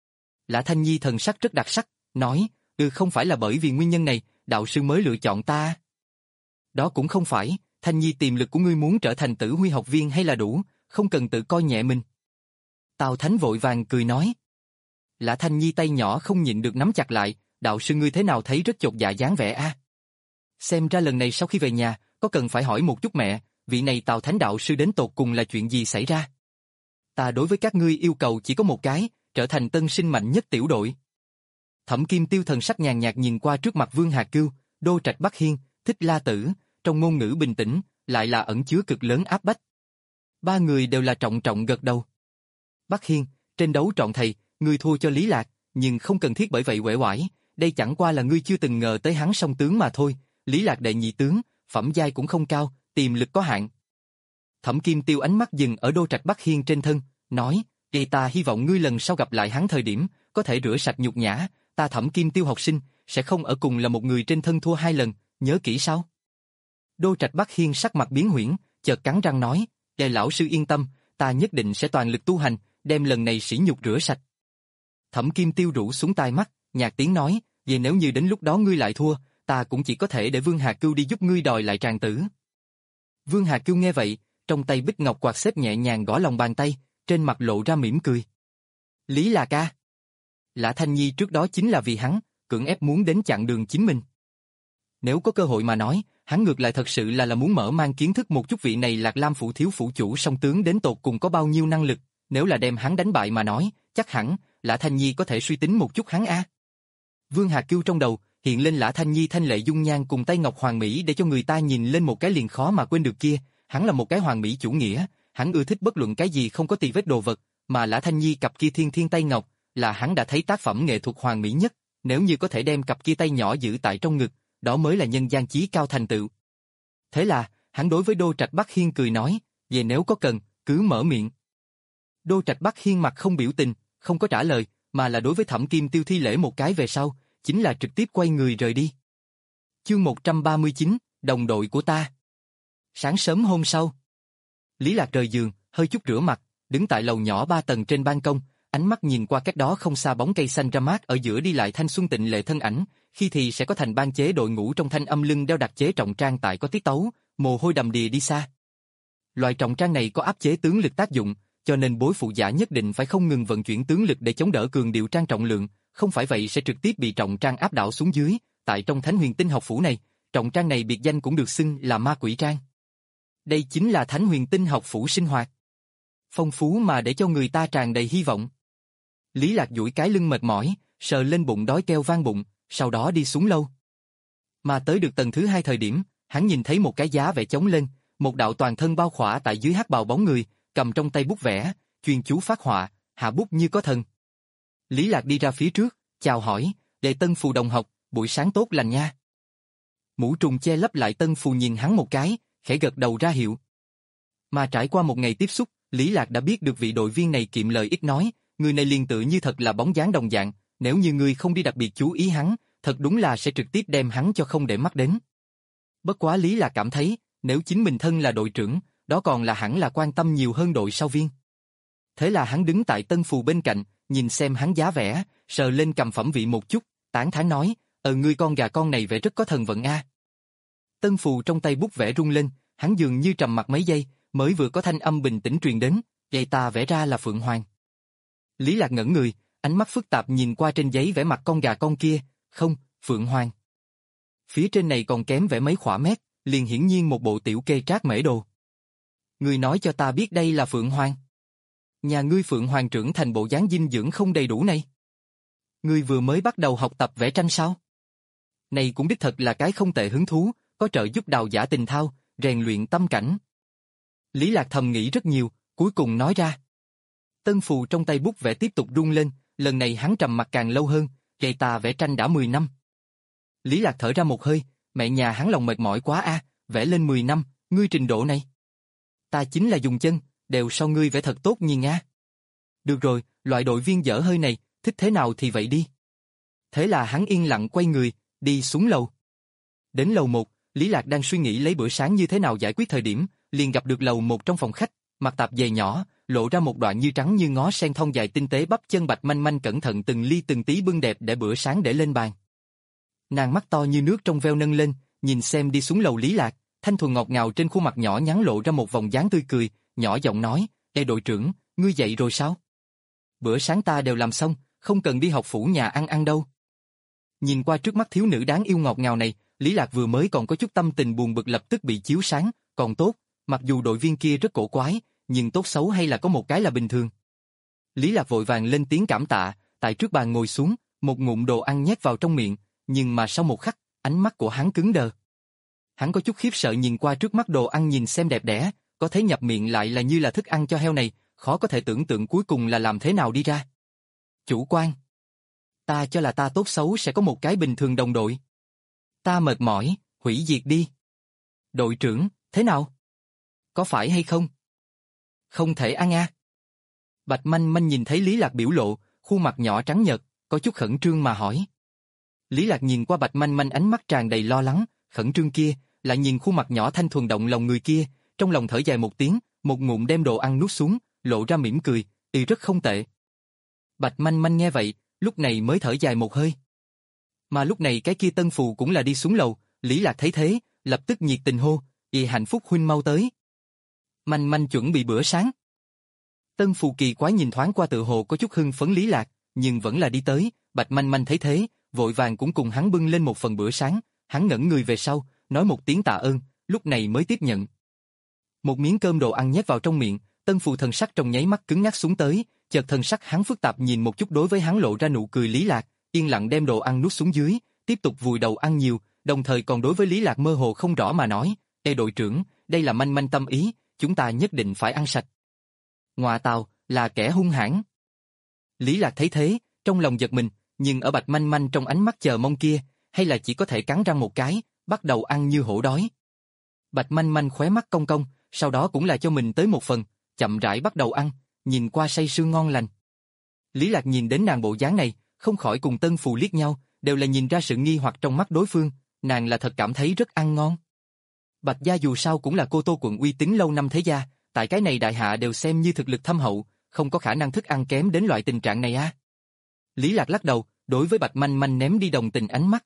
Lã Thanh Nhi thần sắc rất đặc sắc, nói, ừ không phải là bởi vì nguyên nhân này, đạo sư mới lựa chọn ta. Đó cũng không phải, Thanh Nhi tiềm lực của ngươi muốn trở thành tử huy học viên hay là đủ, không cần tự coi nhẹ mình. Tào Thánh vội vàng cười nói. Lã Thanh Nhi tay nhỏ không nhịn được nắm chặt lại, đạo sư ngươi thế nào thấy rất chột dạ dáng vẻ a? Xem ra lần này sau khi về nhà, có cần phải hỏi một chút mẹ, vị này Tào Thánh đạo sư đến tột cùng là chuyện gì xảy ra? Ta đối với các ngươi yêu cầu chỉ có một cái, trở thành tân sinh mạnh nhất tiểu đội. Thẩm Kim Tiêu thần sắc nhàn nhạt nhìn qua trước mặt Vương Hà Cưu, Đô Trạch Bắc Hiên, Thích La Tử, trong ngôn ngữ bình tĩnh, lại là ẩn chứa cực lớn áp bách. Ba người đều là trọng trọng gật đầu. Bắc Hiên, trên đấu trọn thầy, ngươi thua cho Lý Lạc, nhưng không cần thiết bởi vậy uể oải, đây chẳng qua là ngươi chưa từng ngờ tới hắn song tướng mà thôi, Lý Lạc đệ nhị tướng, phẩm giai cũng không cao, tiềm lực có hạn. Thẩm Kim Tiêu ánh mắt dừng ở Đô Trạch Bắc Hiên trên thân, nói, "Vậy ta hy vọng ngươi lần sau gặp lại hắn thời điểm, có thể rửa sạch nhục nhã, ta Thẩm Kim Tiêu học sinh, sẽ không ở cùng là một người trên thân thua hai lần, nhớ kỹ sao?" Đô Trạch Bắc Hiên sắc mặt biến huyễn, chợt cắn răng nói, "Đệ lão sư yên tâm, ta nhất định sẽ toàn lực tu hành, đem lần này sỉ nhục rửa sạch." Thẩm Kim Tiêu rũ xuống tai mắt, nhạt tiếng nói, "Vậy nếu như đến lúc đó ngươi lại thua, ta cũng chỉ có thể để Vương Hà Cưu đi giúp ngươi đòi lại tràng tử." Vương Hà Cưu nghe vậy, trong tay bích ngọc quạt xếp nhẹ nhàng gõ lòng bàn tay, trên mặt lộ ra mỉm cười. Lý là ca. Lã Thanh Nhi trước đó chính là vì hắn, cưỡng ép muốn đến chặn đường chính mình. Nếu có cơ hội mà nói, hắn ngược lại thật sự là là muốn mở mang kiến thức một chút vị này Lạc Lam phủ thiếu phủ chủ song tướng đến tột cùng có bao nhiêu năng lực, nếu là đem hắn đánh bại mà nói, chắc hẳn, Lã Thanh Nhi có thể suy tính một chút hắn a. Vương Hà Cưu trong đầu, hiện lên Lã Thanh Nhi thanh lệ dung nhan cùng tay ngọc hoàng mỹ để cho người ta nhìn lên một cái liền khó mà quên được kia, hắn là một cái hoàng mỹ chủ nghĩa, hắn ưa thích bất luận cái gì không có tì vết đồ vật, mà Lã Thanh Nhi cặp kia thiên thiên tay ngọc, là hắn đã thấy tác phẩm nghệ thuật hoàng mỹ nhất, nếu như có thể đem cặp kia tay nhỏ giữ tại trong ngực, đó mới là nhân gian chí cao thành tựu. Thế là, hắn đối với Đô Trạch Bắc Hiên cười nói, về nếu có cần, cứ mở miệng. Đô Trạch Bắc Hiên mặt không biểu tình, không có trả lời, mà là đối với Thẩm Kim Tiêu thi lễ một cái về sau, chính là trực tiếp quay người rời đi. Chương một trăm ba mươi chín, đồng đội của ta. Sáng sớm hôm sau, Lý Lạc rời giường, hơi chút rửa mặt, đứng tại lầu nhỏ ba tầng trên ban công, ánh mắt nhìn qua cách đó không xa bóng cây xanh ra mát ở giữa đi lại thanh xuân tịnh lệ thân ảnh, khi thì sẽ có thành ban chế đội ngũ trong thanh âm lưng đeo đặc chế trọng trang tại có tiết tấu, mồ hôi đầm đìa đi xa. Loại trọng trang này có áp chế tướng lực tác dụng, cho nên bối phụ giả nhất định phải không ngừng vận chuyển tướng lực để chống đỡ cường điệu trang trọng lượng, không phải vậy sẽ trực tiếp bị trọng trang áp đảo xuống dưới. Tại trong Thánh Huyền Tinh học phủ này, trọng trang này biệt danh cũng được xưng là ma quỷ trang. Đây chính là Thánh Huyền Tinh học phủ sinh hoạt, phong phú mà để cho người ta tràn đầy hy vọng. Lý Lạc duỗi cái lưng mệt mỏi, sờ lên bụng đói kêu vang bụng, sau đó đi xuống lâu. Mà tới được tầng thứ hai thời điểm, hắn nhìn thấy một cái giá vẽ trống lên, một đạo toàn thân bao khỏa tại dưới hắc bào bóng người, cầm trong tay bút vẽ, chuyên chú phát họa, hạ bút như có thần. Lý Lạc đi ra phía trước, chào hỏi, đệ Tân Phù đồng học, buổi sáng tốt lành nha. Mũ trùng che lấp lại Tân Phù nhìn hắn một cái, khẽ gật đầu ra hiệu. Mà trải qua một ngày tiếp xúc, Lý Lạc đã biết được vị đội viên này kiệm lời ít nói, người này liền tự như thật là bóng dáng đồng dạng, nếu như người không đi đặc biệt chú ý hắn, thật đúng là sẽ trực tiếp đem hắn cho không để mắt đến. Bất quá Lý Lạc cảm thấy, nếu chính mình thân là đội trưởng, đó còn là hẳn là quan tâm nhiều hơn đội sau viên. Thế là hắn đứng tại Tân Phù bên cạnh, nhìn xem hắn giá vẽ, sờ lên cầm phẩm vị một chút, tán thán nói, Ờ ngươi con gà con này vẽ rất có thần vận a. Tân phù trong tay bút vẽ rung lên, hắn dường như trầm mặc mấy giây, mới vừa có thanh âm bình tĩnh truyền đến, vậy ta vẽ ra là Phượng Hoàng. Lý Lạc ngẩn người, ánh mắt phức tạp nhìn qua trên giấy vẽ mặt con gà con kia, không, Phượng Hoàng. Phía trên này còn kém vẽ mấy khỏa mét, liền hiển nhiên một bộ tiểu kê trác mễ đồ. Ngươi nói cho ta biết đây là Phượng Hoàng. Nhà ngươi Phượng Hoàng trưởng thành bộ dáng dinh dưỡng không đầy đủ này. Ngươi vừa mới bắt đầu học tập vẽ tranh sao? Này cũng đích thật là cái không tệ hứng thú, có trợ giúp đào giả tình thao, rèn luyện tâm cảnh. Lý Lạc thầm nghĩ rất nhiều, cuối cùng nói ra. Tân phù trong tay bút vẽ tiếp tục rung lên, lần này hắn trầm mặt càng lâu hơn, vậy ta vẽ tranh đã mười năm. Lý Lạc thở ra một hơi, mẹ nhà hắn lòng mệt mỏi quá a, vẽ lên mười năm, ngươi trình độ này. Ta chính là dùng chân, đều sau ngươi vẽ thật tốt nhiên a. Được rồi, loại đội viên dở hơi này, thích thế nào thì vậy đi. Thế là hắn yên lặng quay người, đi xuống lầu. Đến lầu một, Lý Lạc đang suy nghĩ lấy bữa sáng như thế nào giải quyết thời điểm, liền gặp được lầu một trong phòng khách, mặt tạp dề nhỏ, lộ ra một đoạn như trắng như ngó sen thon dài tinh tế bắp chân Bạch Manh Manh cẩn thận từng ly từng tí bưng đẹp để bữa sáng để lên bàn. Nàng mắt to như nước trong veo nâng lên, nhìn xem đi xuống lầu Lý Lạc, thanh thuần ngọt ngào trên khuôn mặt nhỏ nhắn lộ ra một vòng dáng tươi cười, nhỏ giọng nói, "Ê đội trưởng, ngươi dậy rồi sao? Bữa sáng ta đều làm xong, không cần đi học phủ nhà ăn ăn đâu." Nhìn qua trước mắt thiếu nữ đáng yêu ngọt ngào này, Lý Lạc vừa mới còn có chút tâm tình buồn bực lập tức bị chiếu sáng, còn tốt, mặc dù đội viên kia rất cổ quái, nhưng tốt xấu hay là có một cái là bình thường. Lý Lạc vội vàng lên tiếng cảm tạ, tại trước bàn ngồi xuống, một ngụm đồ ăn nhét vào trong miệng, nhưng mà sau một khắc, ánh mắt của hắn cứng đờ. Hắn có chút khiếp sợ nhìn qua trước mắt đồ ăn nhìn xem đẹp đẽ, có thấy nhập miệng lại là như là thức ăn cho heo này, khó có thể tưởng tượng cuối cùng là làm thế nào đi ra. Chủ quan. Ta cho là ta tốt xấu sẽ có một cái bình thường đồng đội. Ta mệt mỏi, hủy diệt đi. Đội trưởng, thế nào? Có phải hay không? Không thể ăn à. Bạch Manh Manh nhìn thấy Lý Lạc biểu lộ, khuôn mặt nhỏ trắng nhợt, có chút khẩn trương mà hỏi. Lý Lạc nhìn qua Bạch Manh Manh ánh mắt tràn đầy lo lắng, khẩn trương kia, lại nhìn khuôn mặt nhỏ thanh thuần động lòng người kia, trong lòng thở dài một tiếng, một ngụm đem đồ ăn nuốt xuống, lộ ra mỉm cười, "Y rất không tệ." Bạch Manh Manh nghe vậy, lúc này mới thở dài một hơi. Mà lúc này cái kia tân phù cũng là đi xuống lầu, Lý Lạc thấy thế, lập tức nhiệt tình hô, "Y hạnh phúc huynh mau tới." Manh Manh chuẩn bị bữa sáng. Tân phù kỳ quái nhìn thoáng qua tự hồ có chút hưng phấn Lý Lạc, nhưng vẫn là đi tới, Bạch Manh Manh thấy thế, vội vàng cũng cùng hắn bưng lên một phần bữa sáng, hắn ngẩn người về sau, nói một tiếng tạ ơn, lúc này mới tiếp nhận. Một miếng cơm đồ ăn nhét vào trong miệng, tân phù thần sắc trong nháy mắt cứng ngắc xuống tới, chợt thần sắc hắn phức tạp nhìn một chút đối với hắn lộ ra nụ cười Lý Lạc, yên lặng đem đồ ăn nuốt xuống dưới, tiếp tục vùi đầu ăn nhiều, đồng thời còn đối với Lý Lạc mơ hồ không rõ mà nói, "Ê đội trưởng, đây là Manh Manh tâm ý, chúng ta nhất định phải ăn sạch." Ngoạ tào, là kẻ hung hãn. Lý Lạc thấy thế, trong lòng giật mình, nhưng ở Bạch Manh Manh trong ánh mắt chờ mong kia, hay là chỉ có thể cắn răng một cái, bắt đầu ăn như hổ đói. Bạch Manh Manh khóe mắt cong cong, sau đó cũng là cho mình tới một phần, chậm rãi bắt đầu ăn, nhìn qua say sưa ngon lành. Lý Lạc nhìn đến nàng bộ dáng này, không khỏi cùng tân phù liếc nhau, đều là nhìn ra sự nghi hoặc trong mắt đối phương, nàng là thật cảm thấy rất ăn ngon. Bạch gia dù sao cũng là Cô Tô quận uy tín lâu năm thế gia, tại cái này đại hạ đều xem như thực lực thâm hậu, không có khả năng thức ăn kém đến loại tình trạng này a. Lý Lạc lắc đầu, đối với Bạch Manh Manh ném đi đồng tình ánh mắt.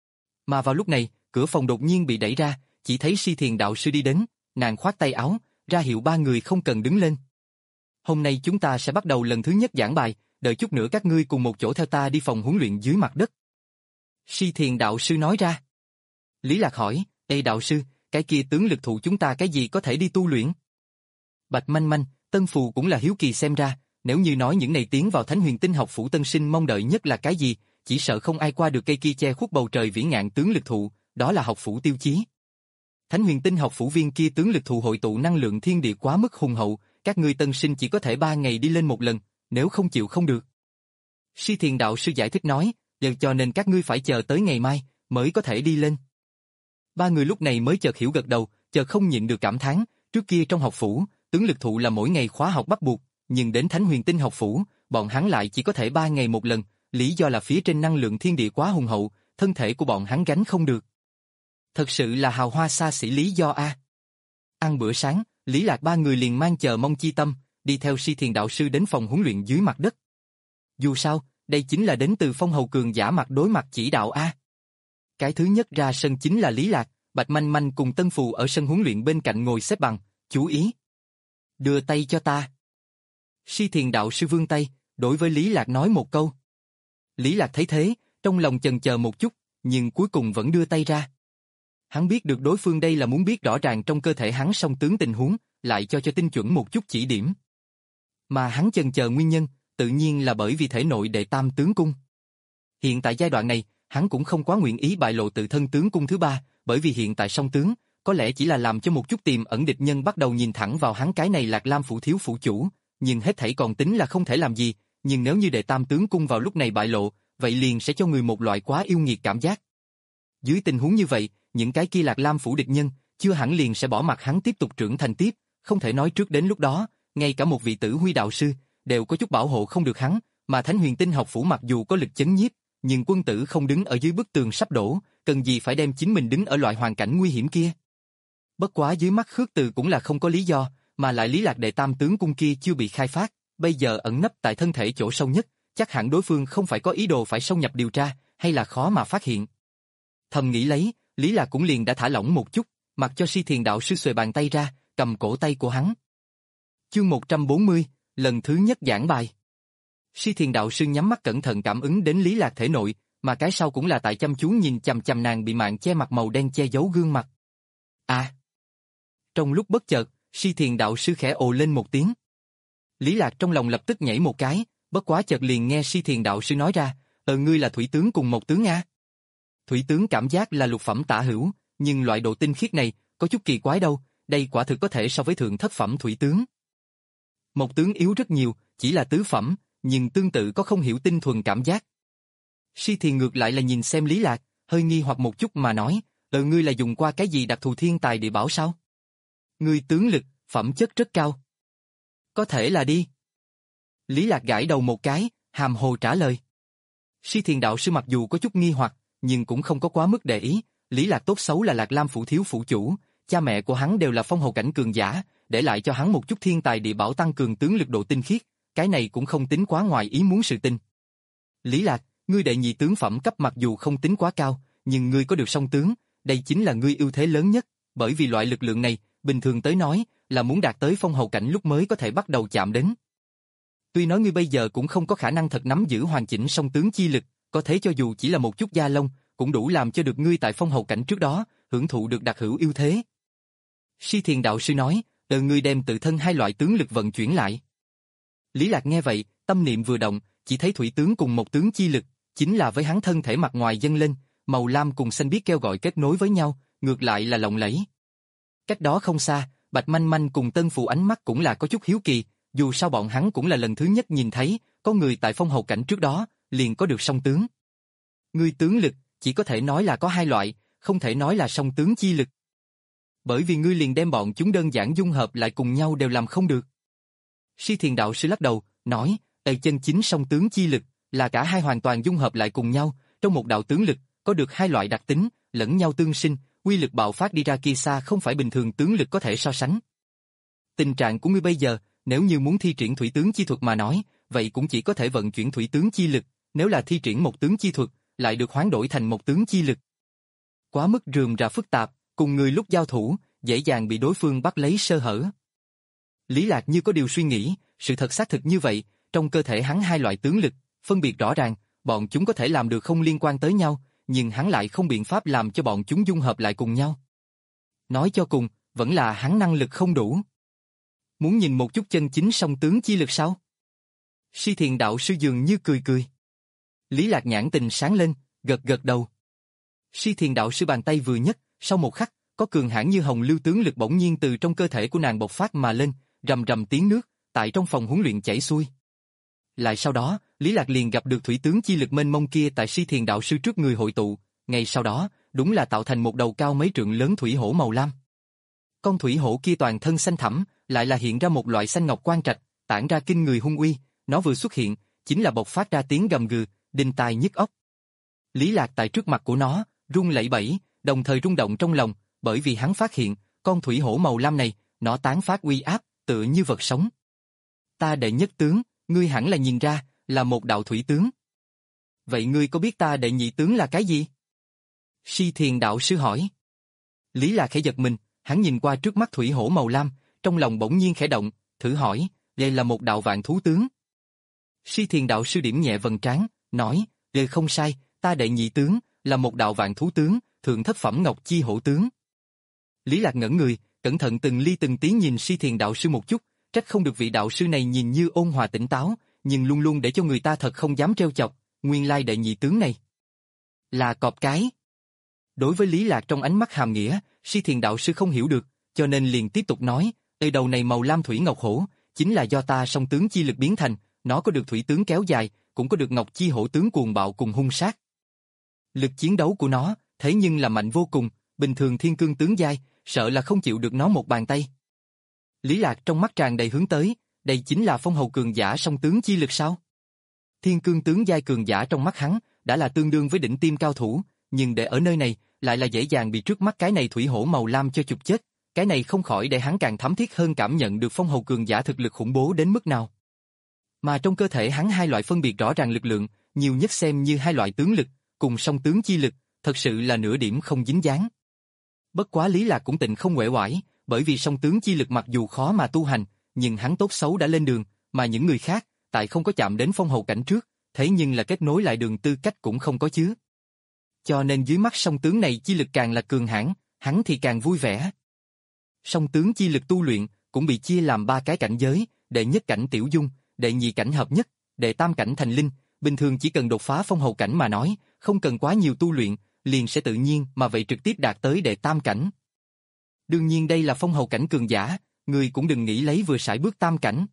Mà vào lúc này, cửa phòng đột nhiên bị đẩy ra, chỉ thấy Si Thiền đạo sư đi đến, nàng khoát tay áo, ra hiệu ba người không cần đứng lên. "Hôm nay chúng ta sẽ bắt đầu lần thứ nhất giảng bài, đợi chút nữa các ngươi cùng một chỗ theo ta đi phòng huấn luyện dưới mặt đất." Si Thiền đạo sư nói ra. Lý Lạc hỏi, "Ê đạo sư, cái kia tướng lực thụ chúng ta cái gì có thể đi tu luyện?" Bạch Manh Manh, tân phù cũng là hiếu kỳ xem ra, nếu như nói những này tiến vào Thánh Huyền Tinh học phủ tân sinh mong đợi nhất là cái gì, chỉ sợ không ai qua được cây kia che khuất bầu trời vĩ ngạn tướng lực thụ, đó là học phủ tiêu chí. Thánh Huyền Tinh học phủ viên kia tướng lực thụ hội tụ năng lượng thiên địa quá mức hùng hậu, các ngươi tân sinh chỉ có thể ba ngày đi lên một lần, nếu không chịu không được. Si Thiền đạo sư giải thích nói, giờ cho nên các ngươi phải chờ tới ngày mai mới có thể đi lên. Ba người lúc này mới chợt hiểu gật đầu, chợt không nhịn được cảm thán, trước kia trong học phủ, tướng lực thụ là mỗi ngày khóa học bắt buộc, nhưng đến Thánh Huyền Tinh học phủ, bọn hắn lại chỉ có thể ba ngày một lần, lý do là phía trên năng lượng thiên địa quá hùng hậu, thân thể của bọn hắn gánh không được. Thật sự là hào hoa xa xỉ lý do a. Ăn bữa sáng, Lý Lạc ba người liền mang chờ mong chi tâm, đi theo Si Thiền đạo sư đến phòng huấn luyện dưới mặt đất. Dù sao, đây chính là đến từ phong hầu cường giả mặt đối mặt chỉ đạo a. Cái thứ nhất ra sân chính là Lý Lạc, Bạch Manh Manh cùng Tân Phù ở sân huấn luyện bên cạnh ngồi xếp bằng, chú ý. Đưa tay cho ta. Si Thiền đạo sư vươn tay, đối với Lý Lạc nói một câu. Lý Lạc thấy thế, trong lòng chần chờ một chút, nhưng cuối cùng vẫn đưa tay ra. Hắn biết được đối phương đây là muốn biết rõ ràng trong cơ thể hắn song tướng tình huống, lại cho cho tinh chuẩn một chút chỉ điểm. Mà hắn chần chờ nguyên nhân, tự nhiên là bởi vì thể nội đệ tam tướng cung. Hiện tại giai đoạn này, hắn cũng không quá nguyện ý bại lộ tự thân tướng cung thứ ba, bởi vì hiện tại song tướng, có lẽ chỉ là làm cho một chút tiềm ẩn địch nhân bắt đầu nhìn thẳng vào hắn cái này Lạc Lam phủ thiếu phủ chủ, nhưng hết thảy còn tính là không thể làm gì, nhưng nếu như đệ tam tướng cung vào lúc này bại lộ, vậy liền sẽ cho người một loại quá yêu nghiệt cảm giác. Dưới tình huống như vậy, những cái kia Lạc Lam phủ địch nhân, chưa hẳn liền sẽ bỏ mặc hắn tiếp tục trưởng thành tiếp, không thể nói trước đến lúc đó, ngay cả một vị Tử Huy đạo sư, đều có chút bảo hộ không được hắn, mà Thánh Huyền Tinh học phủ mặc dù có lực chấn nhiếp, nhưng quân tử không đứng ở dưới bức tường sắp đổ, cần gì phải đem chính mình đứng ở loại hoàn cảnh nguy hiểm kia. Bất quá dưới mắt Khước Từ cũng là không có lý do, mà lại Lý Lạc đệ tam tướng cung kia chưa bị khai phát, bây giờ ẩn nấp tại thân thể chỗ sâu nhất, chắc hẳn đối phương không phải có ý đồ phải xâm nhập điều tra, hay là khó mà phát hiện. Thầm nghĩ lấy, Lý Lạc cũng liền đã thả lỏng một chút, mặc cho Si Thiền đạo sư xuề bàn tay ra, cầm cổ tay của hắn. Chương một trăm bốn mươi, lần thứ nhất giảng bài. Si Thiền đạo sư nhắm mắt cẩn thận cảm ứng đến Lý Lạc thể nội, mà cái sau cũng là tại chăm chú nhìn chằm chằm nàng bị mạng che mặt màu đen che giấu gương mặt. À! Trong lúc bất chợt, Si Thiền đạo sư khẽ ồ lên một tiếng. Lý Lạc trong lòng lập tức nhảy một cái, bất quá chợt liền nghe Si Thiền đạo sư nói ra, ờ ngươi là thủy tướng cùng một tướng a. Thủy tướng cảm giác là lục phẩm tả hữu, nhưng loại độ tinh khiết này, có chút kỳ quái đâu, đây quả thực có thể so với thượng thất phẩm thủy tướng. Một tướng yếu rất nhiều, chỉ là tứ phẩm, nhưng tương tự có không hiểu tinh thuần cảm giác. Si Thiền ngược lại là nhìn xem Lý Lạc, hơi nghi hoặc một chút mà nói, ờ ngươi là dùng qua cái gì đặc thù thiên tài địa bảo sao? Ngươi tướng lực, phẩm chất rất cao. Có thể là đi. Lý Lạc gãi đầu một cái, hàm hồ trả lời. Si Thiền đạo sư mặc dù có chút nghi hoặc, nhưng cũng không có quá mức để ý, Lý Lạc tốt xấu là Lạc Lam phủ thiếu phủ chủ, cha mẹ của hắn đều là phong hầu cảnh cường giả, để lại cho hắn một chút thiên tài địa bảo tăng cường tướng lực độ tinh khiết, cái này cũng không tính quá ngoài ý muốn sự tình. Lý Lạc, ngươi đệ nhị tướng phẩm cấp mặc dù không tính quá cao, nhưng ngươi có được song tướng, đây chính là ngươi ưu thế lớn nhất, bởi vì loại lực lượng này, bình thường tới nói, là muốn đạt tới phong hầu cảnh lúc mới có thể bắt đầu chạm đến. Tuy nói ngươi bây giờ cũng không có khả năng thật nắm giữ hoàn chỉnh song tướng chi lực, có thế cho dù chỉ là một chút da lông, cũng đủ làm cho được ngươi tại phong hầu cảnh trước đó, hưởng thụ được đặc hữu ưu thế. Si Thiền đạo sư nói, từ ngươi đem tự thân hai loại tướng lực vận chuyển lại. Lý Lạc nghe vậy, tâm niệm vừa động, chỉ thấy thủy tướng cùng một tướng chi lực, chính là với hắn thân thể mặt ngoài dâng lên, màu lam cùng xanh biếc kêu gọi kết nối với nhau, ngược lại là lộng lẫy. Cách đó không xa, Bạch Manh Manh cùng Tân Phù ánh mắt cũng là có chút hiếu kỳ, dù sao bọn hắn cũng là lần thứ nhất nhìn thấy, có người tại phong hầu cảnh trước đó, liền có được song tướng. Ngươi tướng lực, chỉ có thể nói là có hai loại, không thể nói là song tướng chi lực. Bởi vì ngươi liền đem bọn chúng đơn giản dung hợp lại cùng nhau đều làm không được. Si Thiền đạo sư lắc đầu, nói, tại chân chính song tướng chi lực, là cả hai hoàn toàn dung hợp lại cùng nhau, trong một đạo tướng lực, có được hai loại đặc tính, lẫn nhau tương sinh, quy lực bạo phát đi ra kia xa không phải bình thường tướng lực có thể so sánh. Tình trạng của ngươi bây giờ, nếu như muốn thi triển thủy tướng chi thuật mà nói, vậy cũng chỉ có thể vận chuyển thủy tướng chi lực, nếu là thi triển một tướng chi thuật, lại được hoán đổi thành một tướng chi lực. Quá mức rườm rà phức tạp, cùng người lúc giao thủ, dễ dàng bị đối phương bắt lấy sơ hở. Lý Lạc như có điều suy nghĩ, sự thật xác thực như vậy, trong cơ thể hắn hai loại tướng lực, phân biệt rõ ràng, bọn chúng có thể làm được không liên quan tới nhau, nhưng hắn lại không biện pháp làm cho bọn chúng dung hợp lại cùng nhau. Nói cho cùng, vẫn là hắn năng lực không đủ. Muốn nhìn một chút chân chính song tướng chi lực sao? Si Thiền đạo sư dường như cười cười. Lý Lạc nhãn tình sáng lên, gật gật đầu. Si Thiền đạo sư bàn tay vừa nhấc, sau một khắc, có cường hãn như hồng lưu tướng lực bỗng nhiên từ trong cơ thể của nàng bộc phát mà lên, rầm rầm tiếng nước, tại trong phòng huấn luyện chảy xuôi. Lại sau đó, Lý Lạc liền gặp được thủy tướng chi lực mênh mông kia tại Si Thiền đạo sư trước người hội tụ, ngay sau đó, đúng là tạo thành một đầu cao mấy trượng lớn thủy hổ màu lam. Con thủy hổ kia toàn thân xanh thẳm, lại là hiện ra một loại xanh ngọc quang trạch, tản ra kinh người hung uy, nó vừa xuất hiện, chính là bộc phát ra tiếng gầm gừ, đinh tai nhức óc. Lý Lạc tại trước mặt của nó, run lẩy bẩy, đồng thời rung động trong lòng, bởi vì hắn phát hiện, con thủy hổ màu lam này, nó tán phát uy áp, tựa như vật sống. Ta đệ nhất tướng, ngươi hẳn là nhìn ra, là một đạo thủy tướng. Vậy ngươi có biết ta đệ nhị tướng là cái gì? Si Thiền đạo sư hỏi. Lý Lạc khẽ giật mình, hắn nhìn qua trước mắt thủy hổ màu lam, trong lòng bỗng nhiên khẽ động, thử hỏi, đây là một đạo vạn thú tướng. Si Thiền đạo sư điểm nhẹ vầng trán, nói, "Lời không sai, ta đệ nhị tướng, là một đạo vạn thú tướng, thượng thất phẩm ngọc chi hổ tướng." Lý Lạc ngẩn người, cẩn thận từng ly từng tí nhìn Si Thiền đạo sư một chút, trách không được vị đạo sư này nhìn như ôn hòa tỉnh táo, nhưng luôn luôn để cho người ta thật không dám trêu chọc, nguyên lai đệ nhị tướng này là cọp cái. Đối với Lý Lạc trong ánh mắt hàm nghĩa, Si Thiền đạo sư không hiểu được, cho nên liền tiếp tục nói, "Từ đầu này màu lam thủy ngọc hổ, chính là do ta song tướng chi lực biến thành, nó có được thủy tướng kéo dài, cũng có được ngọc chi hổ tướng cuồng bạo cùng hung sát. Lực chiến đấu của nó, thế nhưng là mạnh vô cùng, bình thường thiên cương tướng giai, sợ là không chịu được nó một bàn tay." Lý Lạc trong mắt tràn đầy hướng tới, đây chính là phong hầu cường giả song tướng chi lực sao? Thiên cương tướng giai cường giả trong mắt hắn, đã là tương đương với đỉnh tiêm cao thủ, nhưng để ở nơi này, lại là dễ dàng bị trước mắt cái này thủy hổ màu lam cho chụp chết, cái này không khỏi để hắn càng thấm thiết hơn cảm nhận được phong hầu cường giả thực lực khủng bố đến mức nào. Mà trong cơ thể hắn hai loại phân biệt rõ ràng lực lượng, nhiều nhất xem như hai loại tướng lực, cùng song tướng chi lực, thật sự là nửa điểm không dính dáng. Bất quá Lý Lạc cũng tịnh không uể oải, bởi vì song tướng chi lực mặc dù khó mà tu hành, nhưng hắn tốt xấu đã lên đường, mà những người khác, tại không có chạm đến phong hầu cảnh trước, thế nhưng là kết nối lại đường tư cách cũng không có chứ. Cho nên dưới mắt song tướng này chi lực càng là cường hãn, hắn thì càng vui vẻ. Song tướng chi lực tu luyện cũng bị chia làm ba cái cảnh giới, đệ nhất cảnh tiểu dung, đệ nhị cảnh hợp nhất, đệ tam cảnh thành linh, bình thường chỉ cần đột phá phong hầu cảnh mà nói, không cần quá nhiều tu luyện, liền sẽ tự nhiên mà vậy trực tiếp đạt tới đệ tam cảnh. Đương nhiên đây là phong hầu cảnh cường giả, người cũng đừng nghĩ lấy vừa sải bước tam cảnh.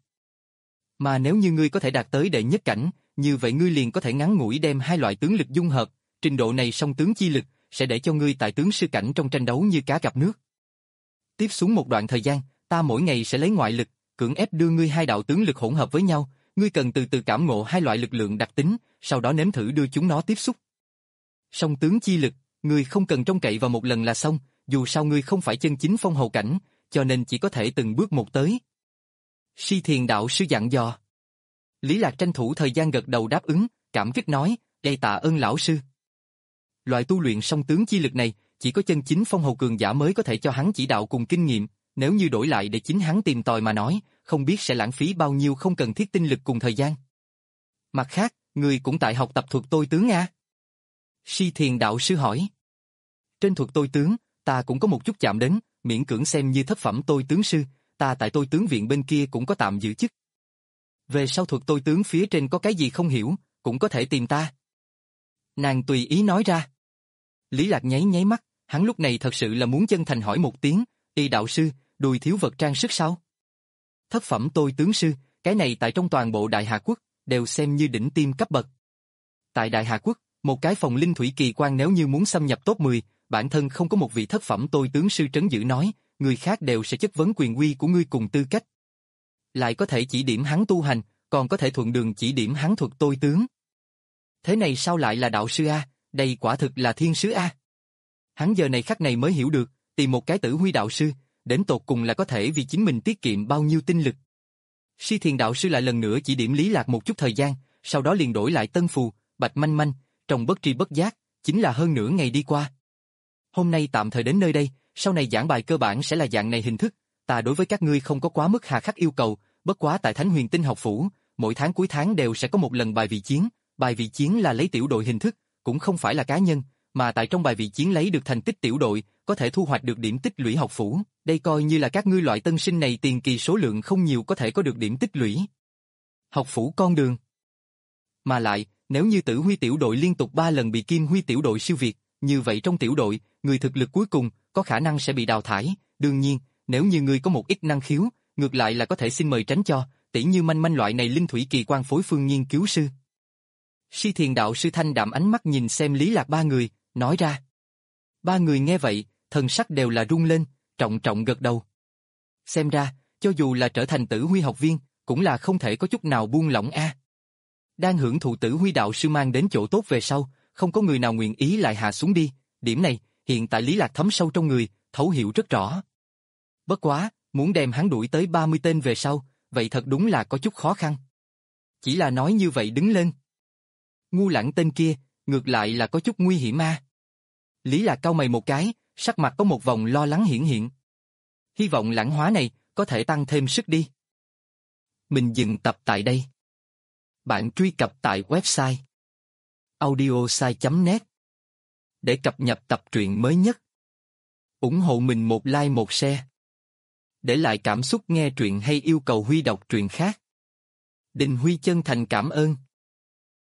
Mà nếu như ngươi có thể đạt tới đệ nhất cảnh, như vậy ngươi liền có thể ngắn ngủi đem hai loại tướng lực dung hợp, trình độ này song tướng chi lực sẽ để cho ngươi tại tướng sư cảnh trong tranh đấu như cá gặp nước. Tiếp xuống một đoạn thời gian, ta mỗi ngày sẽ lấy ngoại lực, cưỡng ép đưa ngươi hai đạo tướng lực hỗn hợp với nhau, ngươi cần từ từ cảm ngộ hai loại lực lượng đặc tính, sau đó nếm thử đưa chúng nó tiếp xúc. Song tướng chi lực, ngươi không cần trông cậy vào một lần là xong, dù sao ngươi không phải chân chính phong hầu cảnh, cho nên chỉ có thể từng bước một tới. Si Thiền đạo sư dặn dò. Lý Lạc tranh thủ thời gian gật đầu đáp ứng, cảm kích nói, "Đây tạ ơn lão sư." Loại tu luyện song tướng chi lực này, chỉ có chân chính phong hầu cường giả mới có thể cho hắn chỉ đạo cùng kinh nghiệm, nếu như đổi lại để chính hắn tìm tòi mà nói, không biết sẽ lãng phí bao nhiêu không cần thiết tinh lực cùng thời gian. Mặt khác, người cũng tại học tập thuật tôi tướng à? Si Thiền đạo sư hỏi. Trên thuật tôi tướng, ta cũng có một chút chạm đến, miễn cưỡng xem như thất phẩm tôi tướng sư, ta tại tôi tướng viện bên kia cũng có tạm giữ chức. Về sau thuật tôi tướng phía trên có cái gì không hiểu, cũng có thể tìm ta. Nàng tùy ý nói ra. Lý Lạc nháy nháy mắt, hắn lúc này thật sự là muốn chân thành hỏi một tiếng, "Y đạo sư, đùi thiếu vật trang sức sao?" Thất phẩm tôi tướng sư, cái này tại trong toàn bộ Đại Hà Quốc, đều xem như đỉnh tiêm cấp bậc. Tại Đại Hà Quốc, một cái phòng linh thủy kỳ quan nếu như muốn xâm nhập top mười, bản thân không có một vị thất phẩm tôi tướng sư trấn giữ nói, người khác đều sẽ chất vấn quyền uy của ngươi cùng tư cách. Lại có thể chỉ điểm hắn tu hành, còn có thể thuận đường chỉ điểm hắn thuật tôi tướng. Thế này sao lại là đạo sư A, đây quả thực là thiên sứ A. Hắn giờ này khắc này mới hiểu được, tìm một cái tử huy đạo sư, đến tột cùng là có thể vì chính mình tiết kiệm bao nhiêu tinh lực. Si Thiền đạo sư lại lần nữa chỉ điểm Lý Lạc một chút thời gian, sau đó liền đổi lại tân phù, bạch manh manh, trong bất tri bất giác, chính là hơn nửa ngày đi qua. Hôm nay tạm thời đến nơi đây, sau này giảng bài cơ bản sẽ là dạng này hình thức, ta đối với các ngươi không có quá mức hà khắc yêu cầu, bất quá tại Thánh Huyền Tinh học phủ, mỗi tháng cuối tháng đều sẽ có một lần bài vị chiến, bài vị chiến là lấy tiểu đội hình thức, cũng không phải là cá nhân, mà tại trong bài vị chiến lấy được thành tích tiểu đội, có thể thu hoạch được điểm tích lũy học phủ, đây coi như là các ngươi loại tân sinh này tiền kỳ số lượng không nhiều có thể có được điểm tích lũy. Học phủ con đường. Mà lại, nếu như Tử Huy tiểu đội liên tục ba lần bị Kim Huy tiểu đội siêu việt, như vậy trong tiểu đội, người thực lực cuối cùng có khả năng sẽ bị đào thải, đương nhiên, nếu như người có một ít năng khiếu, ngược lại là có thể xin mời tránh cho, tỉ như manh manh loại này linh thủy kỳ quan phối phương nghiên cứu sư. Si Thiền đạo sư thanh đạm ánh mắt nhìn xem Lý Lạc ba người, nói ra. Ba người nghe vậy, thần sắc đều là rung lên, trọng trọng gật đầu. Xem ra, cho dù là trở thành Tử Huy học viên, cũng là không thể có chút nào buông lỏng a. Đang hưởng thụ Tử Huy đạo sư mang đến chỗ tốt về sau, không có người nào nguyện ý lại hạ xuống đi, điểm này, hiện tại Lý Lạc thấm sâu trong người, thấu hiểu rất rõ. Bất quá, muốn đem hắn đuổi tới ba mươi tên về sau, vậy thật đúng là có chút khó khăn. Chỉ là nói như vậy đứng lên. Ngu Lãng tên kia, ngược lại là có chút nguy hiểm a. Lý Lạc cau mày một cái, sắc mặt có một vòng lo lắng hiển hiện. Hy vọng lãng hóa này có thể tăng thêm sức đi. Mình dừng tập tại đây. Bạn truy cập tại website audiosai chấm net để cập nhật tập truyện mới nhất. Ủng hộ mình một like một share. Để lại cảm xúc nghe truyện hay yêu cầu Huy đọc truyện khác. Đình Huy chân thành cảm ơn.